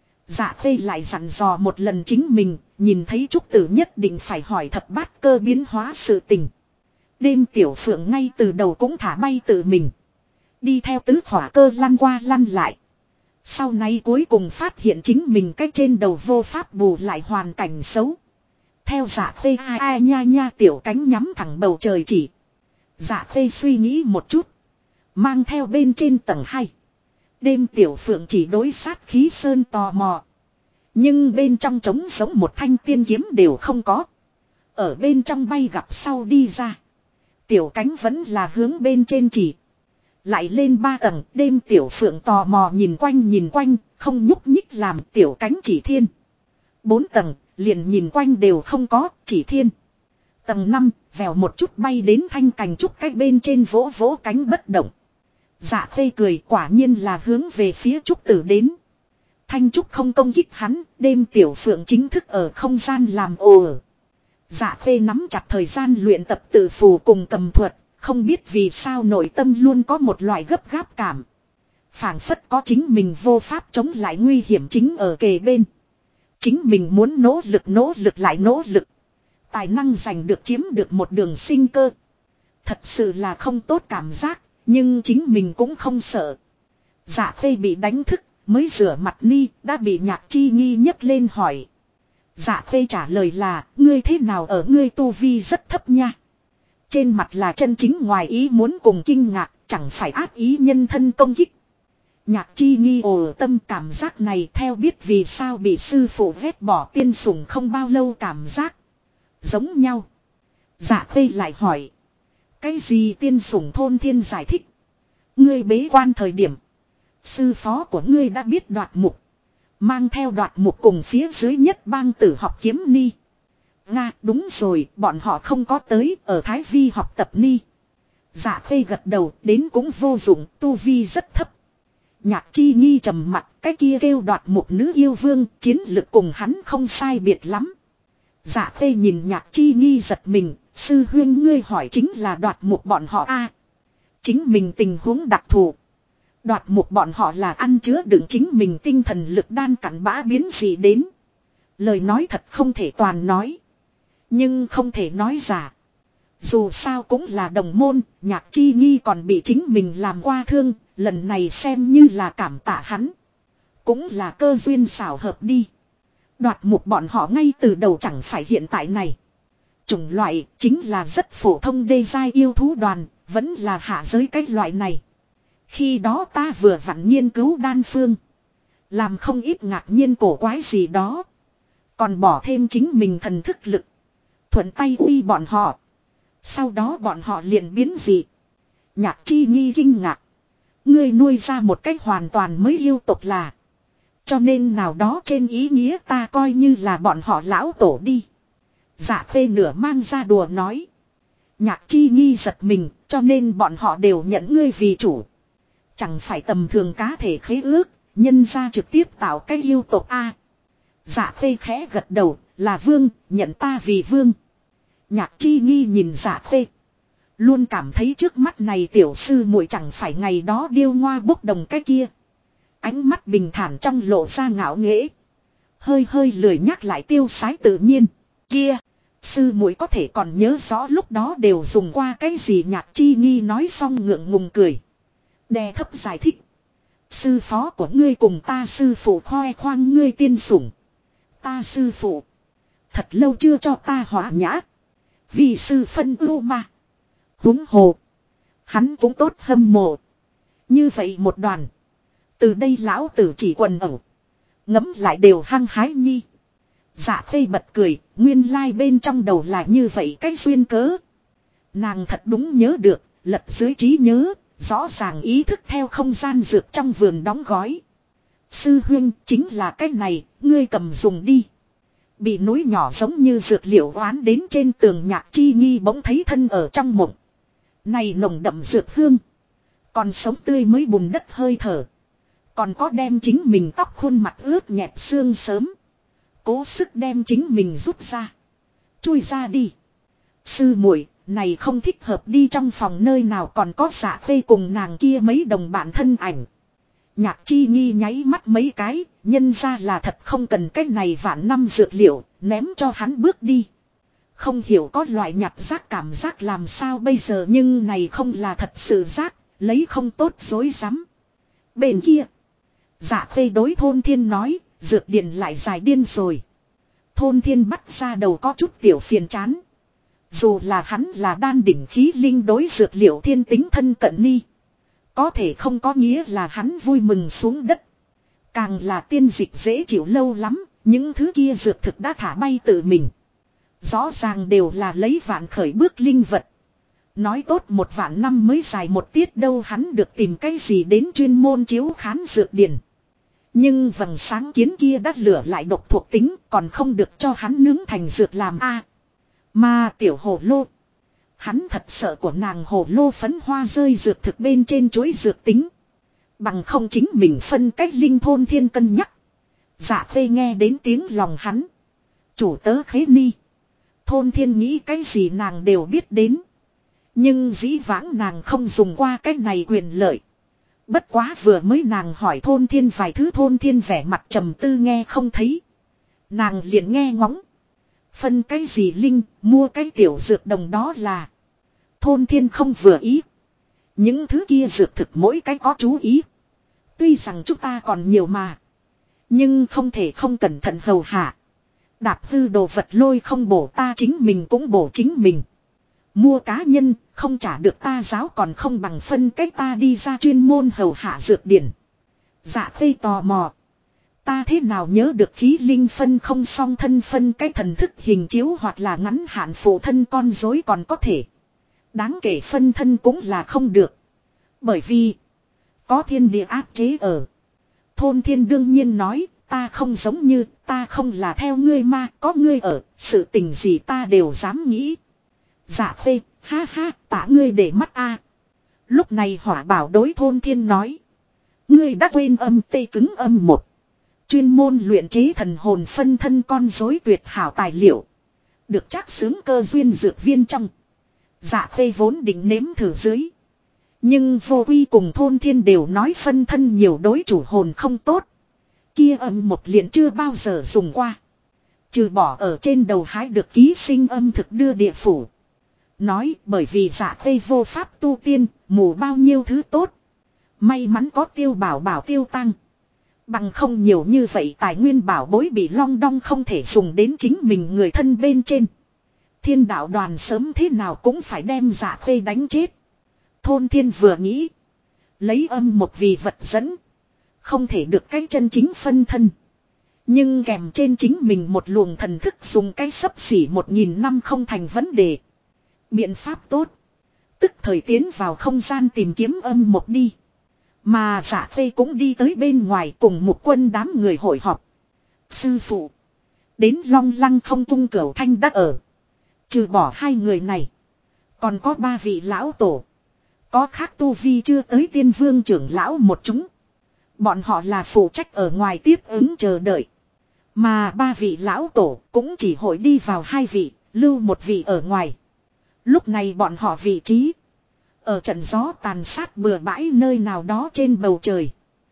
Dạ Khê lại dặn dò một lần chính mình. Nhìn thấy Trúc Tử nhất định phải hỏi thập bát cơ biến hóa sự tình. Đêm Tiểu Phượng ngay từ đầu cũng thả bay tự mình. Đi theo tứ khỏa cơ lăn qua lăn lại. Sau này cuối cùng phát hiện chính mình cách trên đầu vô pháp bù lại hoàn cảnh xấu. Theo Dạ Khê ai nha tiểu cánh nhắm thẳng bầu trời chỉ. Dạ Khê suy nghĩ một chút. Mang theo bên trên tầng 2. Đêm Tiểu Phượng chỉ đối sát khí sơn tò mò. Nhưng bên trong trống giống một thanh tiên kiếm đều không có. Ở bên trong bay gặp sau đi ra. Tiểu cánh vẫn là hướng bên trên chỉ. Lại lên 3 tầng. Đêm Tiểu Phượng tò mò nhìn quanh. Không nhúc nhích làm tiểu cánh chỉ thiên. 4 tầng liền nhìn quanh đều không có chỉ thiên. Tầng 5 vèo một chút bay đến thanh cành trúc cách bên trên vỗ vỗ cánh bất động. Dạ Khê cười quả nhiên là hướng về phía Trúc Tử đến. Thanh Trúc không công kích hắn, đêm Tiểu Phượng chính thức ở không gian làm ồ. Dạ Khê nắm chặt thời gian luyện tập tự phù cùng cầm thuật, không biết vì sao nội tâm luôn có một loại gấp gáp cảm. Phảng phất có chính mình vô pháp chống lại nguy hiểm chính ở kề bên. Chính mình muốn nỗ lực lại nỗ lực. Tài năng giành được chiếm được một đường sinh cơ. Thật sự là không tốt cảm giác. Nhưng chính mình cũng không sợ. Dạ Khê bị đánh thức, mới rửa mặt ni, đã bị Nhạc Chi Nghi nhấc lên hỏi. Dạ Khê trả lời là, ngươi thế nào ở ngươi tu vi rất thấp nha. Trên mặt là chân chính ngoài ý muốn cùng kinh ngạc, chẳng phải ác ý nhân thân công kích. Nhạc chi nghi ồ tâm cảm giác này theo biết vì sao bị sư phụ ghét bỏ tiên sủng không bao lâu cảm giác. Giống nhau. Dạ khê lại hỏi. Cái gì tiên sủng thôn thiên giải thích. Ngươi bế quan thời điểm. Sư phó của ngươi đã biết Đoạt Mục. Mang theo Đoạt Mục cùng phía dưới nhất bang tử học kiếm ni. Nga đúng rồi bọn họ không có tới ở Thái Vi học tập ni. Dạ khê gật đầu đến cũng vô dụng tu vi rất thấp. Nhạc chi nghi trầm mặt cái kia kêu Đoạt Mục nữ yêu vương chiến lực cùng hắn không sai biệt lắm. Dạ khê nhìn nhạc chi nghi giật mình. Sư huyên ngươi hỏi chính là Đoạt Mục bọn họ a. Chính mình tình huống đặc thù. Đoạt Mục bọn họ là ăn chứa đựng chính mình tinh thần lực đan cặn bã biến gì đến. Lời nói thật không thể toàn nói. Nhưng không thể nói giả. Dù sao cũng là đồng môn, nhạc chi nghi còn bị chính mình làm qua thương, lần này xem như là cảm tạ hắn. Cũng là cơ duyên xảo hợp đi. Đoạt Mục bọn họ ngay từ đầu chẳng phải hiện tại này. Chủng loại chính là rất phổ thông đê giai yêu thú đoàn, vẫn là hạ giới cái loại này. Khi đó ta vừa vặn nghiên cứu đan phương. Làm không ít ngạc nhiên cổ quái gì đó. Còn bỏ thêm chính mình thần thức lực. Thuận tay uy bọn họ. Sau đó bọn họ liền biến dị. Nhạc chi nghi kinh ngạc. Ngươi nuôi ra một cách hoàn toàn mới yêu tộc là. Cho nên nào đó trên ý nghĩa ta coi như là bọn họ lão tổ đi. Dạ khê nửa mang ra đùa nói. Nhạc chi nghi giật mình cho nên bọn họ đều nhận ngươi vì chủ. Chẳng phải tầm thường cá thể khế ước. Nhân ra trực tiếp tạo cái yêu tộc A. Dạ khê khẽ gật đầu là vương nhận ta vì vương. Nhạc chi nghi nhìn dạ khê. Luôn cảm thấy trước mắt này tiểu sư muội chẳng phải ngày đó điêu ngoa bốc đồng cái kia. Ánh mắt bình thản trong lộ ra ngạo nghễ. Hơi hơi lười nhắc lại tiêu sái tự nhiên. Kia, sư muội có thể còn nhớ rõ lúc đó đều dùng qua cái gì nhạc chi nghi nói xong ngượng ngùng cười. Đè thấp giải thích. Sư phó của ngươi cùng ta sư phụ khoe khoang ngươi tiên sủng. Ta sư phụ. Thật lâu chưa cho ta hóa nhã. Vì sư phân ưu mà. Huống hồ. Hắn cũng tốt hâm mộ. Như vậy một đoàn. Từ đây lão tử chỉ quần ẩu. Ngấm lại đều hăng hái nhi. Dạ khê bật cười. Nguyên lai bên trong đầu là như vậy cái duyên cớ. Nàng thật đúng nhớ được. Lật dưới trí nhớ. Rõ ràng ý thức theo không gian dược trong vườn đóng gói. Sư huynh chính là cái này. Ngươi cầm dùng đi. Bị núi nhỏ giống như dược liệu oán đến trên tường nhạc chi nghi bỗng thấy thân ở trong mộng. Này nồng đậm dược hương. Còn sống tươi mới bùn đất hơi thở. Còn có đem chính mình tóc khuôn mặt ướt nhẹp xương sớm. Cố sức đem chính mình rút ra. Chui ra đi. Sư muội này không thích hợp đi trong phòng nơi nào còn có Dạ khê cùng nàng kia mấy đồng bạn thân ảnh. Nhạc chi nghi nháy mắt mấy cái, nhân ra là thật không cần cái này vạn năm dược liệu, ném cho hắn bước đi. Không hiểu có loại nhặt rác cảm giác làm sao bây giờ nhưng này không là thật sự rác, lấy không tốt dối rắm. Bên kia, Dạ khê đối thôn thiên nói, dược điển lại dài điên rồi. Thôn thiên bắt ra đầu có chút tiểu phiền chán. Dù là hắn là đan đỉnh khí linh đối dược liệu thiên tính thân cận ni. Có thể không có nghĩa là hắn vui mừng xuống đất. Càng là tiên dịch dễ chịu lâu lắm, những thứ kia dược thực đã thả bay tự mình. Rõ ràng đều là lấy vạn khởi bước linh vật. Nói tốt một vạn năm mới dài một tiết đâu hắn được tìm cái gì đến chuyên môn chiếu khán dược điển. Nhưng vầng sáng kiến kia đã lửa lại độc thuộc tính còn không được cho hắn nướng thành dược làm a. Mà tiểu hồ lô. Hắn thật sợ của nàng hồ lô phấn hoa rơi dược thực bên trên chuỗi dược tính. Bằng không chính mình phân cách linh thôn thiên cân nhắc. Dạ khê nghe đến tiếng lòng hắn. Chủ tớ khế ni. Thôn thiên nghĩ cái gì nàng đều biết đến. Nhưng dĩ vãng nàng không dùng qua cái này quyền lợi. Bất quá vừa mới nàng hỏi thôn thiên vài thứ thôn thiên vẻ mặt trầm tư nghe không thấy. Nàng liền nghe ngóng. Phân cái gì linh, mua cái tiểu dược đồng đó là. Thôn thiên không vừa ý. Những thứ kia dược thực mỗi cái có chú ý. Tuy rằng chúng ta còn nhiều mà. Nhưng không thể không cẩn thận hầu hạ. Đạp hư đồ vật lôi không bổ ta chính mình cũng bổ chính mình. Mua cá nhân, không trả được ta giáo còn không bằng phân cách ta đi ra chuyên môn hầu hạ dược điển. Dạ khê tò mò. Ta thế nào nhớ được khí linh phân không song thân phân cái thần thức hình chiếu hoặc là ngắn hạn phụ thân con dối còn có thể. Đáng kể phân thân cũng là không được. Bởi vì có thiên địa áp chế ở. Thôn thiên đương nhiên nói, ta không giống như, ta không là theo ngươi mà, có ngươi ở, sự tình gì ta đều dám nghĩ. Dạ phê, ha ha, tạ ngươi để mắt a. Lúc này hỏa bảo đối thôn thiên nói. Ngươi đã quên âm tê cứng âm một. Chuyên môn luyện chế thần hồn phân thân con rối tuyệt hảo tài liệu. Được chắc xướng cơ duyên dược viên trong. Dạ phê vốn định nếm thử dưới. Nhưng vô quy cùng thôn thiên đều nói phân thân nhiều đối chủ hồn không tốt. Kia âm một liền chưa bao giờ dùng qua. Trừ bỏ ở trên đầu hái được ký sinh âm thực đưa địa phủ. Nói bởi vì dạ phê vô pháp tu tiên, mù bao nhiêu thứ tốt. May mắn có tiêu bảo tiêu tăng. Bằng không nhiều như vậy tài nguyên bảo bối bị long đong không thể dùng đến chính mình người thân bên trên. Thiên đạo đoàn sớm thế nào cũng phải đem dạ phê đánh chết. Thôn thiên vừa nghĩ. Lấy âm một vì vật dẫn. Không thể được cái chân chính phân thân. Nhưng kèm trên chính mình một luồng thần thức dùng cái xấp xỉ 1000 năm không thành vấn đề. Biện pháp tốt. Tức thời tiến vào không gian tìm kiếm âm một đi. Mà dạ phê cũng đi tới bên ngoài cùng một quân đám người hội họp. Sư phụ. Đến Long Lăng không tung cửu thanh đã ở. Trừ bỏ hai người này. Còn có ba vị lão tổ. Có khác tu vi chưa tới tiên vương trưởng lão một chúng. Bọn họ là phụ trách ở ngoài tiếp ứng chờ đợi. Mà ba vị lão tổ cũng chỉ hội đi vào hai vị, lưu một vị ở ngoài. Lúc này bọn họ vị trí. Ở trận gió tàn sát bừa bãi nơi nào đó trên bầu trời.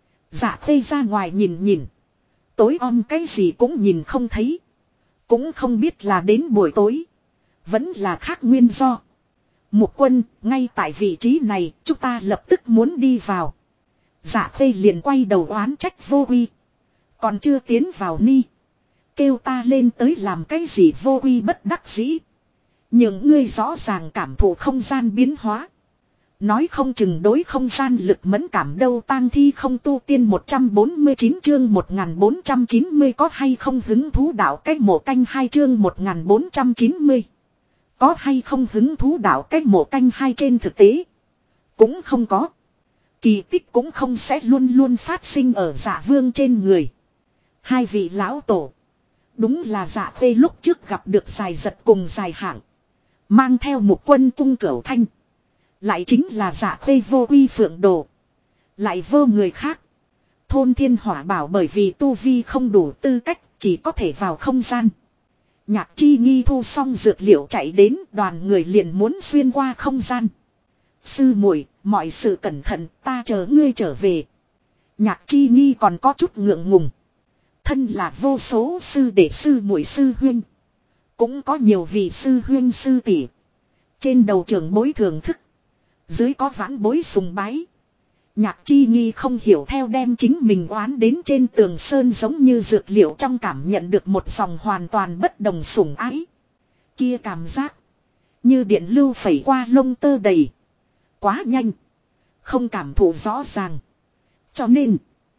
Dạ phê ra ngoài nhìn nhìn. Tối om cái gì cũng nhìn không thấy. Cũng không biết là đến buổi tối. Vẫn là khác nguyên do. Mục quân, ngay tại vị trí này, chúng ta lập tức muốn đi vào. Dạ phê liền quay đầu oán trách vô quy. Còn chưa tiến vào ni. Kêu ta lên tới làm cái gì vô quy bất đắc dĩ. Nhưng ngươi rõ ràng cảm thụ không gian biến hóa. Nói không chừng đối không gian lực mẫn cảm đâu tang thi không tu tiên 149 chương 1490 có hay không hứng thú đạo cách mộ canh 2 chương 1490. Có hay không hứng thú đạo cách mộ canh 2 trên thực tế. Cũng không có. Kỳ tích cũng không sẽ luôn luôn phát sinh ở Dạ Vương trên người. Hai vị lão tổ. Đúng là Dạ Phê lúc trước gặp được Dài Giật cùng Dài Hạng. Mang theo một quân cung cửu thanh. Lại chính là Dạ Phê vô uy phượng đồ. Lại vô người khác. Thôn thiên hỏa bảo bởi vì tu vi không đủ tư cách chỉ có thể vào không gian. Nhạc chi nghi thu xong dược liệu chạy đến đoàn người liền muốn xuyên qua không gian. Sư muội, mọi sự cẩn thận, ta chờ ngươi trở về. Nhạc chi nghi còn có chút ngượng ngùng. Thân là vô số sư đệ sư muội sư huynh. Cũng có nhiều vị sư huynh sư tỷ. Trên đầu trưởng bối thường thức. Dưới có vãn bối sùng bái. Nhạc chi nghi không hiểu theo đem chính mình oán đến trên tường sơn giống như dược liệu trong cảm nhận được một dòng hoàn toàn bất đồng sủng ái. Kia cảm giác. Như điện lưu phẩy qua lông tơ đầy. Quá nhanh. Không cảm thụ rõ ràng. Cho nên.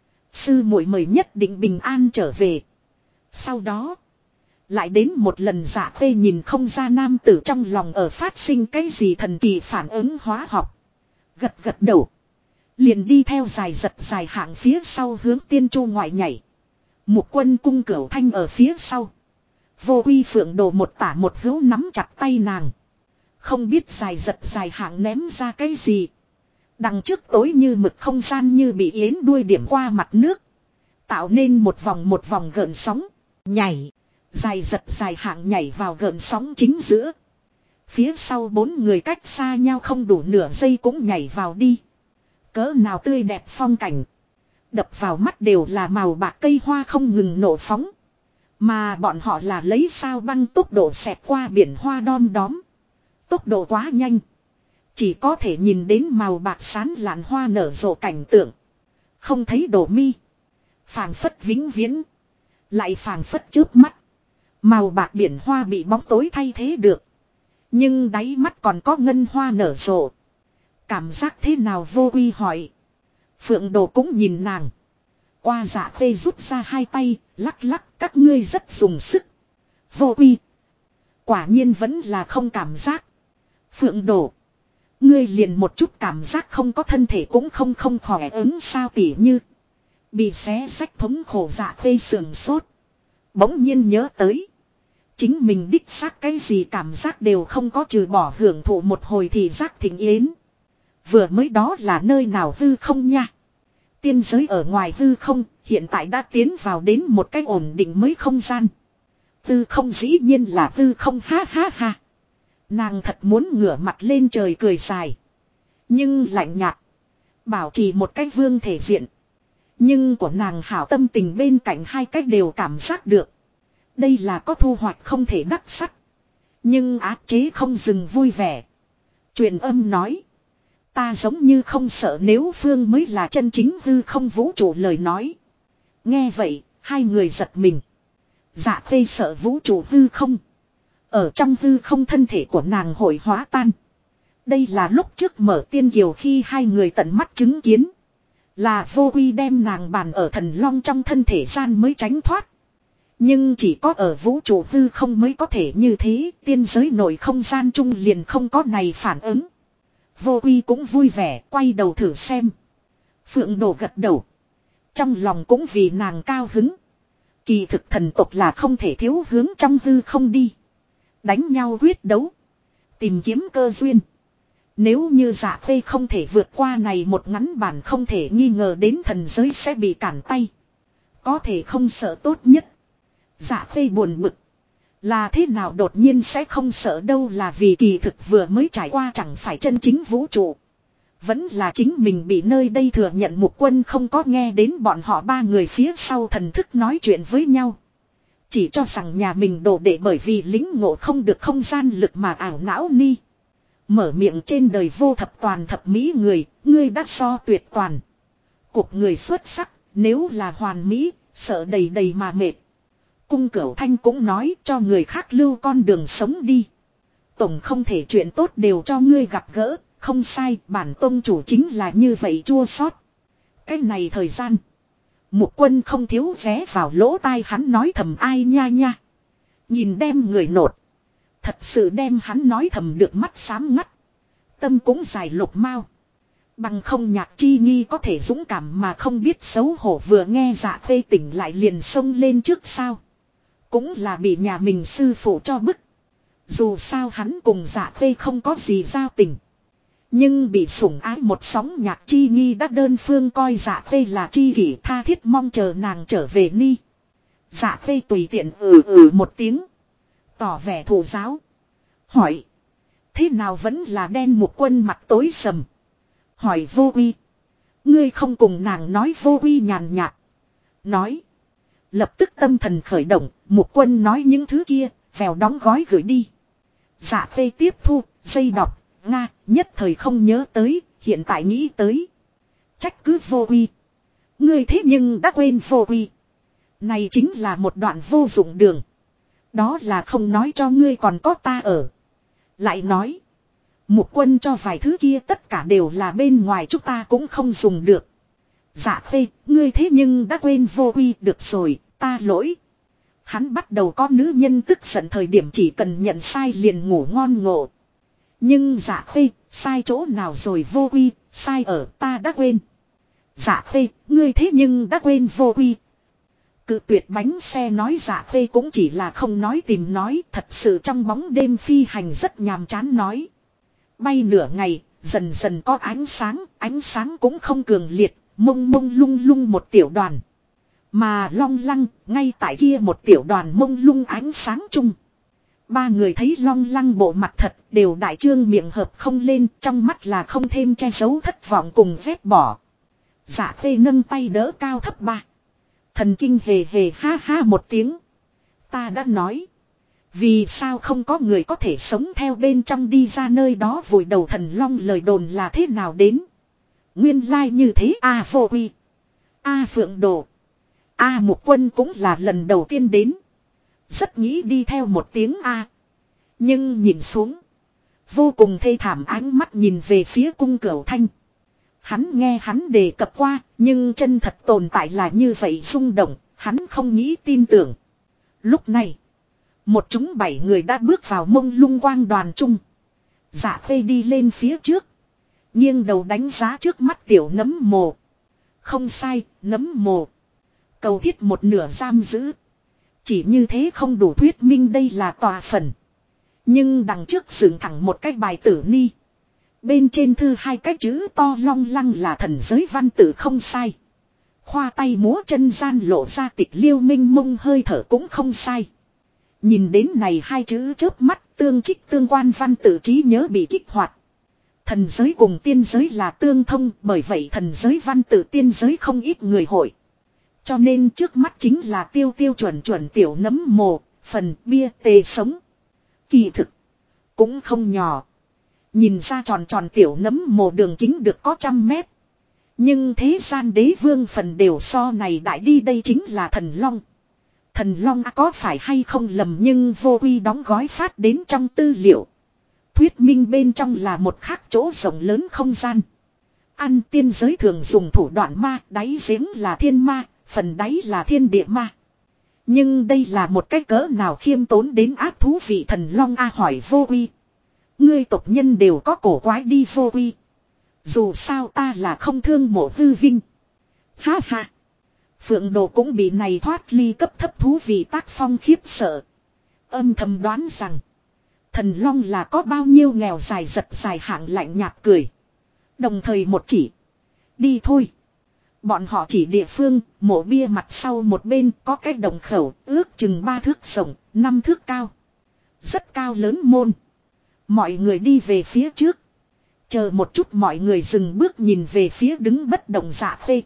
Sư muội mời nhất định bình an trở về. Sau đó. Lại đến một lần Dạ Phê nhìn không ra nam tử trong lòng ở phát sinh cái gì thần kỳ phản ứng hóa học. Gật gật đầu. Liền đi theo Dài Giật Dài Hạng phía sau hướng tiên chu ngoại nhảy. Một quân cung cửu thanh ở phía sau. Vô uy phượng đồ một tả một hữu nắm chặt tay nàng. Không biết Dài Giật Dài Hạng ném ra cái gì. Đằng trước tối như mực không gian như bị yến đuôi điểm qua mặt nước. Tạo nên một vòng gợn sóng. Nhảy. Dài Giật Dài Hạng nhảy vào gợn sóng chính giữa. Phía sau bốn người cách xa nhau không đủ nửa giây cũng nhảy vào đi. Cỡ nào tươi đẹp phong cảnh. Đập vào mắt đều là màu bạc cây hoa không ngừng nổ phóng. Mà bọn họ là lấy sao băng tốc độ xẹt qua biển hoa đom đóm. Tốc độ quá nhanh. Chỉ có thể nhìn đến màu bạc sán lạn hoa nở rộ cảnh tượng. Không thấy đổ mi. Phảng phất vĩnh viễn. Lại phảng phất chớp mắt. Màu bạc biển hoa bị bóng tối thay thế được. Nhưng đáy mắt còn có ngân hoa nở rộ. Cảm giác thế nào vô uy hỏi. Phượng đồ cũng nhìn nàng. qua Dạ Khê rút ra hai tay, lắc lắc, các ngươi rất dùng sức. Vô Uy. Quả nhiên vẫn là không cảm giác. Phượng Đổ. Ngươi liền một chút cảm giác không có, thân thể cũng không khỏe ứng sao, tỉ như. Bị xé rách thống khổ Dạ Khê sườn sốt. Bỗng nhiên nhớ tới. Chính mình đích xác cái gì cảm giác đều không có, trừ bỏ hưởng thụ một hồi thì giác thịnh yến. Vừa mới đó là nơi nào hư không nha. Tiên giới ở ngoài hư không, hiện tại đã tiến vào đến một cái ổn định mới không gian. Hư không dĩ nhiên là hư không, ha ha ha. Nàng thật muốn ngửa mặt lên trời cười dài. Nhưng lạnh nhạt. Bảo trì một cái vương thể diện. Nhưng của nàng hảo tâm tình bên cạnh hai cách đều cảm giác được. Đây là có thu hoạch không thể đắc sắc. Nhưng áp chế không dừng vui vẻ. Truyền âm nói. Ta giống như không sợ nếu phương mới là chân chính hư không vũ trụ lời nói. Nghe vậy, hai người giật mình. Dạ Khê sợ vũ trụ hư không. Ở trong hư không thân thể của nàng hội hóa tan. Đây là lúc trước mở tiên kiều khi hai người tận mắt chứng kiến. Là Vô Uy đem nàng bàn ở thần long trong thân thể gian mới tránh thoát. Nhưng chỉ có ở vũ trụ hư không mới có thể như thế, tiên giới nội không gian chung liền không có này phản ứng. Vô Uy cũng vui vẻ, quay đầu thử xem. Phượng Đồ gật đầu. Trong lòng cũng vì nàng cao hứng. Kỳ thực thần tộc là không thể thiếu hướng trong hư không đi. Đánh nhau quyết đấu. Tìm kiếm cơ duyên. Nếu như Dạ Khê không thể vượt qua này một ngắn bản, không thể nghi ngờ đến thần giới sẽ bị cản tay. Có thể không sợ tốt nhất. Dạ Khê buồn bực. Là thế nào đột nhiên sẽ không sợ đâu, là vì kỳ thực vừa mới trải qua chẳng phải chân chính vũ trụ. Vẫn là chính mình bị nơi đây thừa nhận. Mục Quân không có nghe đến bọn họ ba người phía sau thần thức nói chuyện với nhau. Chỉ cho rằng nhà mình đồ đệ bởi vì lính ngộ không được không gian lực mà ảo não ni. Mở miệng trên đời vô thập toàn thập mỹ người, ngươi đã so tuyệt toàn. Cuộc người xuất sắc, nếu là hoàn mỹ, sợ đầy đầy mà mệt. Cung Cửu Thanh cũng nói cho người khác lưu con đường sống đi. Tổng không thể chuyện tốt đều cho ngươi gặp gỡ, không sai, bản tông chủ chính là như vậy chua xót. Cái này thời gian, Mục Quân không thiếu vé vào lỗ tai hắn nói thầm ai nha nha. Nhìn đem người nột. Thật sự đem hắn nói thầm được mắt xám ngắt. Tâm cũng dài lục mau. Bằng không Nhạc Chi Nghi có thể dũng cảm mà không biết xấu hổ, vừa nghe Dạ Khê tỉnh lại liền xông lên trước sao. Cũng là bị nhà mình sư phụ cho bức. Dù sao hắn cùng Dạ Khê không có gì giao tình. Nhưng bị sủng ái một sóng, Nhạc Chi Nghi đã đơn phương coi Dạ Khê là chi kỷ, tha thiết mong chờ nàng trở về ni. Dạ Khê tùy tiện một tiếng. Tỏ vẻ thụ giáo. Hỏi. Thế nào vẫn là đen? Mục Quân mặt tối sầm. Hỏi Vô Uy. Ngươi không cùng nàng nói? Vô Uy nhàn nhạt. Nói. Lập tức tâm thần khởi động. Mục Quân nói những thứ kia, vèo đóng gói gửi đi. Dạ Khê tiếp thu, dây đọc. Nga, nhất thời không nhớ tới, hiện tại nghĩ tới. Trách cứ Vô Uy. Ngươi thế nhưng đã quên Vô Uy. Này chính là một đoạn vô dụng đường. Đó là không nói cho ngươi còn có ta ở. Lại nói. Mục Quân cho vài thứ kia tất cả đều là bên ngoài, chúng ta cũng không dùng được. Dạ Khê, ngươi thế nhưng đã quên Vô Uy. Được rồi, ta lỗi. Hắn bắt đầu có nữ nhân tức giận thời điểm chỉ cần nhận sai liền ngủ ngon ngộ. Nhưng Dạ Khê, sai chỗ nào rồi? Vô Uy, sai ở ta đã quên. Dạ Khê, ngươi thế nhưng đã quên Vô Uy. Cự tuyệt bánh xe nói Dạ Khê cũng chỉ là không nói tìm nói, thật sự trong bóng đêm phi hành rất nhàm chán nói. Bay nửa ngày, dần dần có ánh sáng cũng không cường liệt, mông mông lung lung một tiểu đoàn. Mà long lăng, ngay tại kia một tiểu đoàn mông lung ánh sáng chung. Ba người thấy long lăng bộ mặt thật, đều đại trương miệng hợp không lên, trong mắt là không thêm che giấu thất vọng cùng vét bỏ. Dạ Khê nâng tay đỡ cao thấp ba. Thần kinh hề hề ha ha một tiếng. Ta đã nói. Vì sao không có người có thể sống theo bên trong đi ra nơi đó vùi đầu thần long, lời đồn là thế nào đến. Nguyên lai như thế. Vô Uy. Phượng Đồ. Mục Quân cũng là lần đầu tiên đến. Rất nghĩ đi theo một tiếng Nhưng nhìn xuống. Vô cùng thê thảm, ánh mắt nhìn về phía Cung Cửu Thanh. Hắn nghe hắn đề cập qua, nhưng chân thật tồn tại là như vậy rung động, hắn không nghĩ tin tưởng. Lúc này, một chúng 7 người đã bước vào mông lung quang đoàn chung. Dạ Khê đi lên phía trước, nghiêng đầu đánh giá trước mắt tiểu nấm mồ. Không sai, nấm mồ. Cầu thiết một nửa giam giữ. Chỉ như thế không đủ thuyết minh đây là tòa phần. Nhưng đằng trước dựng thẳng một cái bài tử ni. Bên trên thư 2 cái chữ to long lăng là thần giới văn tự không sai. Khoa tay múa chân gian lộ ra tịch liêu minh mông hơi thở cũng không sai. Nhìn đến này 2 chữ chớp mắt tương trích tương quan văn tự trí nhớ bị kích hoạt. Thần giới cùng tiên giới là tương thông, bởi vậy thần giới văn tự tiên giới không ít người hội. Cho nên trước mắt chính là tiêu chuẩn tiểu nấm mồ, phần bia tê sống. Kỳ thực cũng không nhỏ. Nhìn ra tròn tiểu nấm mồ đường kính được có 100 mét. Nhưng thế gian đế vương phần đều so này đại đi, đây chính là thần long. Thần long có phải hay không lầm, nhưng vô quy đóng gói phát đến trong tư liệu. Thuyết minh bên trong là một khác chỗ rộng lớn không gian. Ăn tiên giới thường dùng thủ đoạn ma, đáy giếng là thiên ma, phần đáy là thiên địa ma. Nhưng đây là một cái cỡ nào khiêm tốn đến ác thú vị thần long a, hỏi vô quy. Ngươi tộc nhân đều có cổ quái đi vô quy. Dù sao ta là không thương mộ hư vinh. Ha ha. Phượng Đồ cũng bị này thoát ly cấp thấp thú vị tác phong khiếp sợ. Âm thầm đoán rằng thần long là có bao nhiêu nghèo dài giật dài hạng lạnh nhạt cười. Đồng thời một chỉ. Đi thôi. Bọn họ chỉ địa phương, mộ bia mặt sau một bên có cái đồng khẩu ước chừng 3 thước rộng, 5 thước cao. Rất cao lớn môn. Mọi người đi về phía trước. Chờ một chút, mọi người dừng bước nhìn về phía đứng bất động Dạ Khê.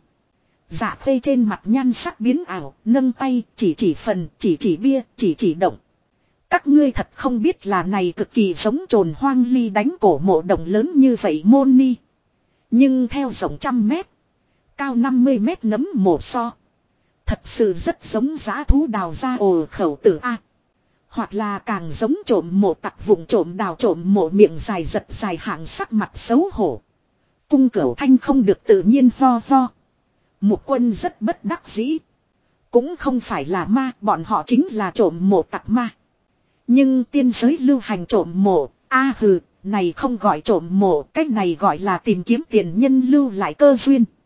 Dạ Khê trên mặt nhan sắc biến ảo, nâng tay chỉ phần, chỉ bia, chỉ động. Các ngươi thật không biết là này cực kỳ giống trồn hoang ly đánh cổ mộ động lớn như vậy môn ni. Nhưng theo rộng 100 mét, cao 50 mét nấm mộ so. Thật sự rất giống dã thú đào ra ồ khẩu tử A. Hoặc là càng giống trộm mộ tặc vùng trộm đào trộm mộ miệng dài giật dài hạng sắc mặt xấu hổ. Cung Cửu Thanh không được tự nhiên ho ho. Mục Quân rất bất đắc dĩ. Cũng không phải là ma, bọn họ chính là trộm mộ tặc ma. Nhưng tiên giới lưu hành trộm mộ, a hừ, này không gọi trộm mộ, cách này gọi là tìm kiếm tiền nhân lưu lại cơ duyên.